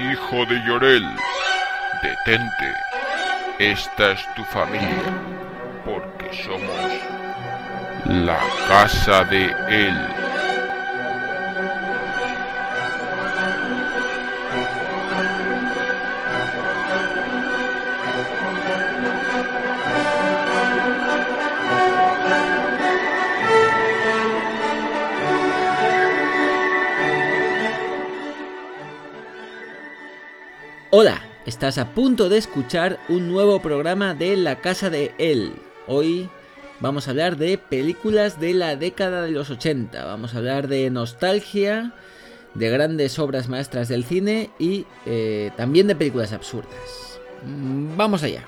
Hijo de Llorel, detente. Esta es tu familia, porque somos la casa de él. Hola, estás a punto de escuchar un nuevo programa de La Casa de Él. Hoy vamos a hablar de películas de la década de los 80. Vamos a hablar de nostalgia, de grandes obras maestras del cine y también de películas absurdas. Vamos allá.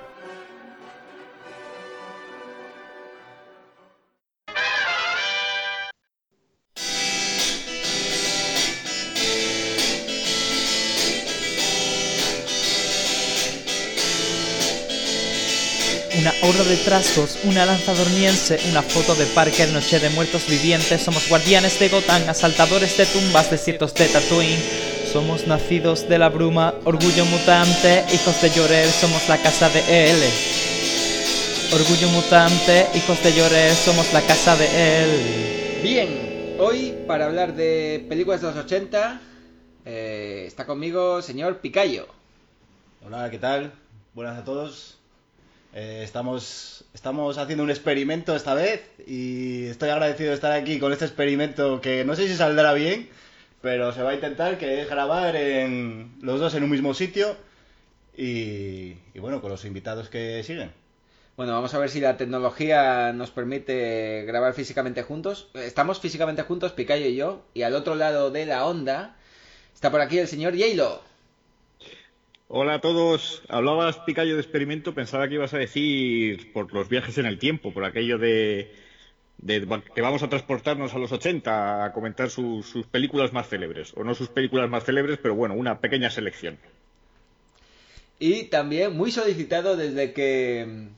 Una horda de trasgos, una lanza dormiense, una foto de Parker, noche de muertos vivientes. Somos guardianes de Gotham, asaltadores de tumbas, desiertos de Tatooine. Somos nacidos de la bruma, orgullo mutante, hijos de Jor-El, somos la casa de él. Orgullo mutante, hijos de Jor-El, somos la casa de él. Bien, hoy para hablar de películas de los 80 está conmigo señor Picayo. Hola, ¿qué tal? Buenas a todos. Estamos haciendo un experimento esta vez y estoy agradecido de estar aquí con este experimento que no sé si saldrá bien, pero se va a intentar, que es grabar los dos en un mismo sitio y bueno, con los invitados que siguen. Bueno, vamos a ver si la tecnología nos permite grabar físicamente juntos. Estamos físicamente juntos, Picayo y yo, y al otro lado de la onda está por aquí el señor Yeylo. Hola a todos. Hablabas, Picayo, de experimento. Pensaba que ibas a decir por los viajes en el tiempo, por aquello de que vamos a transportarnos a los 80 a comentar sus películas más célebres. O no sus películas más célebres, pero bueno, una pequeña selección. Y también muy solicitado desde que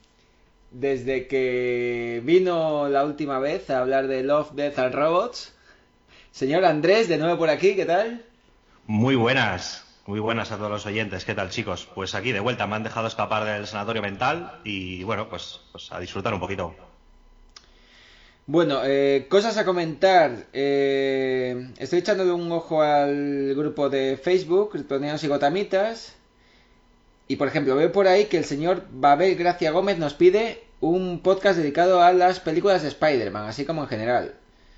vino la última vez a hablar de Love, Death and Robots. Señor Andrés, de nuevo por aquí, ¿qué tal? Muy buenas a todos los oyentes. ¿Qué tal, chicos? Pues aquí de vuelta, me han dejado escapar del sanatorio mental y bueno, pues a disfrutar un poquito. Bueno, cosas a comentar. Estoy echándole un ojo al grupo de Facebook, Kryptonianos y Gotamitas. Y por ejemplo, veo por ahí que el señor Babel Gracia Gómez nos pide un podcast dedicado a las películas de Spider-Man, así como en general.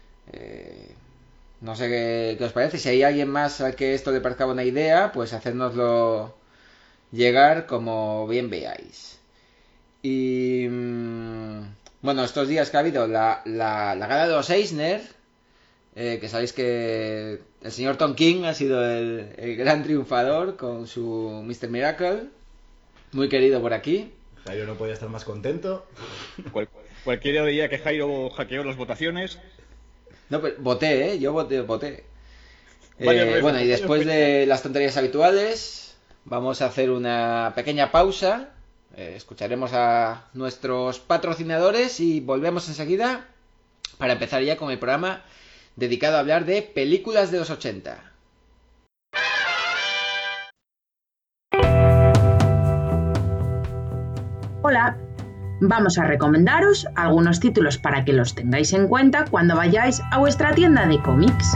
No sé qué os parece. Si hay alguien más al que esto le parezca buena idea, pues hacérnoslo llegar como bien veáis. Y bueno, estos días que ha habido la gala de los Eisner, que sabéis que el señor Tom King ha sido el gran triunfador con su Mr. Miracle, muy querido por aquí. Jairo no podía estar más contento. Cualquiera diría que Jairo hackeó las votaciones. No, pero voté, yo voté. Bueno, y Veces. después de las tonterías habituales, vamos a hacer una pequeña pausa. Escucharemos a nuestros patrocinadores y volvemos enseguida para empezar ya con el programa dedicado a hablar de películas de los 80. Hola, vamos a recomendaros algunos títulos para que los tengáis en cuenta cuando vayáis a vuestra tienda de cómics.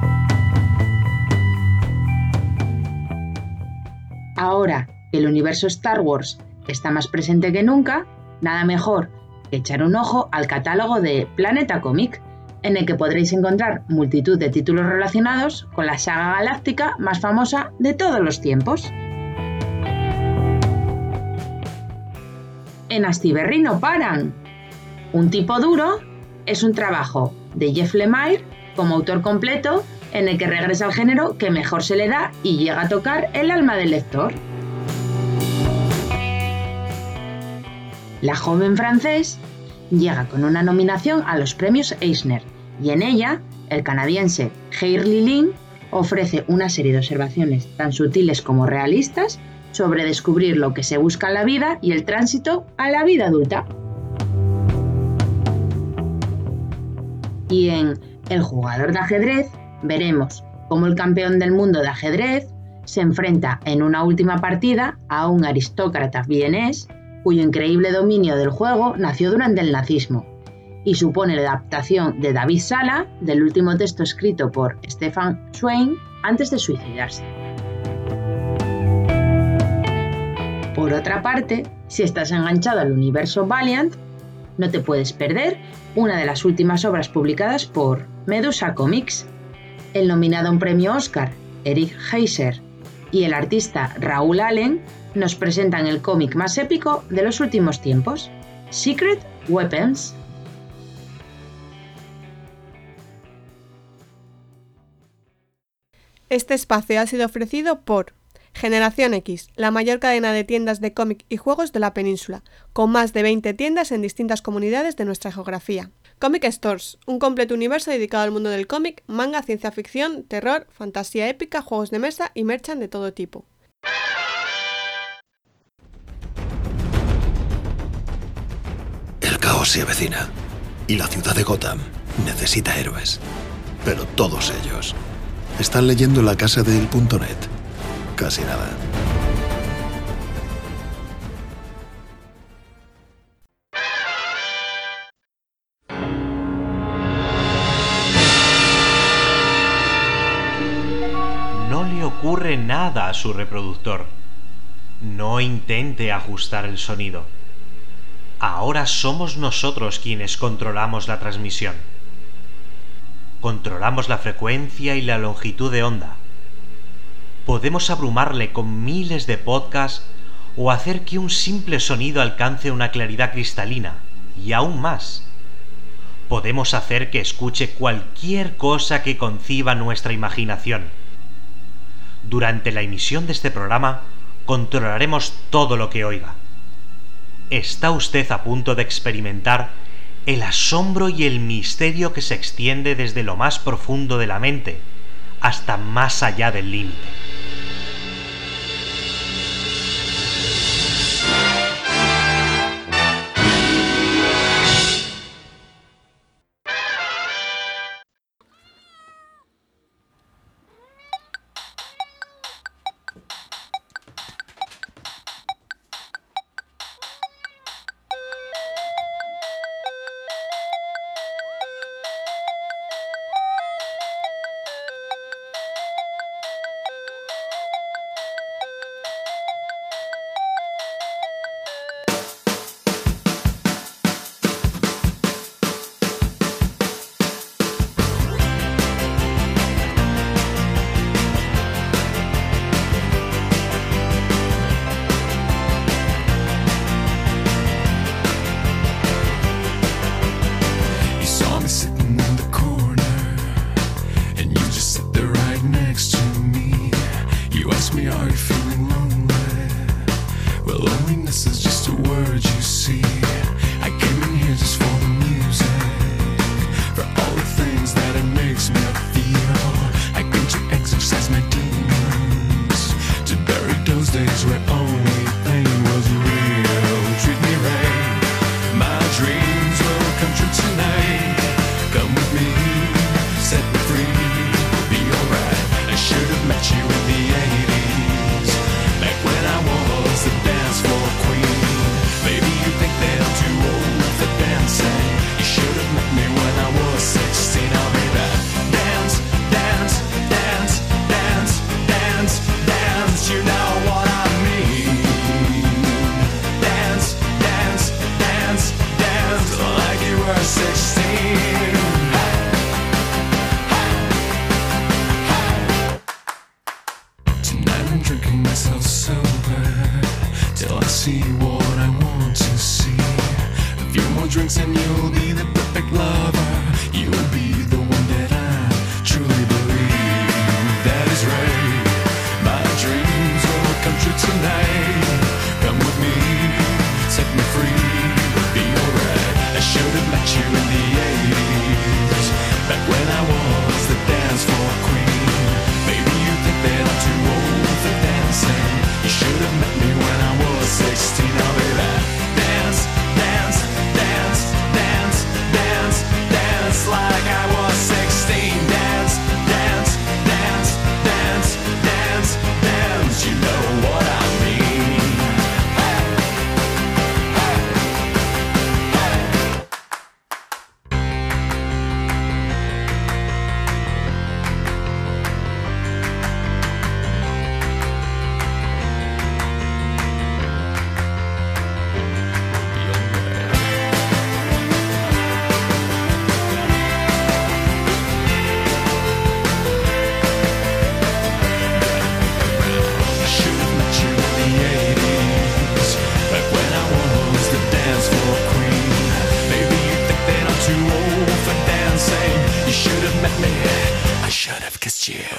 Ahora que el universo Star Wars está más presente que nunca, nada mejor que echar un ojo al catálogo de Planeta Cómic, en el que podréis encontrar multitud de títulos relacionados con la saga galáctica más famosa de todos los tiempos. En Astiberri no paran. Un tipo duro es un trabajo de Jeff Lemire como autor completo en el que regresa al género que mejor se le da y llega a tocar el alma del lector. La joven francés llega con una nominación a los premios Eisner y en ella el canadiense Hailey Lin ofrece una serie de observaciones tan sutiles como realistas sobre descubrir lo que se busca en la vida y el tránsito a la vida adulta. Y en El jugador de ajedrez veremos cómo el campeón del mundo de ajedrez se enfrenta en una última partida a un aristócrata vienés cuyo increíble dominio del juego nació durante el nazismo y supone la adaptación de David Sala del último texto escrito por Stefan Zweig antes de suicidarse. Por otra parte, si estás enganchado al universo Valiant, no te puedes perder una de las últimas obras publicadas por Medusa Comics. El nominado a un premio Oscar, Eric Heiser, y el artista Raúl Allen nos presentan el cómic más épico de los últimos tiempos, Secret Weapons. Este espacio ha sido ofrecido por Generación X, la mayor cadena de tiendas de cómic y juegos de la península, con más de 20 tiendas en distintas comunidades de nuestra geografía. Comic Stores, un completo universo dedicado al mundo del cómic, manga, ciencia ficción, terror, fantasía épica, juegos de mesa y merchan de todo tipo. El caos se avecina y la ciudad de Gotham necesita héroes. Pero todos ellos están leyendo La Casa de El.net. Casi nada. No le ocurre nada a su reproductor. No intente ajustar el sonido. Ahora somos nosotros quienes controlamos la transmisión. Controlamos la frecuencia y la longitud de onda. Podemos abrumarle con miles de podcasts o hacer que un simple sonido alcance una claridad cristalina, y aún más. Podemos hacer que escuche cualquier cosa que conciba nuestra imaginación. Durante la emisión de este programa, controlaremos todo lo que oiga. Está usted a punto de experimentar el asombro y el misterio que se extiende desde lo más profundo de la mente hasta más allá del límite.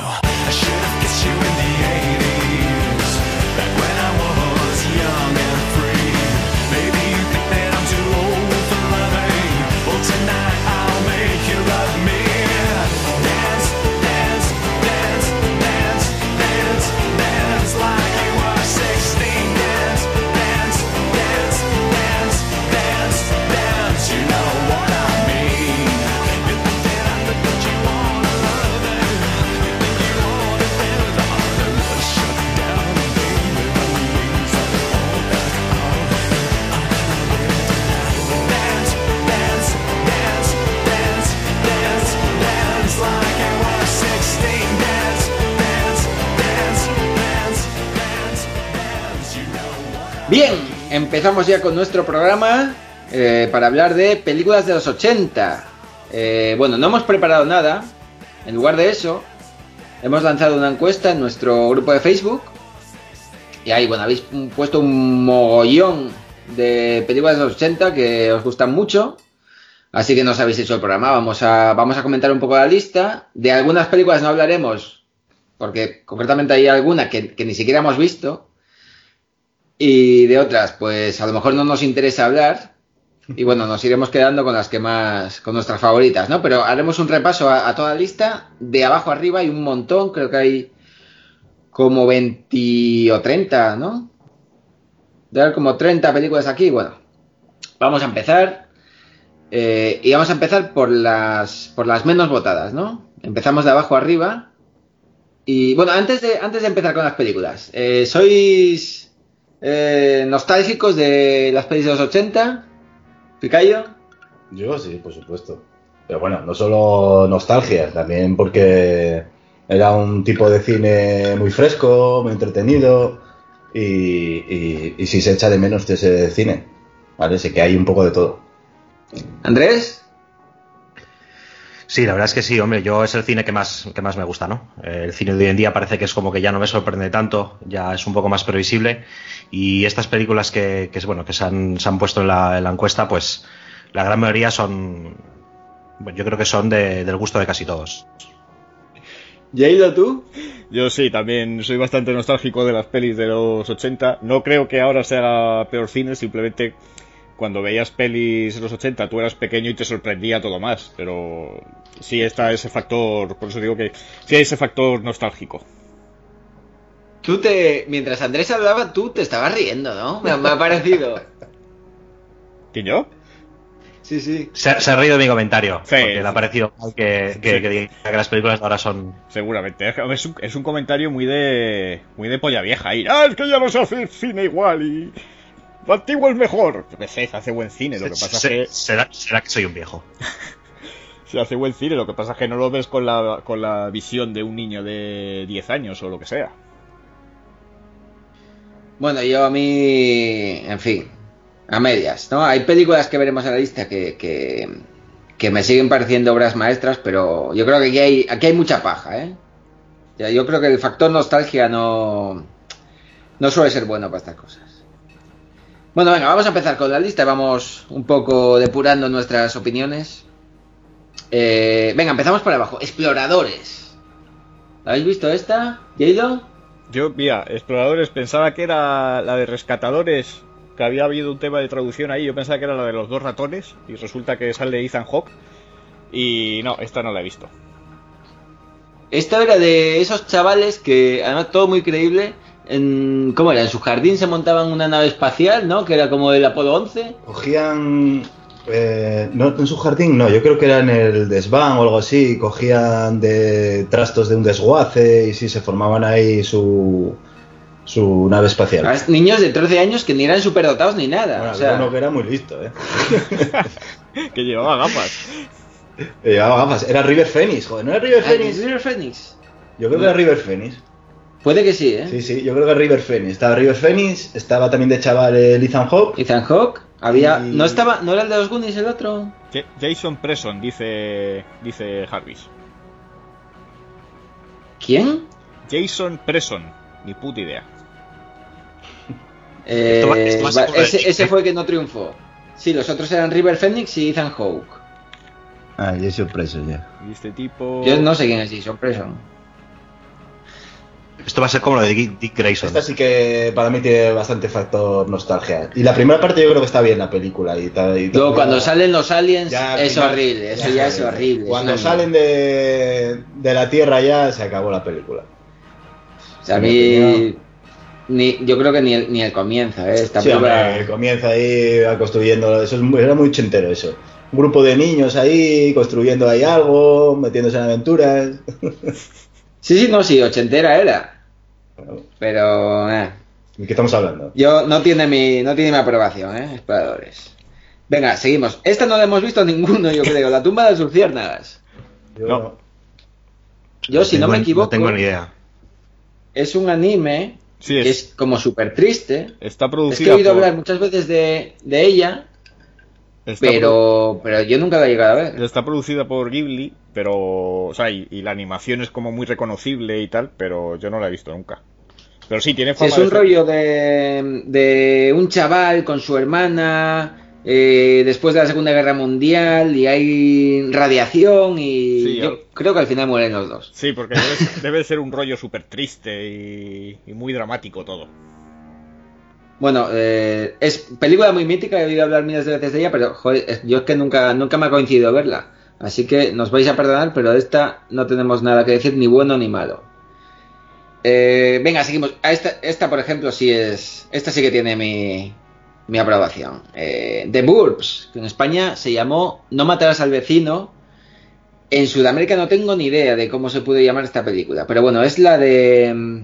I should have kissed you in the 80s, back when I was young and free. Maybe you think that I'm too old for loving. Well, tonight I'll make you love me. Dance, dance, dance, dance, dance, dance like you were 16. Dance, dance, dance, dance, dance, dance. You know what I mean. You think that I'm the good you wanna love it. You think you wanna dance, shut down, baby. The wings of all that dance, dance, dance, dance, dance, dance like you were 16. Dance, dance, dance, dance, dance, dance. You know what I Bien, empezamos ya con nuestro programa para hablar de películas de los 80. Bueno, no hemos preparado nada. En lugar de eso, hemos lanzado una encuesta en nuestro grupo de Facebook. Y ahí, bueno, habéis puesto un mogollón de películas de los 80 que os gustan mucho. Así que nos habéis hecho el programa. Vamos a comentar un poco la lista. De algunas películas no hablaremos, porque concretamente hay alguna que ni siquiera hemos visto. Y de otras, pues a lo mejor no nos interesa hablar. Y bueno, nos iremos quedando con las que más, con nuestras favoritas, ¿no? Pero haremos un repaso a toda la lista. De abajo arriba hay un montón, creo que hay como 20 o 30, ¿no? Debe haber como 30 películas aquí. Bueno, vamos a empezar. Y vamos a empezar por las menos votadas, ¿no? Empezamos de abajo arriba. Y bueno, antes de empezar con las películas, ¿sois nostálgicos de las pelis de los 80? ¿Picayo? Yo sí, por supuesto. Pero bueno, no solo nostalgia, también porque era un tipo de cine muy fresco, muy entretenido y sí se echa de menos de ese cine, ¿vale? Sí que hay un poco de todo. ¿Andrés? Sí, la verdad es que sí, hombre, yo es el cine que más me gusta, ¿no? El cine de hoy en día parece que es como que ya no me sorprende tanto, ya es un poco más previsible, y estas películas que se han puesto en la encuesta, pues la gran mayoría son, bueno, yo creo que son del gusto de casi todos. ¿Yailo, tú? Yo sí, también soy bastante nostálgico de las pelis de los 80. No creo que ahora sea peor cine, simplemente cuando veías pelis de los 80 tú eras pequeño y te sorprendía todo más, pero sí está ese factor, por eso digo que sí hay ese factor nostálgico. Mientras Andrés hablaba, tú te estabas riendo, ¿no? Me ha parecido. ¿Quién, yo? Sí, sí. Se ha reído de mi comentario, Sí, porque sí. le ha parecido mal que diga que las películas de ahora son... Seguramente, es un comentario muy de polla vieja ahí. ¡Ah, es que ya no se hace cine igual y lo antiguo es mejor! Yo qué sé, se hace buen cine, lo que pasa es que... Será que soy un viejo. Se hace buen cine, lo que pasa es que no lo ves con la visión de un niño de 10 años o lo que sea. Bueno, yo a mí, en fin, a medias, ¿no? Hay películas que veremos en la lista que me siguen pareciendo obras maestras, pero yo creo que aquí hay mucha paja, ¿eh? Ya, yo creo que el factor nostalgia no suele ser bueno para estas cosas. Bueno, venga, vamos a empezar con la lista, vamos un poco depurando nuestras opiniones. Venga, empezamos por abajo. Exploradores. ¿La habéis visto esta? ¿Yailo? Yo, mira, Exploradores, pensaba que era la de Rescatadores, que había habido un tema de traducción ahí, yo pensaba que era la de los dos ratones, y resulta que sale Ethan Hawke, y no, esta no la he visto. Esta era de esos chavales que, además todo muy creíble, ¿cómo era? En su jardín se montaban una nave espacial, ¿no? Que era como el Apolo 11. Cogían... no, en su jardín no, yo creo que era en el desván o algo así, cogían de trastos de un desguace y sí, se formaban ahí su nave espacial. Niños de 13 años que ni eran superdotados ni nada. Bueno, o sea... uno que era muy listo, Que llevaba gafas. Era River Phoenix, joder, ¿no era River Phoenix? ¿River Phoenix? Yo creo que era River Phoenix. Puede que sí, ¿eh? Sí, yo creo que era River Phoenix. Estaba River Phoenix, estaba también de chaval el Ethan Hawke. Ethan Hawke. Había... ¿No era el de los Goonies el otro? Jason Presson, dice Jarvis. ¿Quién? Jason Presson, ni puta idea. Ese fue el que no triunfó. Sí, los otros eran River Phoenix y Ethan Hawke. Jason Presson, ya. Y este tipo... Yo no sé quién es Jason Presson. Esto va a ser como lo de Dick Grayson. Esta sí que para mí tiene bastante factor nostalgia. Y la primera parte yo creo que está bien la película. Luego cuando salen los aliens ya, es final, horrible, eso ya es horrible. Cuando es salen de la Tierra ya se acabó la película. O sea, a mí... yo creo que ni el comienzo, esta Sí, película... hombre, comienza ahí va construyendo, era muy ochentero eso. Un grupo de niños ahí construyendo ahí algo, metiéndose en aventuras. Sí, ochentera era. Pero... ¿De qué estamos hablando? No tiene mi aprobación, exploradores. Venga, seguimos. Esta no la hemos visto ninguno, yo creo. La tumba de las luciérnagas. Yo, si no me equivoco... No tengo ni idea. Es un anime... Sí, que es como súper triste. Está producida. Es que he oído hablar muchas veces de ella, pero yo nunca la he llegado a ver. Está producida por Ghibli, pero, o sea, y la animación es como muy reconocible y tal, pero yo no la he visto nunca. Pero sí, tiene fama. Es un rollo de un chaval con su hermana después de la Segunda Guerra Mundial y hay radiación y Sí, yo creo que al final mueren los dos. Sí, porque debe ser un rollo súper triste y muy dramático todo. Bueno, es película muy mítica, he oído hablar miles de veces de ella, pero joder, yo es que nunca me ha coincidido verla. Así que nos vais a perdonar, pero de esta no tenemos nada que decir, ni bueno ni malo. Venga, seguimos. Esta, por ejemplo, esta sí que tiene mi aprobación. The Burbs, que en España se llamó No matarás al vecino. En Sudamérica no tengo ni idea de cómo se puede llamar esta película, pero bueno, es la de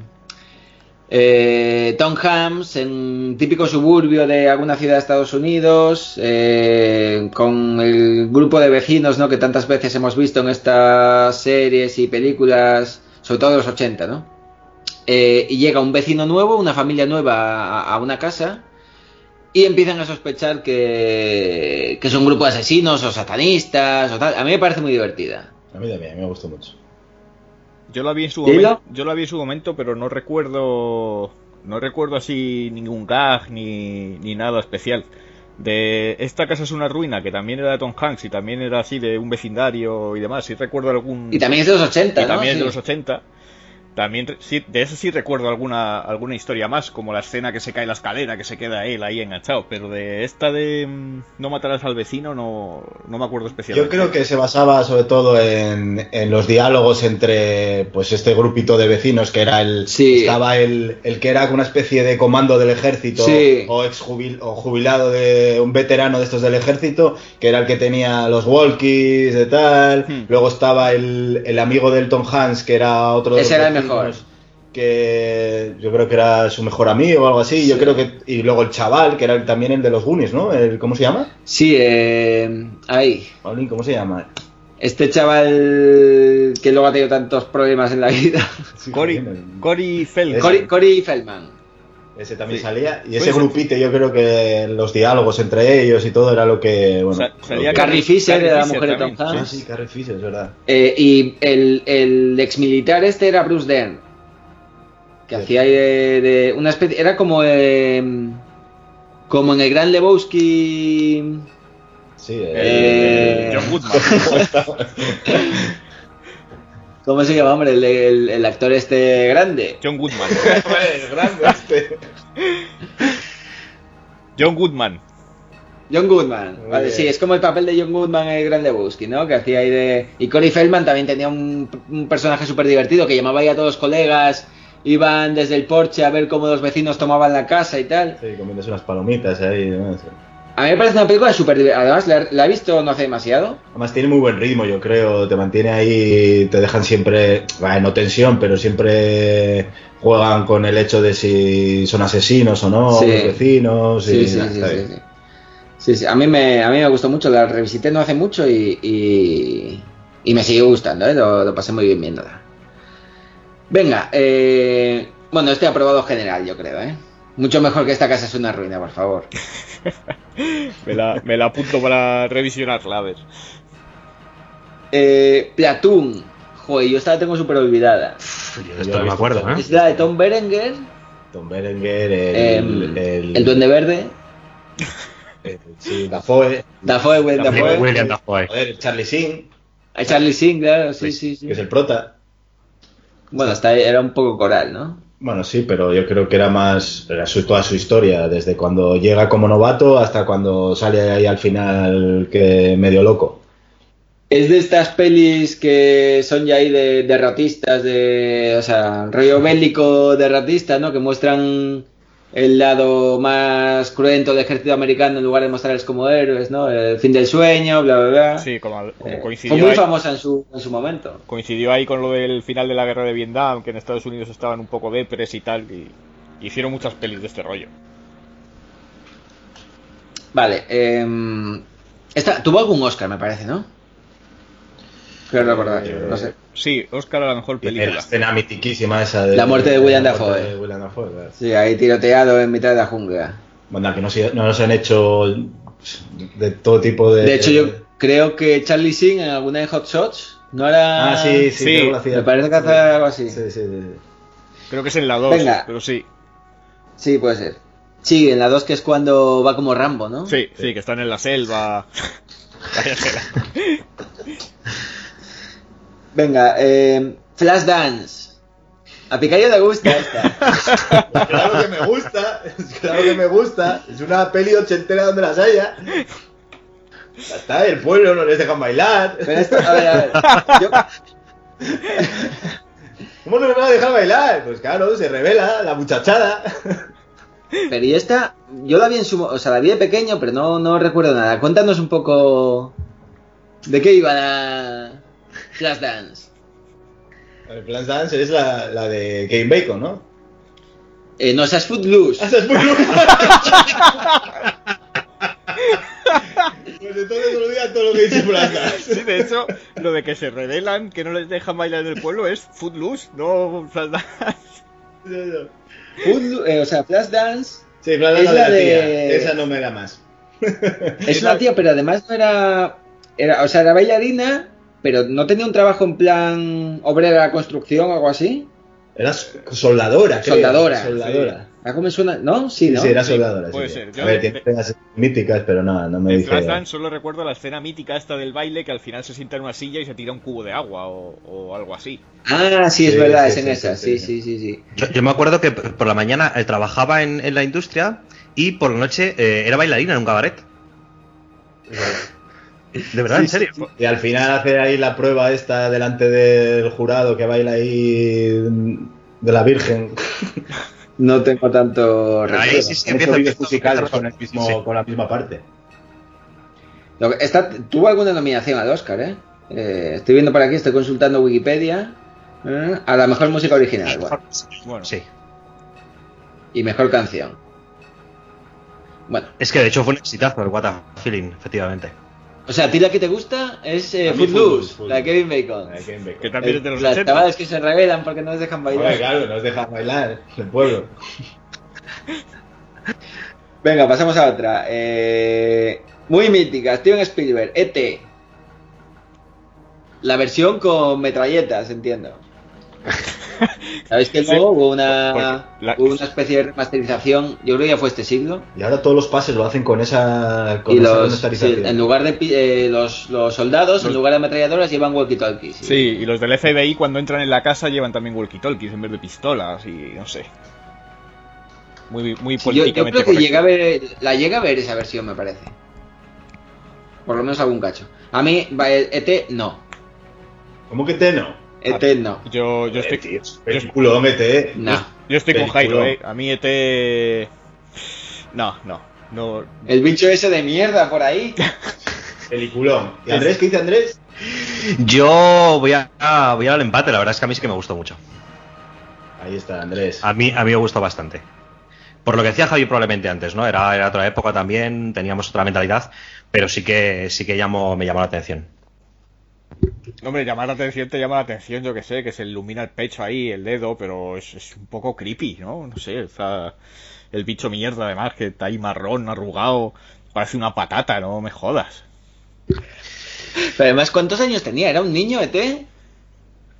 Tom Hanks en un típico suburbio de alguna ciudad de Estados Unidos, con el grupo de vecinos, ¿no?, que tantas veces hemos visto en estas series y películas, sobre todo de los 80, ¿no? Y llega un vecino nuevo, una familia nueva a una casa y empiezan a sospechar que es un grupo de asesinos o satanistas o tal. A mí me parece muy divertida. A mí también, me gustó mucho. Yo la vi en su momento, pero no recuerdo así ningún gag ni nada especial. De esta casa es una ruina, que también era de Tom Hanks y también era así de un vecindario y demás. Sí recuerdo algún... Y también es de los 80, y también ¿no? es de Sí. los 80. También, sí, de eso sí recuerdo alguna historia más, como la escena que se cae la escalera, que se queda él ahí enganchado, pero de esta de no matarás al vecino no me acuerdo especialmente. Yo creo que se basaba sobre todo en los diálogos entre pues este grupito de vecinos que era estaba el que era una especie de comando del ejército, Sí. o jubilado de un veterano de estos del ejército, que era el que tenía los walkies de tal. Luego estaba el amigo del Tom Hanks, que era otro de los Ese era el vecinos, mejor. que yo creo que era su mejor amigo o algo así. Sí. Yo creo que, y luego el chaval, que era también el de los Goonies, ¿no? ¿Cómo se llama? Sí, ahí. Paulín, ¿cómo se llama? Este chaval que luego ha tenido tantos problemas en la vida. Corey Feldman. Corey Feldman. Ese también salía. Y ese grupito, yo creo que los diálogos entre ellos y todo era lo que... Bueno, salía Carrie Fisher, Carrie era la Fisher mujer de también. Tom Hanks. Sí, Carrie Fisher, es verdad. Y el ex militar este era Bruce Dern, que hacía ahí de una especie, era como en el Gran Lebowski. Sí, John Goodman. ¿Cómo se llama, hombre? El actor este grande. John Goodman. Es grande este. John Goodman. John Goodman, vale, bien. sí, es como el papel de John Goodman en el Gran Lebowski, ¿no? Que hacía ahí de... Y Corey Feldman también tenía un personaje súper divertido que llamaba ahí a todos los colegas, iban desde el porche a ver cómo los vecinos tomaban la casa y tal. Sí, comiéndose unas palomitas ahí. ¿No? Sí. A mí me parece una película súper divertida, además la he visto no hace demasiado. Además tiene muy buen ritmo, yo creo. Te mantiene ahí, te dejan siempre, no tensión, pero siempre juegan con el hecho de si son asesinos o no, Sí. los vecinos. Sí, Y, sí, nada, sí, está sí, bien. sí. Sí, sí, a mí me gustó mucho, la revisité no hace mucho y me sigue gustando, lo pasé muy bien viéndola. Venga, bueno, este aprobado general, yo creo, mucho mejor que esta casa es una ruina, por favor. Me la apunto para revisionarla, a ver. Platoon, joder, yo esta la tengo súper olvidada. Esto no me acuerdo, ¿eh? Es la de Tom Berenger, Tom Berenger, el Duende Verde, sí, Dafoe, William Dafoe. joder, Charlie Sheen, a Charlie Sheen, claro, sí. que es el prota. Bueno, hasta ahí era un poco coral, ¿no? Bueno, sí, pero yo creo que era toda su historia, desde cuando llega como novato hasta cuando sale ahí al final que medio loco. Es de estas pelis que son ya ahí de derrotistas, o sea, rollo bélico derrotista, ¿no? Que muestran el lado más cruento del ejército americano en lugar de mostrarles como héroes, ¿no? El fin del sueño, bla, bla, bla. Sí, como Fue coincidió muy ahí, famosa en su momento. coincidió ahí con lo del final de la guerra de Vietnam, que en Estados Unidos estaban un poco depres y tal, y hicieron muchas pelis de este rollo. Vale, tuvo algún Oscar, me parece, ¿no? Creo recordar, no sé. Sí, Oscar a la mejor La película. escena mitiquísima esa de La muerte de William la muerte Dafoe. de William Dafoe, claro. Sí, ahí tiroteado en mitad de la jungla. Bueno, que no nos han hecho de todo tipo de... De hecho, yo creo que Charlie Sheen en alguna de Hot Shots no era... Ah, sí, Sí, creo que lo hacía. Me parece que hace algo así. Sí. Creo que es en la 2, Venga. pero sí. Sí, puede ser. Sí, en la 2 que es cuando va como Rambo, ¿no? Sí, que están en la selva. Vaya tela. Venga, Flashdance. A Picayo le gusta esta. Claro que me gusta. Es una peli ochentera donde las haya. Ya está, el pueblo no les dejan bailar. Pero esto, a ver. Yo, ¿Cómo no les van a dejar bailar? Pues claro, se revela la muchachada. pero y esta, yo la vi la vi de pequeño, pero no recuerdo nada. Cuéntanos un poco de qué iba la Flashdance. El Plan Dance es la de Kevin Bacon, ¿no? No, esa es Footloose. Esa es muy Pues entonces olvida todo lo que dice Plan Dance. Sí, de hecho, lo de que se revelan, que no les dejan bailar en el pueblo, es Footloose, no Flashdance. Flashdance Sí, Plan es Dance la de la tía. de... Esa no me da más. Es una tía, pero además no era... era bailarina, pero no tenía un trabajo en plan obrera de la construcción o algo así. Era soldadora, creo. Soldadora. ¿Cómo me suena? ¿No? Sí, ¿no? Sí, era soldadora. Puede sí. ser. A ver, tiene escenas míticas, pero no me En dice... Flashdance solo recuerdo la escena mítica esta del baile, que al final se sienta en una silla y se tira un cubo de agua o algo así. Ah, sí, es Sí, verdad, sí, es en sí, esa. sí, Sí. Yo me acuerdo que por la mañana trabajaba en la industria y por la noche era bailarina en un cabaret. De verdad, en serio. Y al final hace ahí la prueba esta delante del jurado que baila ahí de la Virgen. No tengo tanto Ahí recuerdo. sí, sí, Han hecho empieza- vídeos musicales con, Sí. con la misma parte. Tuvo alguna nominación al Oscar, ¿eh? Estoy viendo por aquí, estoy consultando Wikipedia. A la mejor música original, bueno. Bueno, Sí. Y mejor canción. Bueno, Es que de hecho fue un exitazo el What a Feeling, efectivamente. o sea, a ti la que te gusta es A mí Footloose, Footloose. la de Kevin Bacon. La de Kevin Bacon. que también es de los Las 80. chavales que se revelan porque no les dejan bailar. Hombre, claro, nos dejan bailar el pueblo. Venga, pasamos a otra. Muy mítica, Steven Spielberg, E.T. La versión con metralletas, entiendo. ¿Sabéis que luego hubo una especie de remasterización? Yo creo que ya fue este siglo. Y ahora todos los pases lo hacen con esa Y esa sí, remasterización. en lugar de los soldados, en lugar de ametralladoras, llevan walkie-talkies. Sí, y los del FBI cuando entran en la casa llevan también walkie-talkies en vez de pistolas y no sé. Muy Sí, yo políticamente creo que correcto. la llega a ver esa versión, me parece. Por lo menos algún cacho. A mí, ET no. ¿Cómo que te no? ET no. Yo estoy, Tío, película, mete, No. yo estoy con Jairo, Película. A mí ET... No. El bicho ese de mierda por ahí. Peliculón. ¿Y Andrés? ¿Qué dice Andrés? Yo voy al empate, la verdad es que a mí sí que me gustó mucho. Ahí está, Andrés. A mí me gustó bastante. Por lo que decía Javi probablemente antes, ¿no? Era otra época también, teníamos otra mentalidad, pero sí que me llamó la atención. Hombre, llamar la atención te llama la atención, yo que sé, que se ilumina el pecho ahí, el dedo, pero es un poco creepy, ¿no? No sé, el bicho mierda además, que está ahí marrón, arrugado, parece una patata, no me jodas. Pero además, ¿cuántos años tenía? ¿Era un niño ET?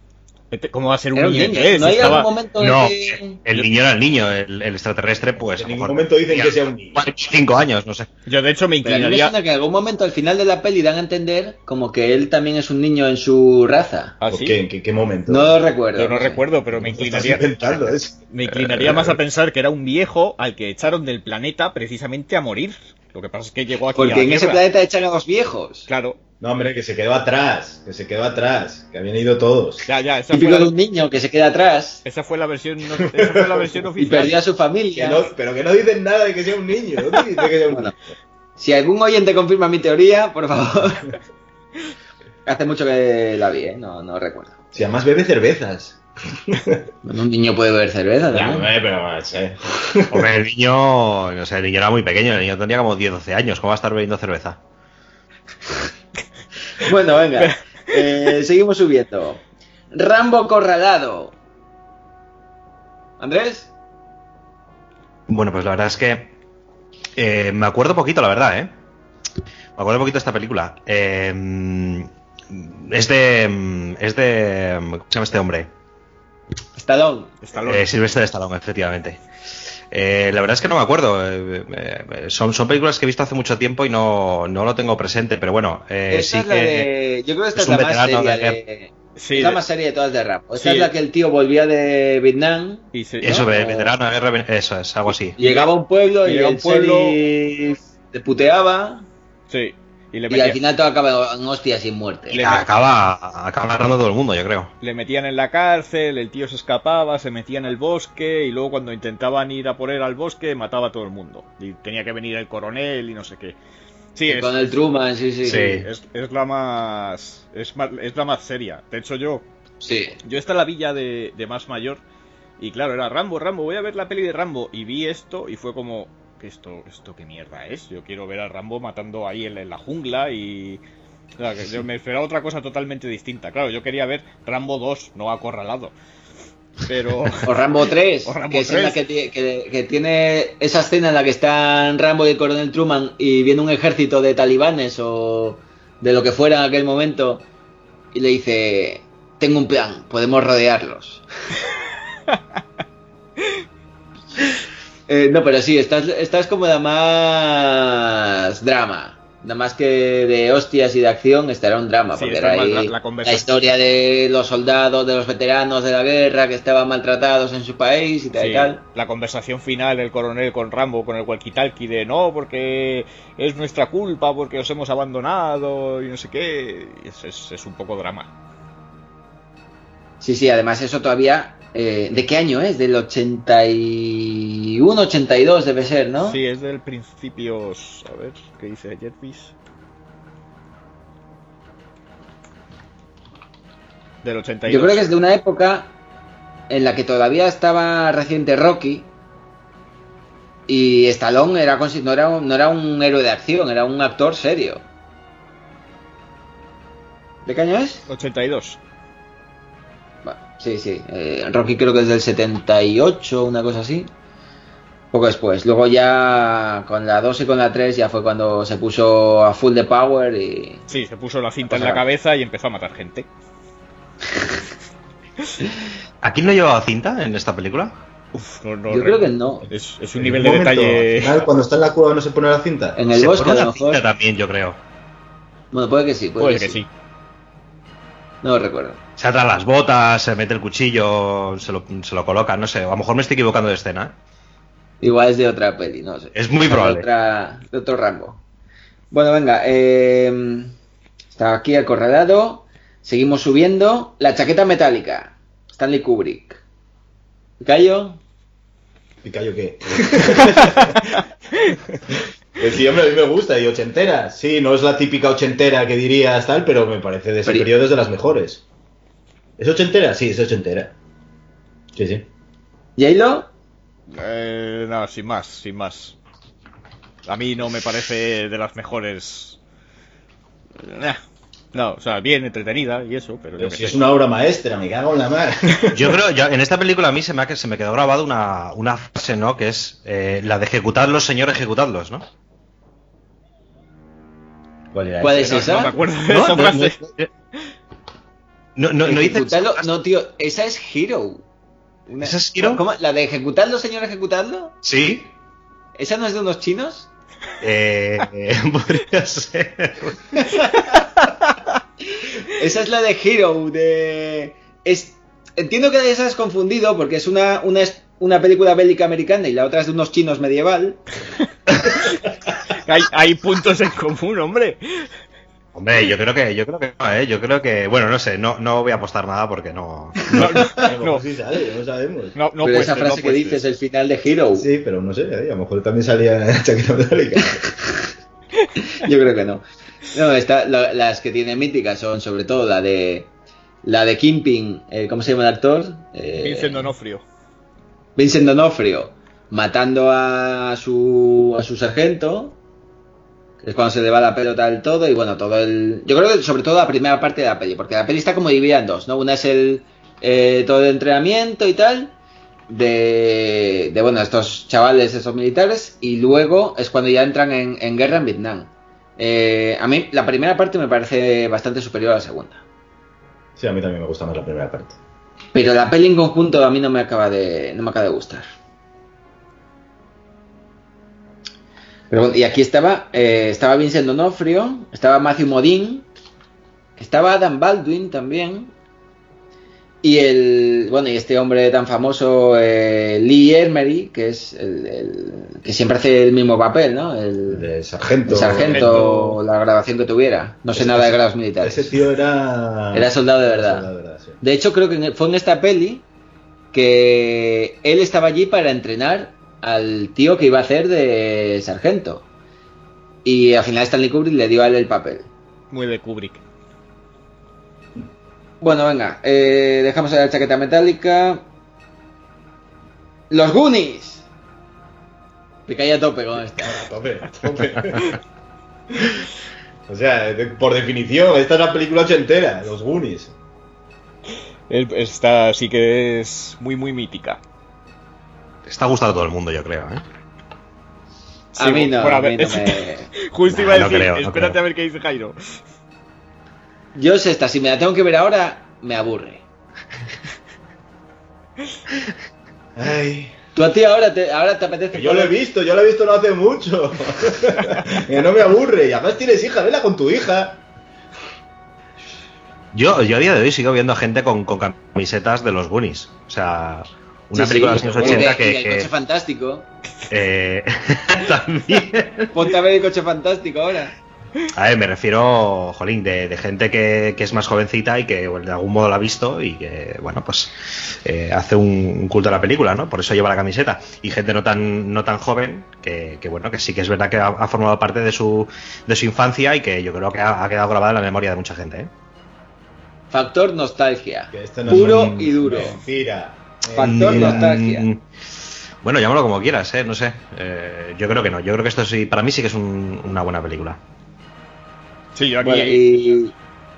¿Cómo va a ser un Era niño? niño. ¿No hay algún momento en No, que... el niño era el niño, el extraterrestre, pues. En ningún momento dicen que sea un niño. 5 años, no sé. Yo, de hecho, me Pero a mí me inclinaría... suena que en algún momento al final de la peli dan a entender como que él también es un niño en su raza. ¿Ah, ¿Por sí? qué? ¿En qué momento? No lo recuerdo. Yo no sé. recuerdo, pero me Estás inclinaría... inventando eso. Me inclinaría más a pensar que era un viejo al que echaron del planeta precisamente a morir. Lo que pasa es que llegó aquí a Porque la en ese Tierra. planeta echan a los viejos. Claro. No, hombre, que se quedó atrás, que habían ido todos. Ya, esa Típico fue de la, un niño que se queda atrás esa fue la versión, esa fue la versión y oficial. perdió a su Que familia. no, pero que no dicen nada de que sea un niño. ¿Dónde dice que sea un Bueno, niño? si algún oyente confirma mi teoría, por favor. Hace mucho que la vi, ¿eh? No recuerdo. Si además bebe cervezas. Bueno, un niño puede beber cerveza Ya, también. hombre, pero sí. Hombre, el niño, no sé, el niño era muy pequeño, el niño tenía como 10-12 años, ¿cómo va a estar bebiendo cerveza? Bueno, venga. Seguimos subiendo. Rambo Corralado. ¿Andrés? Bueno, pues la verdad es que me acuerdo poquito, la verdad, ¿eh? Me acuerdo poquito de esta película. Es de... ¿Cómo se llama este hombre? Stallone. Sylvester Stallone, efectivamente. La verdad es que no me acuerdo. Son películas que he visto hace mucho tiempo y no lo tengo presente, pero bueno, Esta sí es la que de... Yo creo que esta es es la un más veterano seria de guerra. de... Sí, es la más seria de todas de Rambo. Esta Sí. es la que el tío volvía de Vietnam. Y se- Eso, ¿no? veterano de guerra, eso es, algo así. Llegaba a un pueblo y Llega a el un pueblo- sheriff te puteaba Sí. Y le y al metía- final todo acaba en hostias sin muerte. Le- Acaba agarrando todo el mundo, yo creo. le metían en la cárcel, el tío se escapaba, se metía en el bosque y luego cuando intentaban ir a por él al bosque mataba a todo el mundo. Y tenía que venir el coronel y no sé qué. Sí, es, Con el Truman, sí. es la más es la más seria. De hecho yo esta la vi ya de más mayor y claro, era Rambo, voy a ver la peli de Rambo y vi esto y fue como esto qué mierda es. Yo quiero ver a Rambo matando ahí en la jungla y o sea, que yo me esperaba otra cosa totalmente distinta. Claro, yo quería ver Rambo 2, no Acorralado. Pero O Rambo 3, O Rambo que es en la 3. que tiene esa escena en la que están Rambo y el coronel Truman y viene un ejército de talibanes o de lo que fuera en aquel momento y le dice, tengo un plan, podemos rodearlos. No, pero sí, esta es como la más drama. Nada más que de hostias y de acción, esta era un drama, Sí, porque esta era es más ahí la la conversación. historia de los soldados, de los veteranos de la guerra que estaban maltratados en su país y tal sí, y tal. la conversación final del coronel con Rambo, con el walkie-talkie de no, porque es nuestra culpa, porque os hemos abandonado y no sé qué. Es un poco drama. Sí, además eso todavía... ¿de qué año es? Del 81, 82 debe ser, ¿no? Sí, es del principios. A ver, ¿qué dice Jetfish? Del 82. Yo creo que es de una época en la que todavía estaba reciente Rocky y Stallone no era un héroe de acción, era un actor serio. ¿De qué año es? 82. Sí. Rocky creo que es del 78, una cosa así. Poco después. Luego ya con la 2 y con la 3 ya fue cuando se puso a full de power y... Sí, se puso la cinta Pues en la ahora. cabeza y empezó a matar gente. ¿A quién no llevaba cinta en esta película? Yo creo que no. Es un nivel de detalle. Al final, cuando está en la cueva no se pone la cinta. En el Se bosque pone a lo la mejor. cinta también, yo creo. Bueno, puede que sí. Puede que sí. No lo recuerdo. Se ata las botas, se mete el cuchillo, se lo coloca, no sé. A lo mejor me estoy equivocando de escena, ¿eh? Igual es de otra peli, no sé. Es muy probable. De otro Rambo. Bueno, venga. Está aquí acorralado. Seguimos subiendo. La chaqueta metálica. Stanley Kubrick. ¿Callo? ¿Picayo qué? Pues sí, hombre, a mí me gusta, y ochentera. Sí, no es la típica ochentera que dirías tal, pero me parece de ese Pero- periodo es de las mejores. ¿Es ochentera? Sí, es ochentera. Sí. ¿J-Lo? No, sin más. A mí no me parece de las mejores. No, o sea, bien entretenida y eso, pero yo Pero qué si sé. es una obra maestra, me cago en la mar. Yo creo, en esta película a mí se me quedó grabado una frase, ¿no? Que es la de ejecutadlos, señor, ejecutadlos, ¿no? ¿Cuál era ¿Cuál ese? es esa? No me acuerdo de esa frase. No dice... Ejecutarlo, no, tío, esa es Hero. ¿Esa es Hero? ¿Cómo? ¿La de ejecutarlo, señor, ejecutarlo? Sí. ¿Esa no es de unos chinos? Podría ser. Esa es la de Hero, Entiendo que esa es confundido porque es una película bélica americana y la otra es de unos chinos medieval. Hay puntos en común, hombre. Hombre, yo creo que no, yo creo que, bueno, no sé, no voy a apostar nada porque no. No, sí sale, no sabemos. Pero esa frase que dices es el final de Hero. Sí, pero no sé, a lo mejor también salía en la chaqueta metálica. Yo creo que no. No, las que tiene míticas son sobre todo la de Kingpin, ¿cómo se llama el actor? Vincent D'Onofrio. Vincent D'Onofrio matando a su sargento, que es cuando se le va la pelota del todo, y bueno, yo creo que sobre todo la primera parte de la peli, porque la peli está como dividida en dos, ¿no? Una es todo el entrenamiento y tal de bueno, estos chavales, esos militares, y luego es cuando ya entran en guerra en Vietnam. A mí la primera parte me parece bastante superior a la segunda. Sí, a mí también me gusta más la primera parte. Pero la peli en conjunto a mí no me acaba de gustar. Pero bueno, y aquí estaba Vincent D'Onofrio, estaba Matthew Modine, estaba Adam Baldwin también, y y este hombre tan famoso, Lee Ermey, que es el que siempre hace el mismo papel, ¿no? El de sargento. El sargento, la graduación que tuviera. No sé nada de grados militares. Ese tío era soldado de verdad. Sí. De hecho, creo que fue en esta peli que él estaba allí para entrenar al tío que iba a hacer de sargento. Y al final Stanley Kubrick le dio a él el papel. Muy de Kubrick. Bueno, venga, dejamos la chaqueta metálica. Los Goonies. Me caí a tope con esta. A tope. O sea, por definición, esta es una película ochentera, Los Goonies. Esta sí que es muy, muy mítica. Está gustando a todo el mundo, yo creo, ¿eh? A mí no, bueno, a mí no me... Justo iba a decir, creo, espérate a ver qué dice Jairo. Yo sé esta, si me la tengo que ver ahora, me aburre. Ay. Tú a ti ahora te apetece... Yo lo he visto no hace mucho. Que no me aburre. Y además tienes hija, vela con tu hija. Yo a día de hoy sigo viendo a gente con camisetas de los Goonies. O sea, una película de los años 80 y el Coche Fantástico. También. Ponte a ver el Coche Fantástico ahora. A ver, me refiero, jolín, de gente que es más jovencita y que de algún modo la ha visto y que, bueno, pues hace un culto a la película, ¿no? Por eso lleva la camiseta. Y gente no tan joven que bueno, que sí que es verdad que ha formado parte de su infancia y que yo creo que ha quedado grabada en la memoria de mucha gente, ¿eh? Factor nostalgia. Que esto no puro es y duro. Mentira. Factor nostalgia. Bueno, llámalo como quieras, no sé. Yo creo que no. Yo creo que esto sí, para mí sí que es una buena película. Sí, yo aquí... Bueno, y...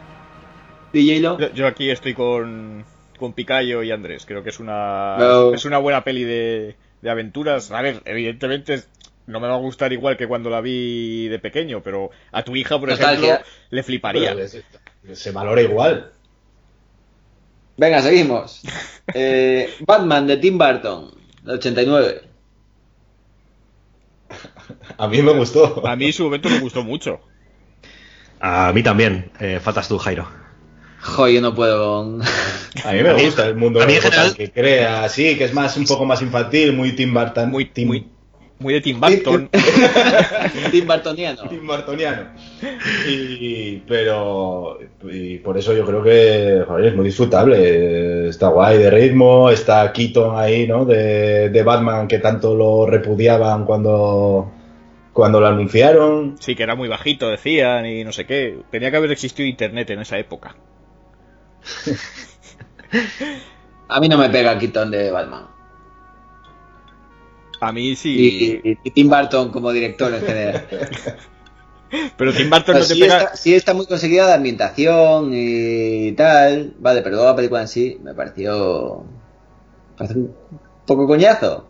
Yo aquí estoy con Picayo y Andrés. Creo que es una buena peli de aventuras. A ver, evidentemente no me va a gustar igual que cuando la vi de pequeño, pero a tu hija, por ejemplo, le fliparía. Se valora igual. Venga, seguimos. Batman de Tim Burton, del 89. A mí me gustó. A mí en su momento me gustó mucho. A mí también. Faltas tú, Jairo. Joder, yo no puedo con... A mí me gusta el mundo de Gotham, que crea así, que es un poco más infantil, muy Tim Burton. Muy de Tim Burton. Tim Burtoniano. Tim Burtoniano. Pero por eso yo creo que, joder, es muy disfrutable. Está guay de ritmo, está Keaton ahí, ¿no? De Batman, que tanto lo repudiaban cuando lo anunciaron. Sí, que era muy bajito, decían, y no sé qué. Tenía que haber existido internet en esa época. A mí no me pega Keaton de Batman. A mí sí. Y Tim Burton como director en general. Pero Tim Burton no te sí pega... Sí está muy conseguida la ambientación y tal. Vale, pero luego la película en sí me pareció... un poco coñazo.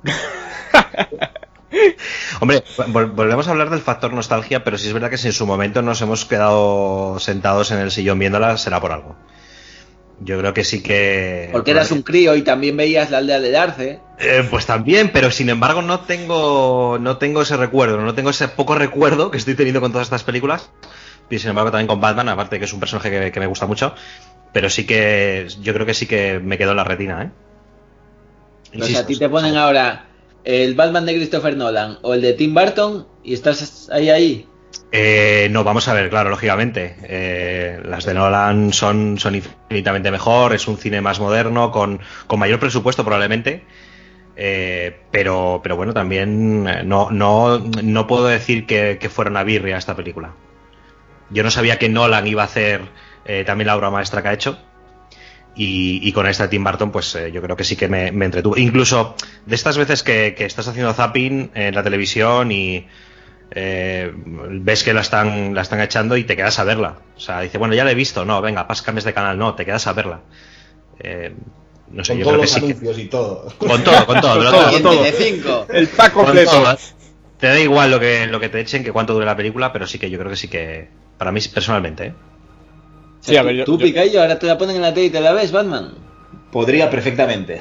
Hombre, volvemos a hablar del factor nostalgia, pero sí es verdad que si en su momento nos hemos quedado sentados en el sillón viéndola, será por algo. Yo creo que sí que... Porque eras un crío y también veías la aldea de Darce. Pues también, pero sin embargo no tengo ese recuerdo, no tengo ese poco recuerdo que estoy teniendo con todas estas películas. Y sin embargo también con Batman, aparte que es un personaje que me gusta mucho. Pero sí que yo creo que sí que me quedó en la retina, ¿eh? O sea, a ti te ponen ahora el Batman de Christopher Nolan o el de Tim Burton y estás ahí. No, vamos a ver, claro, lógicamente. Las de Nolan son infinitamente mejor, es un cine más moderno, con mayor presupuesto probablemente. Pero bueno, también no puedo decir que fuera una birria esta película. Yo no sabía que Nolan iba a hacer también la obra maestra que ha hecho. Y con esta Tim Burton, pues yo creo que sí que me entretuvo. Incluso de estas veces que estás haciendo zapping en la televisión y ves que la están echando y te quedas a verla. O sea, dice, bueno, ya la he visto, no, venga, cambies de canal, no, te quedas a verla. No sé, con yo todos creo que los sí anuncios y todo. Con todo. El pack completo. Te da igual lo que te echen, que cuánto dure la película, pero sí que yo creo que sí que, para mí personalmente, ¿eh? O sea, sí, a ver, tú Picayo, ahora te la ponen en la tele y te la ves, Batman. Podría perfectamente.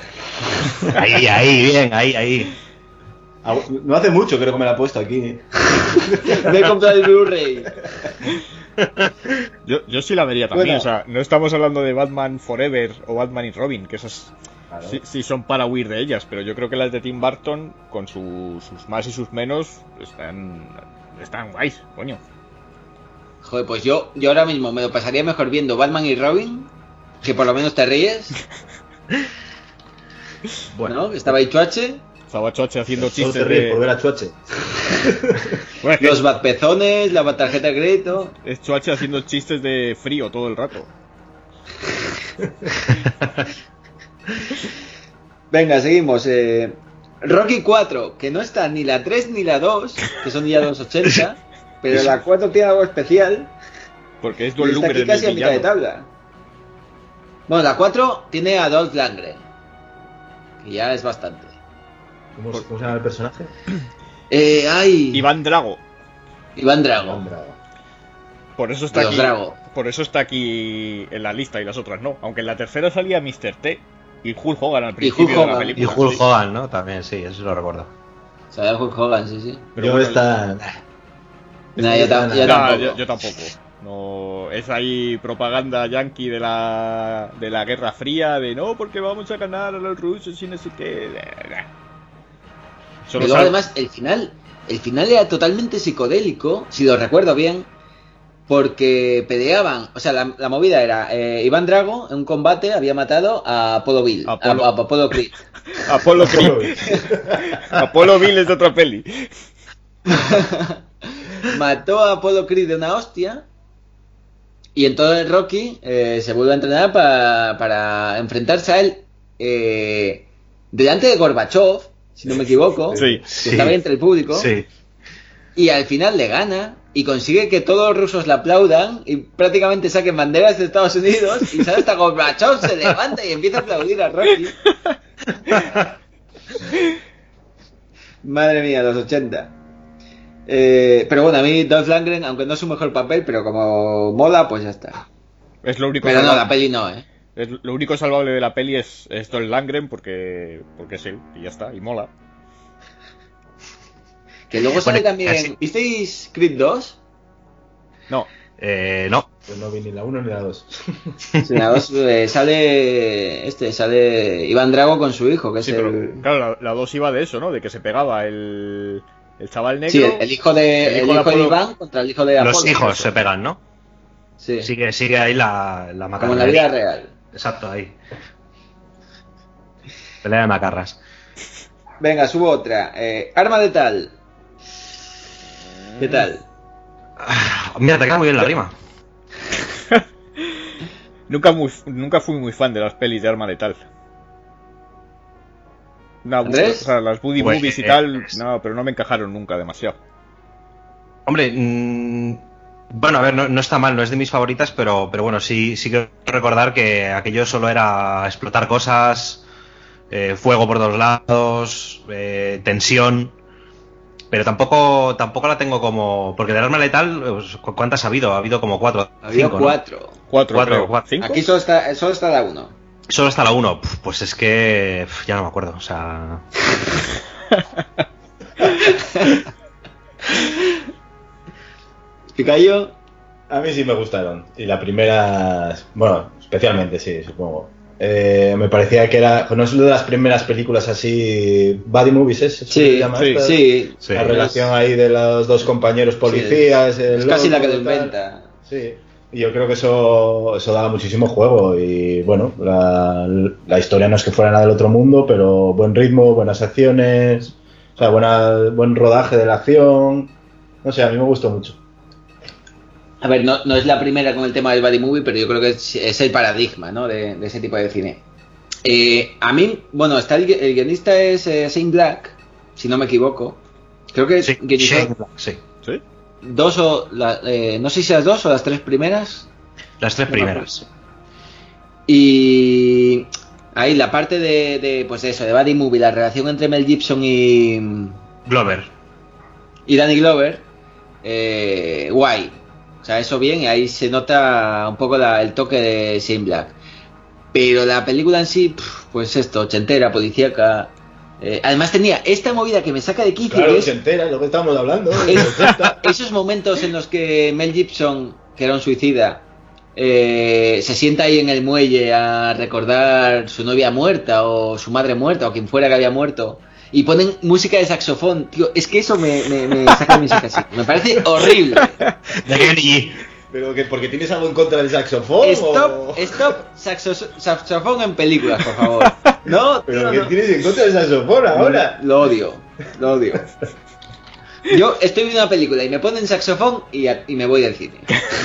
Ahí. No hace mucho creo que me la he puesto aquí. Me he comprado el Blu-ray. Yo sí la vería también, Bueno. O sea, no estamos hablando de Batman Forever o Batman y Robin, que esas Claro. sí son para huir de ellas, pero yo creo que las de Tim Burton, con sus más y sus menos, están guays, coño. Joder, pues yo ahora mismo me lo pasaría mejor viendo Batman y Robin, que por lo menos te ríes. Bueno, estaba ahí Chuache. Estaba Chuache haciendo Solo chistes te ríes de... por ver a Chuache. Bueno, es que Los batpezones, la tarjeta de crédito. es Chuache haciendo chistes de frío todo el rato. Venga, seguimos. Rocky 4, que no está ni la 3 ni la 2, que son ya los 80, pero la 4 tiene algo especial. Porque es Y Dolph está aquí Lundgren casi a el mitad de villano. tabla. Bueno, la 4 tiene a Dolph Lundgren, que ya es bastante. ¿Cómo se llama el personaje? Iván Drago. Iván Drago. Por eso está Los aquí. Drago. Por eso está aquí en la lista y las otras no. Aunque en la tercera salía Mr. T y Hulk Hogan al principio de la Hogan. película. Y Hulk sí. Hogan, ¿no? También, sí, eso lo recuerdo. O sea, Hulk Hogan, sí. Pero Yo bueno, esta... Nah, yo No, tampoco. yo tampoco. No, es ahí propaganda yankee de la Guerra Fría, de no, porque vamos a ganar a los rusos y no sé qué. Y Solo luego sal- además el final era totalmente psicodélico, si lo recuerdo bien, porque peleaban, o sea, la movida era Iván Drago en un combate había matado a Apollo Bill, Apolo. a Apollo Creed. Apolo Creed. Apolo Bill es de otra peli. Mató a Apollo Creed de una hostia y entonces Rocky se vuelve a entrenar para enfrentarse a él delante de Gorbachev, si no me equivoco, Sí. que estaba ahí entre el público. Sí. Y al final le gana y consigue que todos los rusos le aplaudan y prácticamente saquen banderas de Estados Unidos y sale hasta Gorbachev, se levanta y empieza a aplaudir a Rocky. Madre mía, los 80. Pero bueno, a mí Dolph Lundgren, aunque no es su mejor papel, pero como mola, pues ya está. Es lo único Pero no, salvable. la peli no, Es lo único salvable de la peli es Dolph Lundgren porque es él y ya está, y mola. Que luego sale Bueno, también... casi. ¿Visteis Creed 2? No, No. Pues no vi ni la 1 ni la 2. Sí, la 2 sale Iván Drago con su hijo, que sí, es pero el... claro, la 2 iba de eso, ¿no? De que se pegaba el chaval negro. Sí, el hijo de, el hijo de Apolo. Iván contra el hijo de Apolo. Los hijos se pegan, ¿no? Sí, Sigue ahí la como en la vida macarrería. real. Exacto, ahí. Pelea de macarras. Venga, subo otra. Arma de tal. ¿Qué tal? Mira, te queda muy bien la rima. Nunca fui muy fan de las pelis de Arma Letal. No, ¿Andrés? o sea, las buddy Pues, movies y tal, no, pero no me encajaron nunca demasiado. Hombre, bueno, a ver, no está mal, no es de mis favoritas, pero bueno, sí quiero recordar que aquello solo era explotar cosas, fuego por todos lados, tensión, pero tampoco la tengo como... Porque del Arma Letal, pues, ¿cuántas ha habido? Ha habido como 4 Había 5, ¿no? 4. 4, creo. 4. ¿5? Aquí solo está la 1. Solo hasta la 1. Pues es que ya no me acuerdo. O sea. ¿Picayo? A mí sí me gustaron. Y la primera, bueno, especialmente sí, supongo. Me parecía que era, no es una de las primeras películas así, buddy movies, ¿es? Sí, sí. La relación ahí de los dos compañeros policías. Es casi la que lo inventa. Sí. Y yo creo que eso daba muchísimo juego. Y bueno, la historia no es que fuera nada del otro mundo, pero buen ritmo, buenas acciones, o sea, buen rodaje de la acción. No sé, a mí me gustó mucho. A ver, no es la primera con el tema del buddy movie, pero yo creo que es el paradigma, ¿no? de ese tipo de cine. A mí, bueno, el guionista es Shane Black, si no me equivoco. Creo que Sí, guionizó Shane Black, sí. ¿Sí? no sé si las 2 o las 3 primeras. Las 3 primeras. Y ahí la parte de pues eso, de buddy movie, la relación entre Mel Gibson y Glover. Danny Glover, guay. O sea, eso bien, y ahí se nota un poco el toque de Shane Black. Pero la película en sí, pues esto, ochentera, policíaca. Además tenía esta movida que me saca de quicio. Claro, que es se entera lo que estamos hablando. esos momentos en los que Mel Gibson, que era un suicida, se sienta ahí en el muelle a recordar su novia muerta o su madre muerta o quien fuera que había muerto. Y ponen música de saxofón, tío. Es que eso me saca mi así. Me parece horrible. Pero que porque tienes algo en contra del saxofón. Stop saxofón en películas, por favor. No, pero tío, ¿qué no. tienes en contra del saxofón ahora? Lo odio. Yo estoy viendo una película y me ponen saxofón y me voy del cine.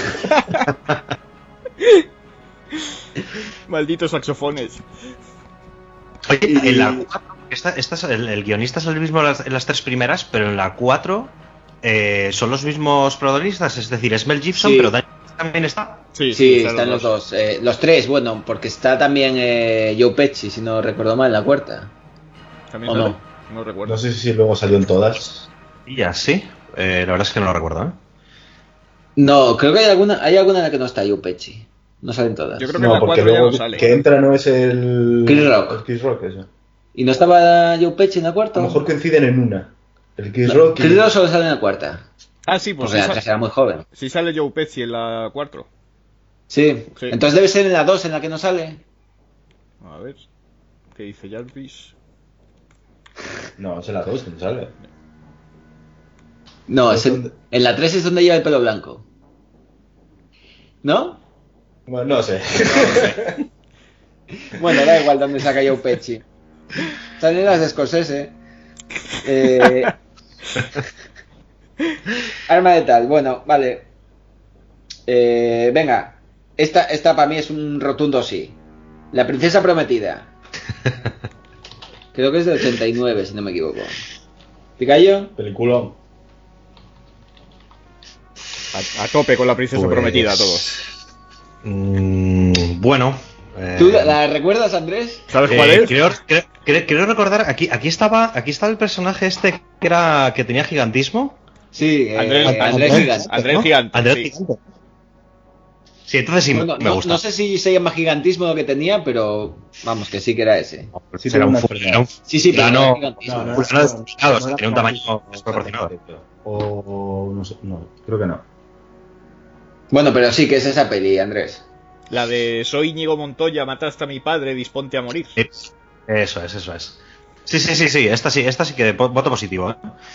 Malditos saxofones. Oye, en la 4, el guionista es el mismo en las 3 primeras, pero en la 4 son los mismos protagonistas, es decir, es Mel Gibson, Sí. pero Danny también está. Sí, están los dos. Los 3, bueno, porque está también Joe Pesci, si no recuerdo mal, en la 4ª. También ¿O sale. no? No recuerdo. No sé si luego salió en todas. Y ya, sí. La verdad es que no lo recuerdo, ¿eh? No, creo que hay alguna en la que no está Joe Pesci. No salen todas. Yo creo que No, en la porque 4 ya luego no sale. que entra no es el Chris Rock. el Chris Rock, eso. ¿Y no estaba Joe Pesci en la 4ª? A lo mejor coinciden en una. El Chris No, Rock y... Chris Rock solo sale en la 4ª. Ah, sí, pues Porque la 3 era muy joven. sí sale Joe Pesci en la 4. Sí. Sí. Entonces debe ser en la 2 en la que no sale. A ver. ¿Qué dice Jarvis? No, es en la 2 que no sale. No, ¿Es donde? en la 3 es donde lleva el pelo blanco. ¿No? Bueno, no sé. Bueno, da igual dónde saca Joe Pesci. Salen las de Scorsese. Arma de tal. Bueno, vale. Venga. Esta para mí es un rotundo sí. La princesa prometida. Creo que es del 89, si no me equivoco. ¿Picayo? Peliculón. A tope con la princesa Pues- prometida, todos. Bueno. ¿Tú la recuerdas, Andrés? ¿Sabes cuál es? Creo recordar, aquí estaba el personaje este que tenía gigantismo. Sí, Andrés Gigante. Andrés Gigante. Andrés Sí. Gigante. Sí, entonces sí Bueno, me gusta. no sé si se llama gigantismo lo que tenía, pero vamos, que sí que era ese. Sí, Era un tuvo una- era un Sí, sí, pero fulano- era gigantismo. No, no, fulano no, desproporcionado, no era tenía un tamaño desproporcionado. O no sé, no, creo que no. Bueno, pero sí que es esa peli, Andrés. La de Soy Íñigo Montoya, mataste a mi padre, disponte a morir. Eso es. Sí, esta sí que voto positivo, ¿eh?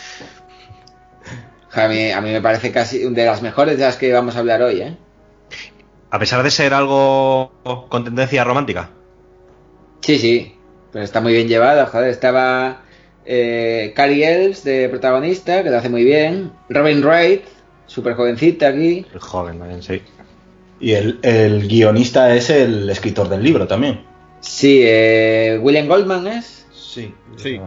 A mí me parece casi de las mejores de las que vamos a hablar hoy, ¿eh? A pesar de ser algo con tendencia romántica. Sí, pero está muy bien llevada, joder. Estaba Cary Elves de protagonista, que lo hace muy bien. Robin Wright, súper jovencita aquí. El joven también, sí. Y el guionista es el escritor del libro también. Sí, William Goldman es. Sí. Sí.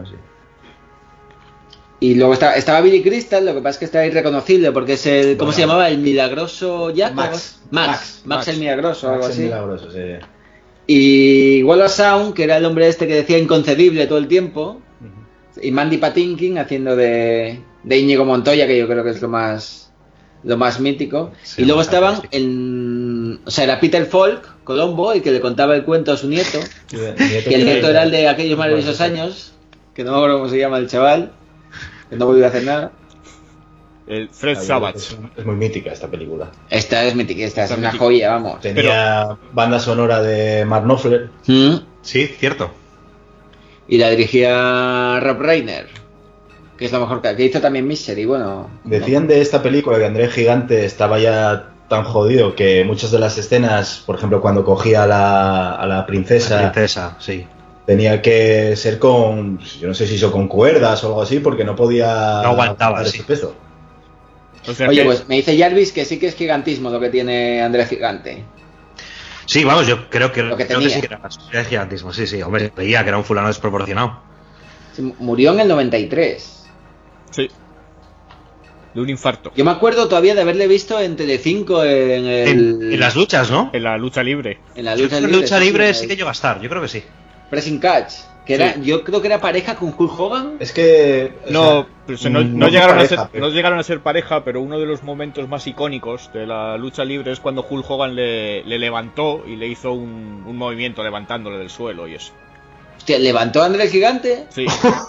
Y luego estaba Billy Crystal, lo que pasa es que está irreconocible porque es el... ¿Cómo se llamaba? El milagroso Jack. Max el milagroso, algo Max el así. Milagroso, sí. Y Wallace Shawn, que era el hombre este que decía inconcebible todo el tiempo. Y Mandy Patinkin haciendo de Íñigo Montoya, que yo creo que es lo más mítico. Sí, y luego fantástico. estaban O sea, era Peter Falk, Colombo, el que le contaba el cuento a su nieto. Que el nieto era el de aquellos maravillosos años, que no me acuerdo cómo se llama el chaval, que no volvió a hacer nada. El Fred Savage. Es muy mítica esta película. Esta es mítica, esta es una joya, vamos. Tenía banda sonora de Mark Knopfler. Sí, cierto. Y la dirigía Rob Reiner, que es lo mejor que hizo también Misery. Bueno, Decían de esta película que André el Gigante estaba ya tan jodido que muchas de las escenas, por ejemplo, cuando cogía a la princesa. La princesa, sí. Tenía que ser con, yo no sé si son con cuerdas o algo así, porque no podía. No aguantaba, ese peso. O sea oye, que- pues me dice Jarvis que sí que es gigantismo lo que tiene Andrés Gigante. Sí, vamos, yo creo que, Lo que creo que tenía. sí que era gigantismo. Sí, hombre, veía que era un fulano desproporcionado. Murió en el 93. Sí. De un infarto. Yo me acuerdo todavía de haberle visto en Telecinco En las luchas, ¿no? En la lucha libre. En la Yo lucha creo que libre. lucha libre sí sí, que llegó a estar, yo creo que sí. Pressing Catch. Que era, Sí. yo creo que era pareja con Hulk Hogan. Es que. No, pues no, no llegaron pareja, a ser, pero- no llegaron a ser pareja, pero uno de los momentos más icónicos de la lucha libre es cuando Hulk Hogan le levantó y le hizo un movimiento levantándole del suelo y eso. Hostia, ¿levantó a Andrés Gigante? Sí.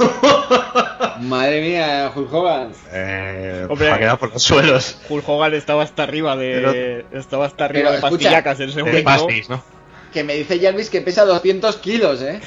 Madre mía, Hulk Hogan. Hombre, ha quedado por los suelos. Hulk Hogan estaba hasta arriba de Pero, de escucha, pastillacas en ese De momento. pastis, ¿no? Que me dice Jarvis que pesa 200 kilos, ¿eh?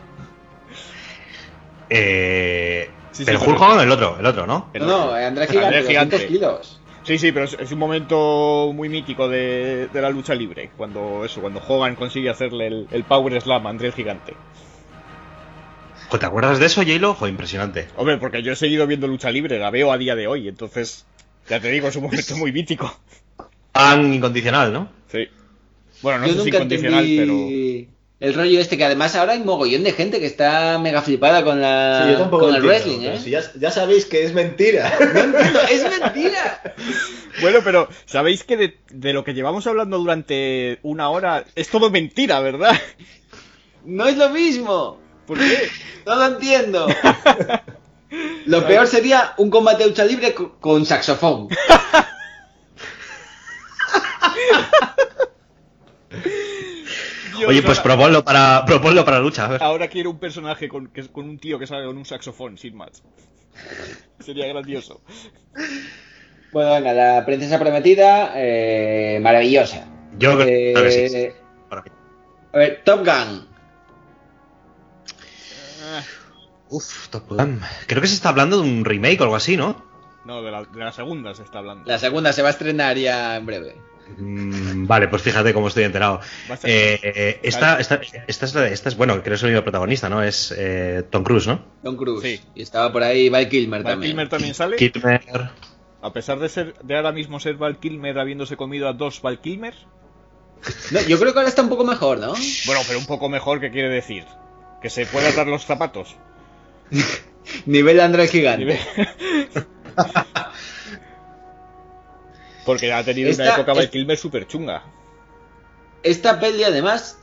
Sí, pero sí, Hulk pero- Hogan el otro, ¿no? No, Andrés Gigante, Andrés 200 Gigante. kilos. Sí, pero es un momento muy mítico de la lucha libre. Cuando Hogan consigue hacerle el Power Slam a Andrés Gigante. Pues, ¿te acuerdas de eso, J-Lo? Fue impresionante. Hombre, porque yo he seguido viendo lucha libre, la veo a día de hoy, entonces, ya te digo, es un momento muy mítico. Tan incondicional, ¿no? Sí. Bueno, no Yo sé si nunca incondicional, entendí el rollo este, que además ahora hay mogollón de gente que está mega flipada con la Sí, yo tampoco con el entiendo, wrestling, pero ¿eh? si ya sabéis que es mentira. ¡Es mentira! pero... Bueno, pero sabéis que de lo que llevamos hablando durante una hora es todo mentira, ¿verdad? ¡No es lo mismo! ¿Por qué? No lo entiendo. Lo peor sería un combate de lucha libre con saxofón. Dios, Oye, pues ahora- proponlo para la lucha, a ver. Ahora quiero un personaje con un tío que salga con un saxofón, sin más. Sería grandioso. Bueno, venga, la princesa prometida, maravillosa. Yo creo que sí. Para mí. A ver, Top Gun. Uf, Top Gun. Creo que se está hablando de un remake o algo así, ¿no? No, de la segunda se está hablando. La segunda se va a estrenar ya en breve. Vale, pues fíjate cómo estoy enterado. Va a ser- Esta es, bueno, creo que es el mismo protagonista, ¿no? Es Tom Cruise, ¿no? Tom Cruise. Sí. Y estaba por ahí Val Kilmer ¿Val también. Kilmer también sale? Kilmer. A pesar de ahora mismo ser Val Kilmer habiéndose comido a dos Val Kilmer. No, yo creo que ahora está un poco mejor, ¿no? Bueno, pero un poco mejor, ¿qué quiere decir? Que se puede atar los zapatos. Nivel Andrés Gigante. Porque ha tenido Esta una época Val es- Kilmer súper chunga. Esta peli, además,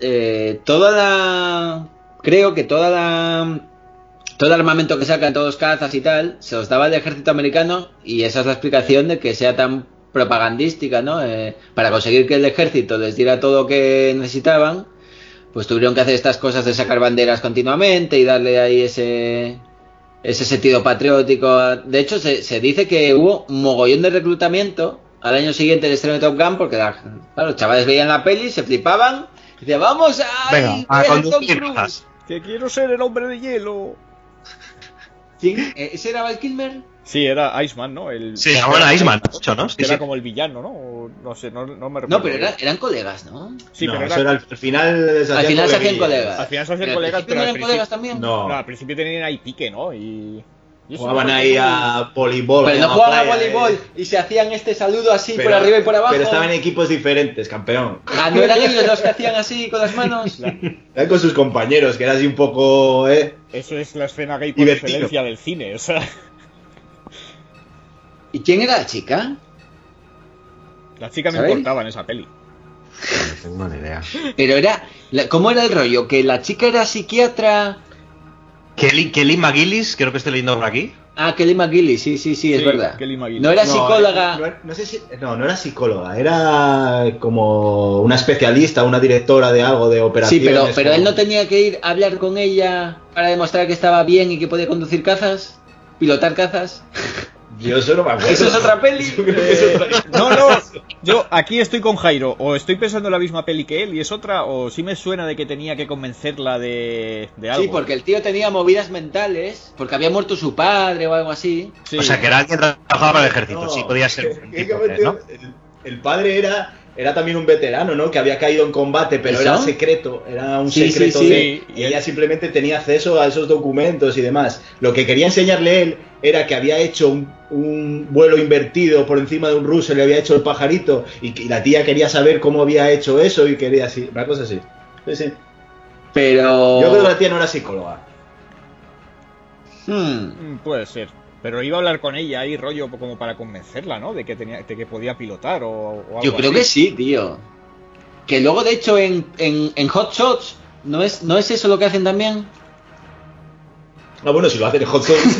creo que todo el armamento que sacan, todos los cazas y tal, se los daba el ejército americano, y esa es la explicación de que sea tan propagandística, ¿no? Para conseguir que el ejército les diera todo lo que necesitaban, pues tuvieron que hacer estas cosas de sacar banderas continuamente y darle ahí ese sentido patriótico. De hecho, se dice que hubo un mogollón de reclutamiento al año siguiente del estreno de Top Gun, porque claro, los chavales veían la peli, se flipaban, y decían, ¡vamos a Venga, a Tom conducir. Cruise! Que quiero ser el hombre de hielo. ¿Quién? ¿Ese era Val Kilmer? Sí, era Iceman, ¿no? Sí, llamaban Iceman, de hecho, ¿no? Sí, Que era sí. como el villano, ¿no? O no sé, no me recuerdo. No, pero eran colegas, ¿no? Sí, No, pero eso era al final. Al final se hacían colegas. Al final se hacían Pero al colegas, principio pero no al eran colegas principio... también. No. No, al principio tenían ahí pique, ¿no? Y eso Jugaban no ahí recuerdo. a voleibol. Pero no a jugaban a playa, voleibol y se hacían este saludo así Pero- por arriba y por abajo. Pero estaban en equipos diferentes, campeón. Ah, ¿no eran ellos los que hacían así con las manos? Estaban con sus compañeros, que era así un poco. Eso es la escena gay por Divertido. excelencia del cine, o sea... ¿Y quién era la chica? La chica no ¿Sabéis? importaba en esa peli. No tengo ni idea. Pero ¿cómo era el rollo? ¿Que la chica era psiquiatra Kelly McGillis, creo que estoy leyendo por aquí. Ah, Kelly McGillis, sí, es verdad. Kelly McGillis. No era psicóloga. No sé si. No era psicóloga, era como una especialista, una directora de algo de Sí, operaciones. pero él no tenía que ir a hablar con ella para demostrar que estaba bien y que podía conducir cazas, pilotar cazas. Yo eso no me acuerdo. ¿Eso es otra peli? No, yo aquí estoy con Jairo. O estoy pensando en la misma peli que él y es otra, o sí me suena de que tenía que convencerla de algo. Sí, porque el tío tenía movidas mentales, porque había muerto su padre o algo así. Sí. O sea, que era alguien que trabajaba para el ejército, No, sí, podía ser. ¿no? El padre era también un veterano, ¿no? Que había caído en combate, pero ¿Eso? era secreto. Era un Sí, secreto sí. de... Y ella simplemente tenía acceso a esos documentos y demás. Lo que quería enseñarle él era que había hecho un vuelo invertido por encima de un ruso, le había hecho el pajarito, y la tía quería saber cómo había hecho eso y quería así, una cosa así. Sí. Pero... Yo creo que la tía no era psicóloga. Puede ser. Pero iba a hablar con ella ahí, rollo, como para convencerla, ¿no? De que podía pilotar o algo Yo creo así. que sí, tío. Que luego, de hecho, en Hot Shots, ¿no es eso lo que hacen también? Ah, bueno, si lo hacen en Hot Shots.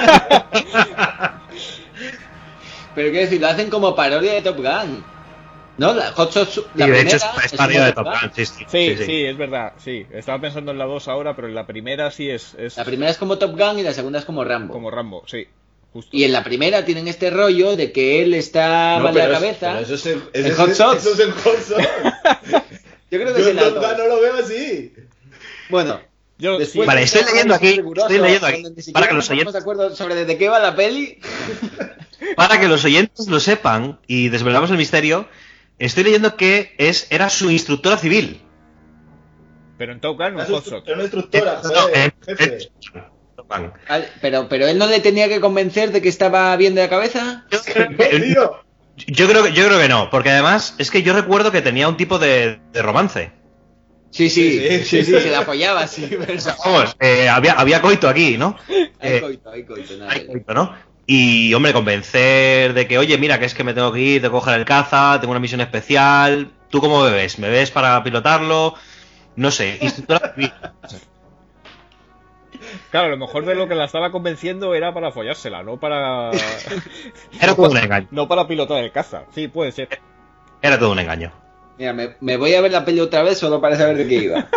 Pero quiero decir, lo hacen como parodia de Top Gun. ¿No? La Hot Shots, la Y de primera hecho es como parodia de Top Gun, sí. Sí, es verdad, sí. Estaba pensando en la 2 ahora, pero en la primera sí es La primera es como Top Gun y la segunda es como Rambo. como Rambo, sí. Justo. Y en la primera tienen este rollo de que él está mal de la cabeza. Pero eso es en Hot Shots. Eso es en Hot Shots. Yo creo que Yo es en en la Top Gun dos. no lo veo así. Bueno, Yo después Vale, de estoy este leyendo aquí, análisis estoy leyendo aquí, riguroso, donde ni para siquiera que los nos ponemos oyentes- de acuerdo sobre de qué va la peli. Para que los oyentes lo sepan y desvelamos el misterio, estoy leyendo que era su instructora civil. Pero en Top Gun o en Hot Shots. Era una instructora, No, joder, jefe. Vale, pero él no le tenía que convencer de que estaba bien de la cabeza. Tío. Yo creo que no, porque además es que yo recuerdo que tenía un tipo de romance. Sí, Sí. se la apoyaba, sí. Pero... Vamos, había coito aquí, ¿no? Hay coito, nada. Hay coito, ¿no? Y, hombre, convencer de que, oye, mira, que es que me tengo que ir, tengo que coger el caza, tengo una misión especial. ¿Tú cómo me ves? ¿Me ves para pilotarlo? No sé, instructora civil. Claro, a lo mejor de lo que la estaba convenciendo era para follársela, no para... Era todo un engaño. No para pilotar el caza. Sí, puede ser. Era todo un engaño. Mira, me voy a ver la peli otra vez solo para saber de qué iba.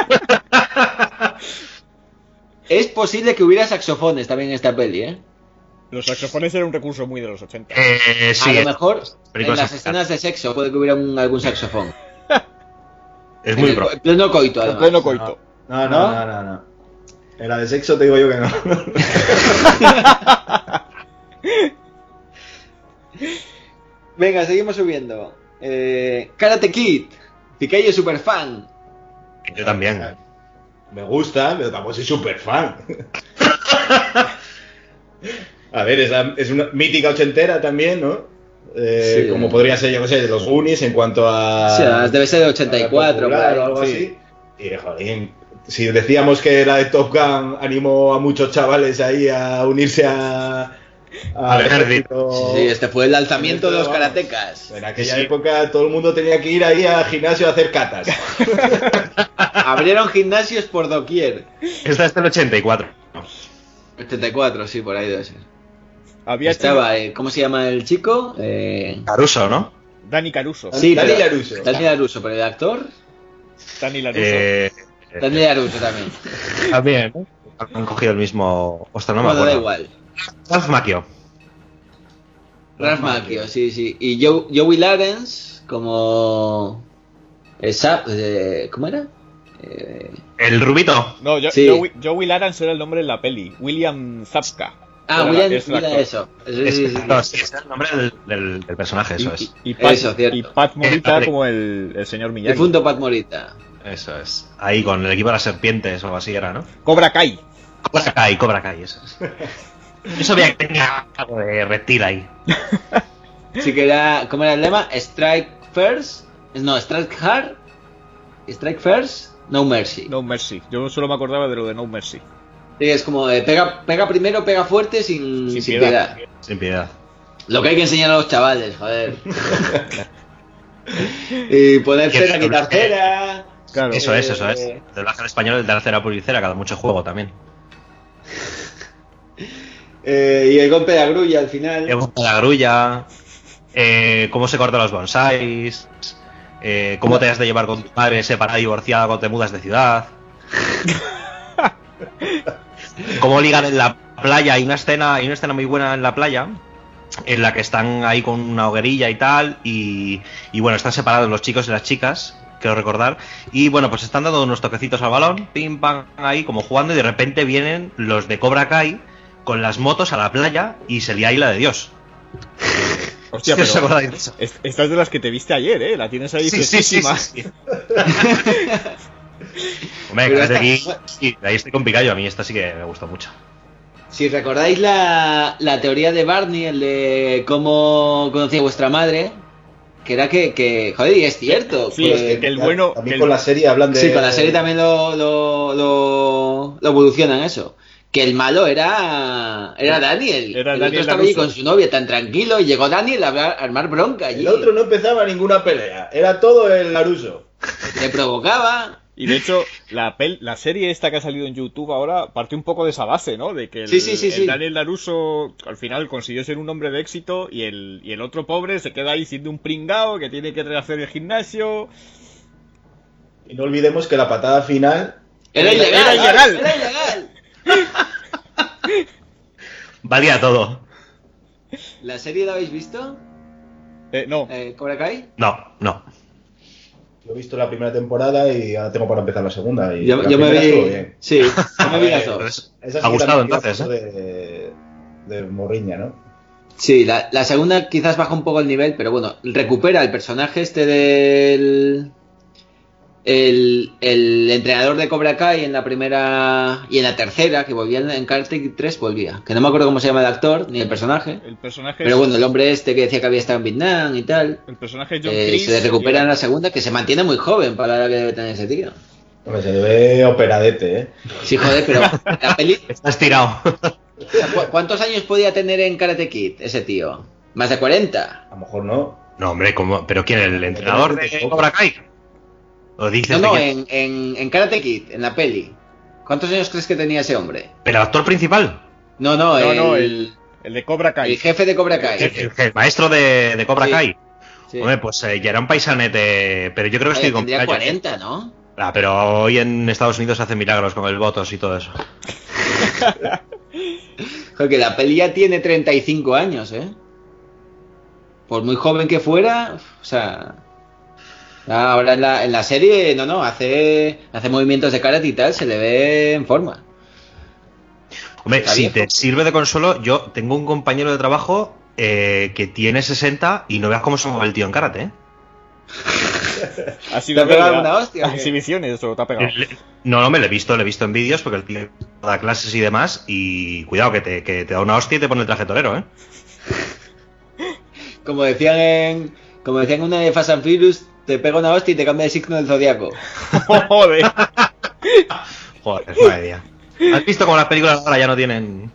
Es posible que hubiera saxofones también en esta peli, ¿eh? Los saxofones eran un recurso muy de los 80. Sí, a lo mejor en películas las de- escenas de sexo puede que hubiera algún saxofón. es muy En pro. el pleno coito, En además. pleno coito. No. En la de sexo te digo yo que no. Venga, seguimos subiendo. Karate Kid. Picayo es super fan. Yo también. Me gusta, pero tampoco soy súper fan. A ver, es una mítica ochentera también, ¿no? Sí. Como podría ser, yo qué sé, de los Goonies en cuanto a... O sea, debe ser de 84, popular por ahí, o algo sí. así. Y, joder, si decíamos que la de Top Gun animó a muchos chavales ahí a unirse al ejército... Sí, este fue el lanzamiento de los karatecas. En aquella época todo el mundo tenía que ir ahí al gimnasio a hacer catas. Abrieron gimnasios por doquier. Esta es del 84. 84, sí, por ahí debe ser. Había Estaba, ¿cómo se llama el chico? Caruso, ¿no? Dani Caruso. Sí, Dani pero- Laruso. Dani Laruso, pero el actor, Dani Laruso. Dani Laruso también. También. ¿no? Han cogido el mismo. Ostras, no me Bueno, da acuerdo. igual. Ralph Macchio. Ralph Macchio, sí. Y Joey Lawrence como... ¿Cómo era? El rubito. No, Sí. Joey Lawrence era el nombre en la peli. William Zabka. William, Es el actor. eso. Sí. No, sí, es el nombre del personaje, eso es. Y Pat, Eso, cierto. y Pat Morita Patrick. como el señor Miyagi. Difunto Pat Morita. Eso es. Ahí con el equipo de las serpientes o algo así era, ¿no? Cobra Kai. Cobra Kai, eso es. Yo sabía que tenía algo de reptil ahí. Sí que era... ¿Cómo era el lema? Strike first. No, strike hard. Strike first. No mercy. No Mercy. Yo solo me acordaba de lo de No Mercy. Sí, es como pega primero, pega fuerte sin Sin piedad. piedad. Sin piedad. Lo que hay que enseñar a los chavales, joder. Y poner cera, quitar cera. Claro. Eso es. Doblaje al español, el de la cera pulicera, cada mucho juego también. Y el golpe de la grulla al final. El golpe de la grulla. Cómo se cortan los bonsáis. Cómo te has de llevar con tu madre separada y divorciada cuando te mudas de ciudad. Cómo ligan en la playa. Hay una escena muy buena en la playa en la que están ahí con una hoguerilla y tal, y bueno, están separados los chicos y las chicas, quiero recordar, y bueno, pues están dando unos toquecitos al balón, pim pam, ahí como jugando, y de repente vienen los de Cobra Kai con las motos a la playa y se lía ahí la de Dios. Hostia, ¿Sí os pero acordáis de eso? esta es de las que te viste ayer, ¿eh? La tienes ahí fresquísima. Sí. Hombre, Karate Kid, sí, ahí estoy con Picayo, a mí esta sí que me gustó mucho. Si recordáis la teoría de Barney, el de cómo conocía a vuestra madre, que era que joder, y es cierto. Sí, es que el bueno... También con la serie hablan de... Sí, con la serie también lo evolucionan eso. Que el malo era Daniel. Era el Daniel otro estaba allí LaRusso. con su novia tan tranquilo y llegó Daniel a armar bronca allí. El otro no empezaba ninguna pelea, era todo el LaRusso. Le provocaba. Y de hecho, la serie esta que ha salido en YouTube ahora parte un poco de esa base, ¿no? De que el Daniel LaRusso al final consiguió ser un hombre de éxito y el otro pobre se queda ahí siendo un pringao que tiene que rehacer el gimnasio. Y no olvidemos que la patada final... Era ilegal. Valía todo. ¿La serie la habéis visto? No. ¿Cobra Kai? No. Yo he visto la primera temporada y ahora tengo para empezar la segunda. Y Yo la me primera estuvo vi... bien. Sí, yo me vi las dos. Esa sí Ha gustado que también entonces, de Morriña, ¿no? Sí, la segunda quizás baja un poco el nivel, pero bueno, recupera el personaje este del... El entrenador de Cobra Kai en la primera y en la tercera, que volvía en Karate Kid 3, volvía. Que no me acuerdo cómo se llama el actor, ni el personaje. El personaje Pero bueno, el hombre este que decía que había estado en Vietnam y tal. El personaje es John Chris. Se le recupera en la segunda, que se mantiene muy joven para la edad que debe tener ese tío. Hombre, se le ve operadete, ¿eh? Sí, joder, pero la peli... Está estirado. ¿Cuántos años podía tener en Karate Kid ese tío? ¿Más de 40? A lo mejor no. No, hombre, ¿cómo? ¿Pero quién? ¿El entrenador de Cobra Kai? ¿O dices No, de quién? en Karate Kid, en la peli. ¿Cuántos años crees que tenía ese hombre? ¿Pero el actor principal? No, el de Cobra Kai. El jefe de Cobra Kai. El maestro de Cobra Sí. Kai. Sí. Hombre, pues ya era un paisanete, pero yo creo que estoy con Tendría Picayo. 40, ¿no? Ah, pero hoy en Estados Unidos hacen milagros con el Botox y todo eso. Porque la peli ya tiene 35 años, ¿eh? Por muy joven que fuera, o sea... Ahora en la serie, hace movimientos de karate y tal, se le ve en forma. Hombre, Está si viejo. te sirve de consuelo, yo tengo un compañero de trabajo que tiene 60 y no veas cómo se mueve el tío en karate, ¿eh? ¿Ha sido ¿Te ha pegado verla alguna hostia o a qué? exhibiciones o te ha pegado? No, me lo he visto en vídeos porque el tío da clases y demás y cuidado que te da una hostia y te pone el traje torero, ¿eh? Como decían en una de Fast and Furious, te pega una hostia y te cambia de signo del zodiaco. Joder. Joder, madre mía. ¿Has visto cómo las películas ahora ya no tienen...?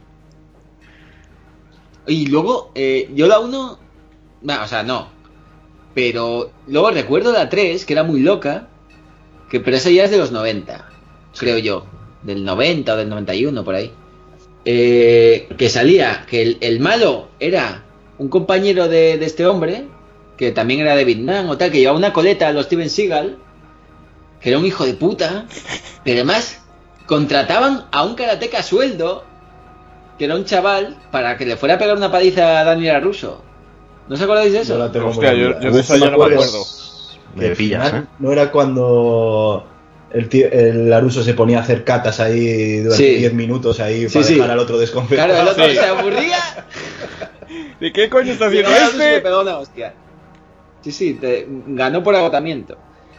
Y luego, yo la 1... no. Pero luego recuerdo la 3, que era muy loca, pero esa ya es de los 90, creo yo. Del 90 o del 91, por ahí. Que salía, que el malo era un compañero de este hombre, que también era de Vietnam o tal, que llevaba una coleta a los Steven Seagal, que era un hijo de puta, pero además contrataban a un karateca a sueldo, que era un chaval, para que le fuera a pegar una paliza a Daniel LaRusso. ¿No os acordáis de eso? Yo la tengo Hostia, muy yo olvidada. de eso ya no me acuerdo. Me al pillas, final ¿eh? No era cuando el LaRusso se ponía a hacer catas ahí durante Sí. 10 minutos ahí Sí, para sí. dejar al otro desconcertado. Claro, el otro Sí. se aburría ¿De qué coño está y haciendo LaRusso le este? pegó una hostia. Sí, ganó por agotamiento.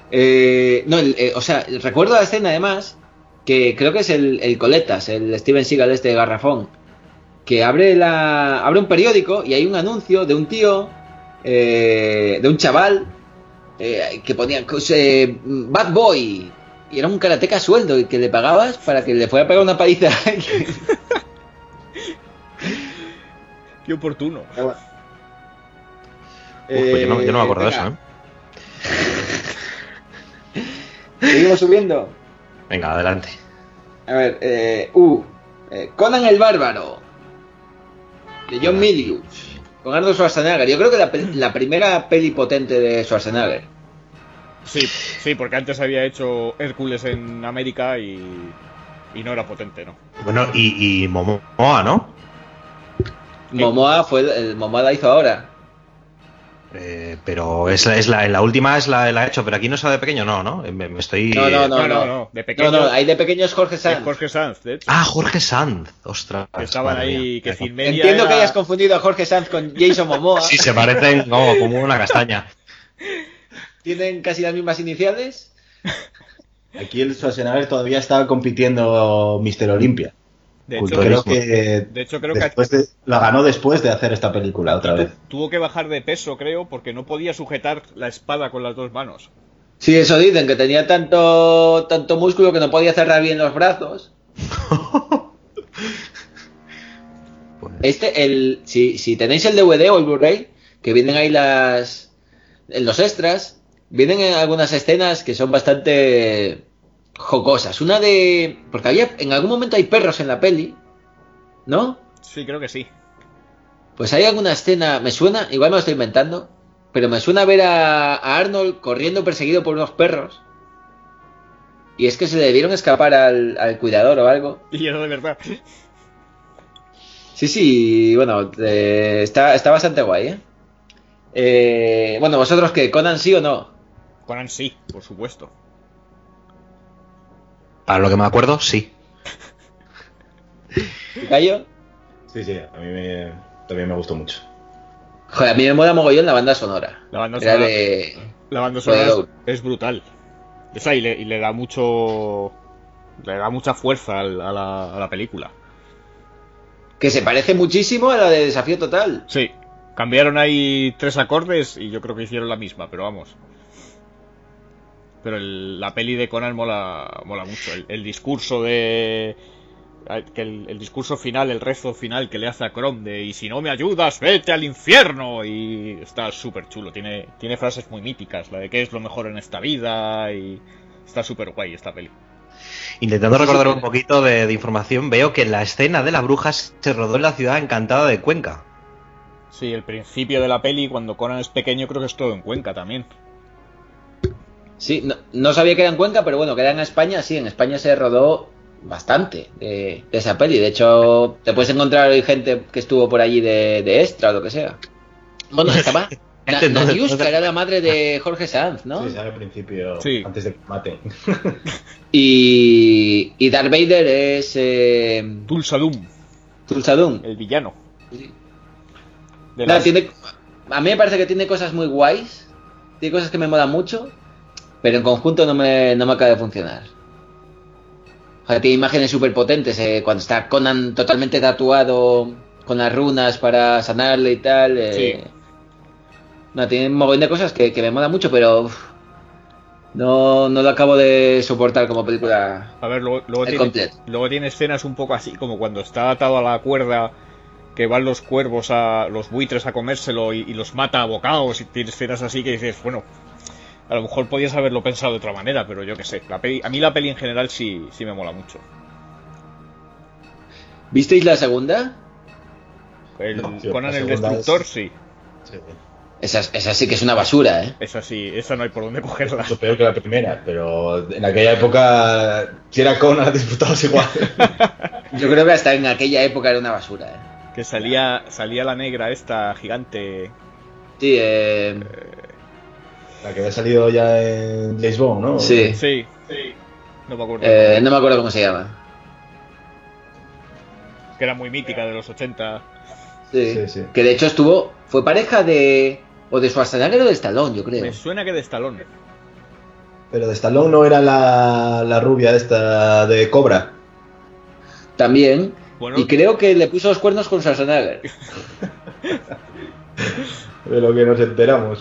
Recuerdo la escena además, que creo que es el Coletas, el Steven Seagal este garrafón, que abre un periódico y hay un anuncio de un tío, de un chaval, que ponía Bad Boy, y era un karateca a sueldo y que le pagabas para que le fuera a pegar una paliza. Qué oportuno. Pues yo no me acuerdo de eso, venga, ¿eh? Seguimos subiendo. Venga, adelante. A ver, Conan el Bárbaro. De John Milius. Con Arnold Schwarzenegger. Yo creo que la primera peli potente de Schwarzenegger. Sí, porque antes había hecho Hércules en América y no era potente, ¿no? Bueno, y Momoa, ¿no? Momoa Momoa la hizo ahora. Pero en la última la ha hecho, pero aquí no es la de pequeño, no. Me estoy. No. De pequeño. No, hay de pequeños Jorge Sanz. Jorge Sanz, de hecho. Ah, Jorge Sanz, ostras. Que estaban madre ahí, mía. que Filmedia Entiendo era... que hayas confundido a Jorge Sanz con Jason Momoa. Sí, se parecen como una castaña. ¿Tienen casi las mismas iniciales? Aquí el Schwarzenegger todavía estaba compitiendo Mr. Olympia. De hecho, creo que la ganó después de hacer esta película otra vez. Tuvo que bajar de peso, creo, porque no podía sujetar la espada con las dos manos. Sí, eso dicen, que tenía tanto músculo que no podía cerrar bien los brazos. Si tenéis el DVD o el Blu-ray, que vienen ahí en los extras, vienen en algunas escenas que son bastante jocosas. Porque en algún momento hay perros en la peli, ¿no? Sí, creo que sí. Pues hay alguna escena, me suena, igual me lo estoy inventando, pero me suena ver a Arnold corriendo perseguido por unos perros. Y es que se le debieron escapar al cuidador o algo. Y era de verdad. Sí, bueno, está bastante guay, bueno, ¿vosotros qué? ¿Conan sí o no? Conan sí, por supuesto. Para lo que me acuerdo, sí. ¿Callo? Sí, a mí también me gustó mucho. Joder, a mí me mola mogollón la banda sonora. La banda sonora es brutal. Esa y le da mucho... Le da mucha fuerza a la película. Que se parece muchísimo a la de Desafío Total. Sí, cambiaron ahí 3 acordes y yo creo que hicieron la misma, pero vamos. Pero la peli de Conan mola mucho. El discurso el discurso final, el rezo final que le hace a Crom de "y si no me ayudas, vete al infierno", y está súper chulo. Tiene frases muy míticas, la de "qué es lo mejor en esta vida", y está súper guay esta peli. Intentando recordar un poquito de información, veo que la escena de la bruja se rodó en la ciudad encantada de Cuenca. Sí, el principio de la peli, cuando Conan es pequeño, creo que es todo en Cuenca también. Sí, no sabía que era en Cuenca, pero bueno, que era en España, sí, en España se rodó bastante de esa peli. De hecho, te puedes encontrar gente que estuvo por allí de extra o lo que sea. Bueno, estaba Nadiuska, era la madre de Jorge Sanz, ¿no? Sí, sale al principio, sí. Antes de que maten. Y Darth Vader es... Tulsa Doom. El villano. Sí. A mí me parece que tiene cosas muy guays, tiene cosas que me molan mucho, pero en conjunto no me acaba de funcionar. O sea, tiene imágenes súper potentes, cuando está Conan totalmente tatuado con las runas para sanarle y tal. Sí. No, tiene un montón de cosas que me molan mucho, pero no lo acabo de soportar como película. A ver, luego tiene escenas un poco así, como cuando está atado a la cuerda, que van los cuervos los buitres a comérselo y los mata a bocados, y tiene escenas así que dices, bueno, a lo mejor podías haberlo pensado de otra manera, pero yo qué sé. A mí la peli en general sí me mola mucho. ¿Visteis la segunda? Conan el Destructor, sí. Esa sí que es una basura, ¿eh? Esa no hay por dónde cogerla. Es peor que la primera, pero en aquella época, si era Conan, disfrutabas igual. Yo creo que hasta en aquella época era una basura, ¿eh? Que salía la negra esta gigante. Sí, la que había salido ya en James Bond, ¿no? Sí. No me acuerdo. No me acuerdo cómo se llama. Que era muy mítica, de los 80. Sí. Que de hecho fue pareja de Schwarzenegger o de Stallone, yo creo. Me suena que de Stallone. Pero de Stallone no era la rubia esta de Cobra. También. Bueno, y creo que le puso los cuernos con Schwarzenegger. De lo que nos enteramos.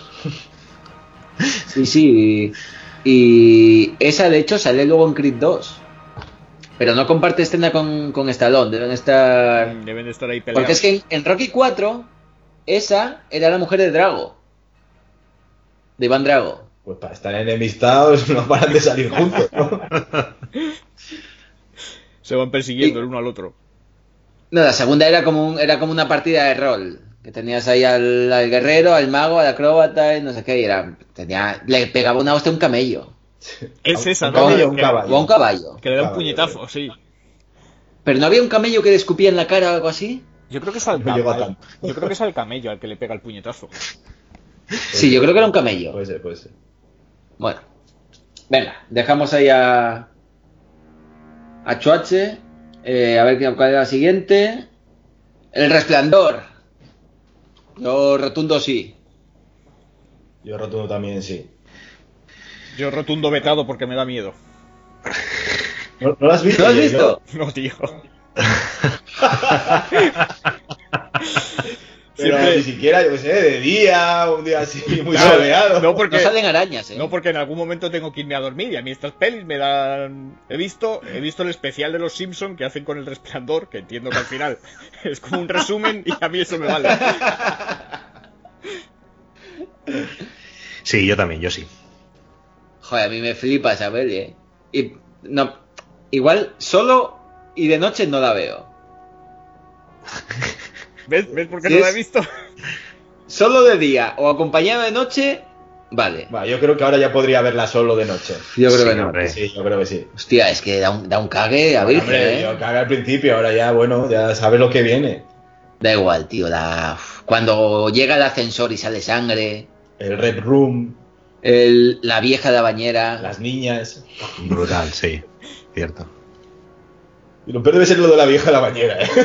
Sí. Y esa de hecho sale luego en Creed 2. Pero no comparte escena con Stallone. Deben estar ahí peleados. Porque es que en Rocky 4 esa era la mujer de Drago. De Iván Drago. Pues para estar enemistados no paran de salir juntos, ¿no? Se van persiguiendo el uno al otro. No, la segunda era como una partida de rol. Que tenías ahí al guerrero, al mago, al acróbata y no sé qué. Y le pegaba una hostia a un camello. Es esa, Un ¿no? camello, un Que- caballo. O a un caballo. Que le da un Caballo, puñetazo, sí. Pero no había un camello que le escupía en la cara o algo así. Yo creo que es al No llegó a camello. tanto. Yo creo que es al camello al que le pega el puñetazo. Sí, yo creo que era un camello. Puede ser. Bueno, venga, dejamos ahí a Chuache. A ver cuál era la siguiente. El Resplandor. Yo rotundo sí. Yo rotundo también, sí. Yo rotundo vetado porque me da miedo. ¿No lo has visto? ¿No has Diego? visto? No, tío. Pero Siempre- ni siquiera, yo qué sé, de día, un día así muy Claro, soleado. no porque No salen arañas, ¿eh? no porque en algún momento tengo que irme a dormir y a mí estas pelis me dan. He visto el especial de los Simpson que hacen con El Resplandor, que entiendo que al final es como un resumen y a mí eso me vale. Sí, yo también, yo sí. Joder, a mí me flipa esa peli, ¿eh? Y no, igual solo y de noche no la veo. ¿Ves por qué Si no la he es- visto? Solo de día o acompañado de noche, vale. Va, yo creo que ahora ya podría verla solo de noche. Yo creo Sí, que no. hombre. Sí, yo creo que sí. Hostia, es que da un cague a Bueno, virgen, hombre, ¿eh? yo cagué al principio, ahora ya, bueno, ya sabes lo que viene. Da igual, tío. Cuando llega el ascensor y sale sangre, El Red Room, la vieja de la bañera. las niñas. Brutal, sí. Cierto. Y lo peor debe ser lo de la vieja de la bañera, ¿eh?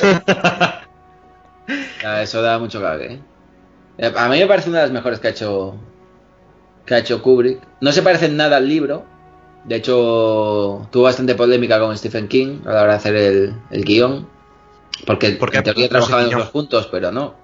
Eso da mucho cague, ¿eh? A mí me parece una de las mejores que ha hecho Kubrick. No se parece en nada al libro. De hecho, tuvo bastante polémica con Stephen King a la hora de hacer el guión. Porque en teoría trabajaban los dos juntos, pero no.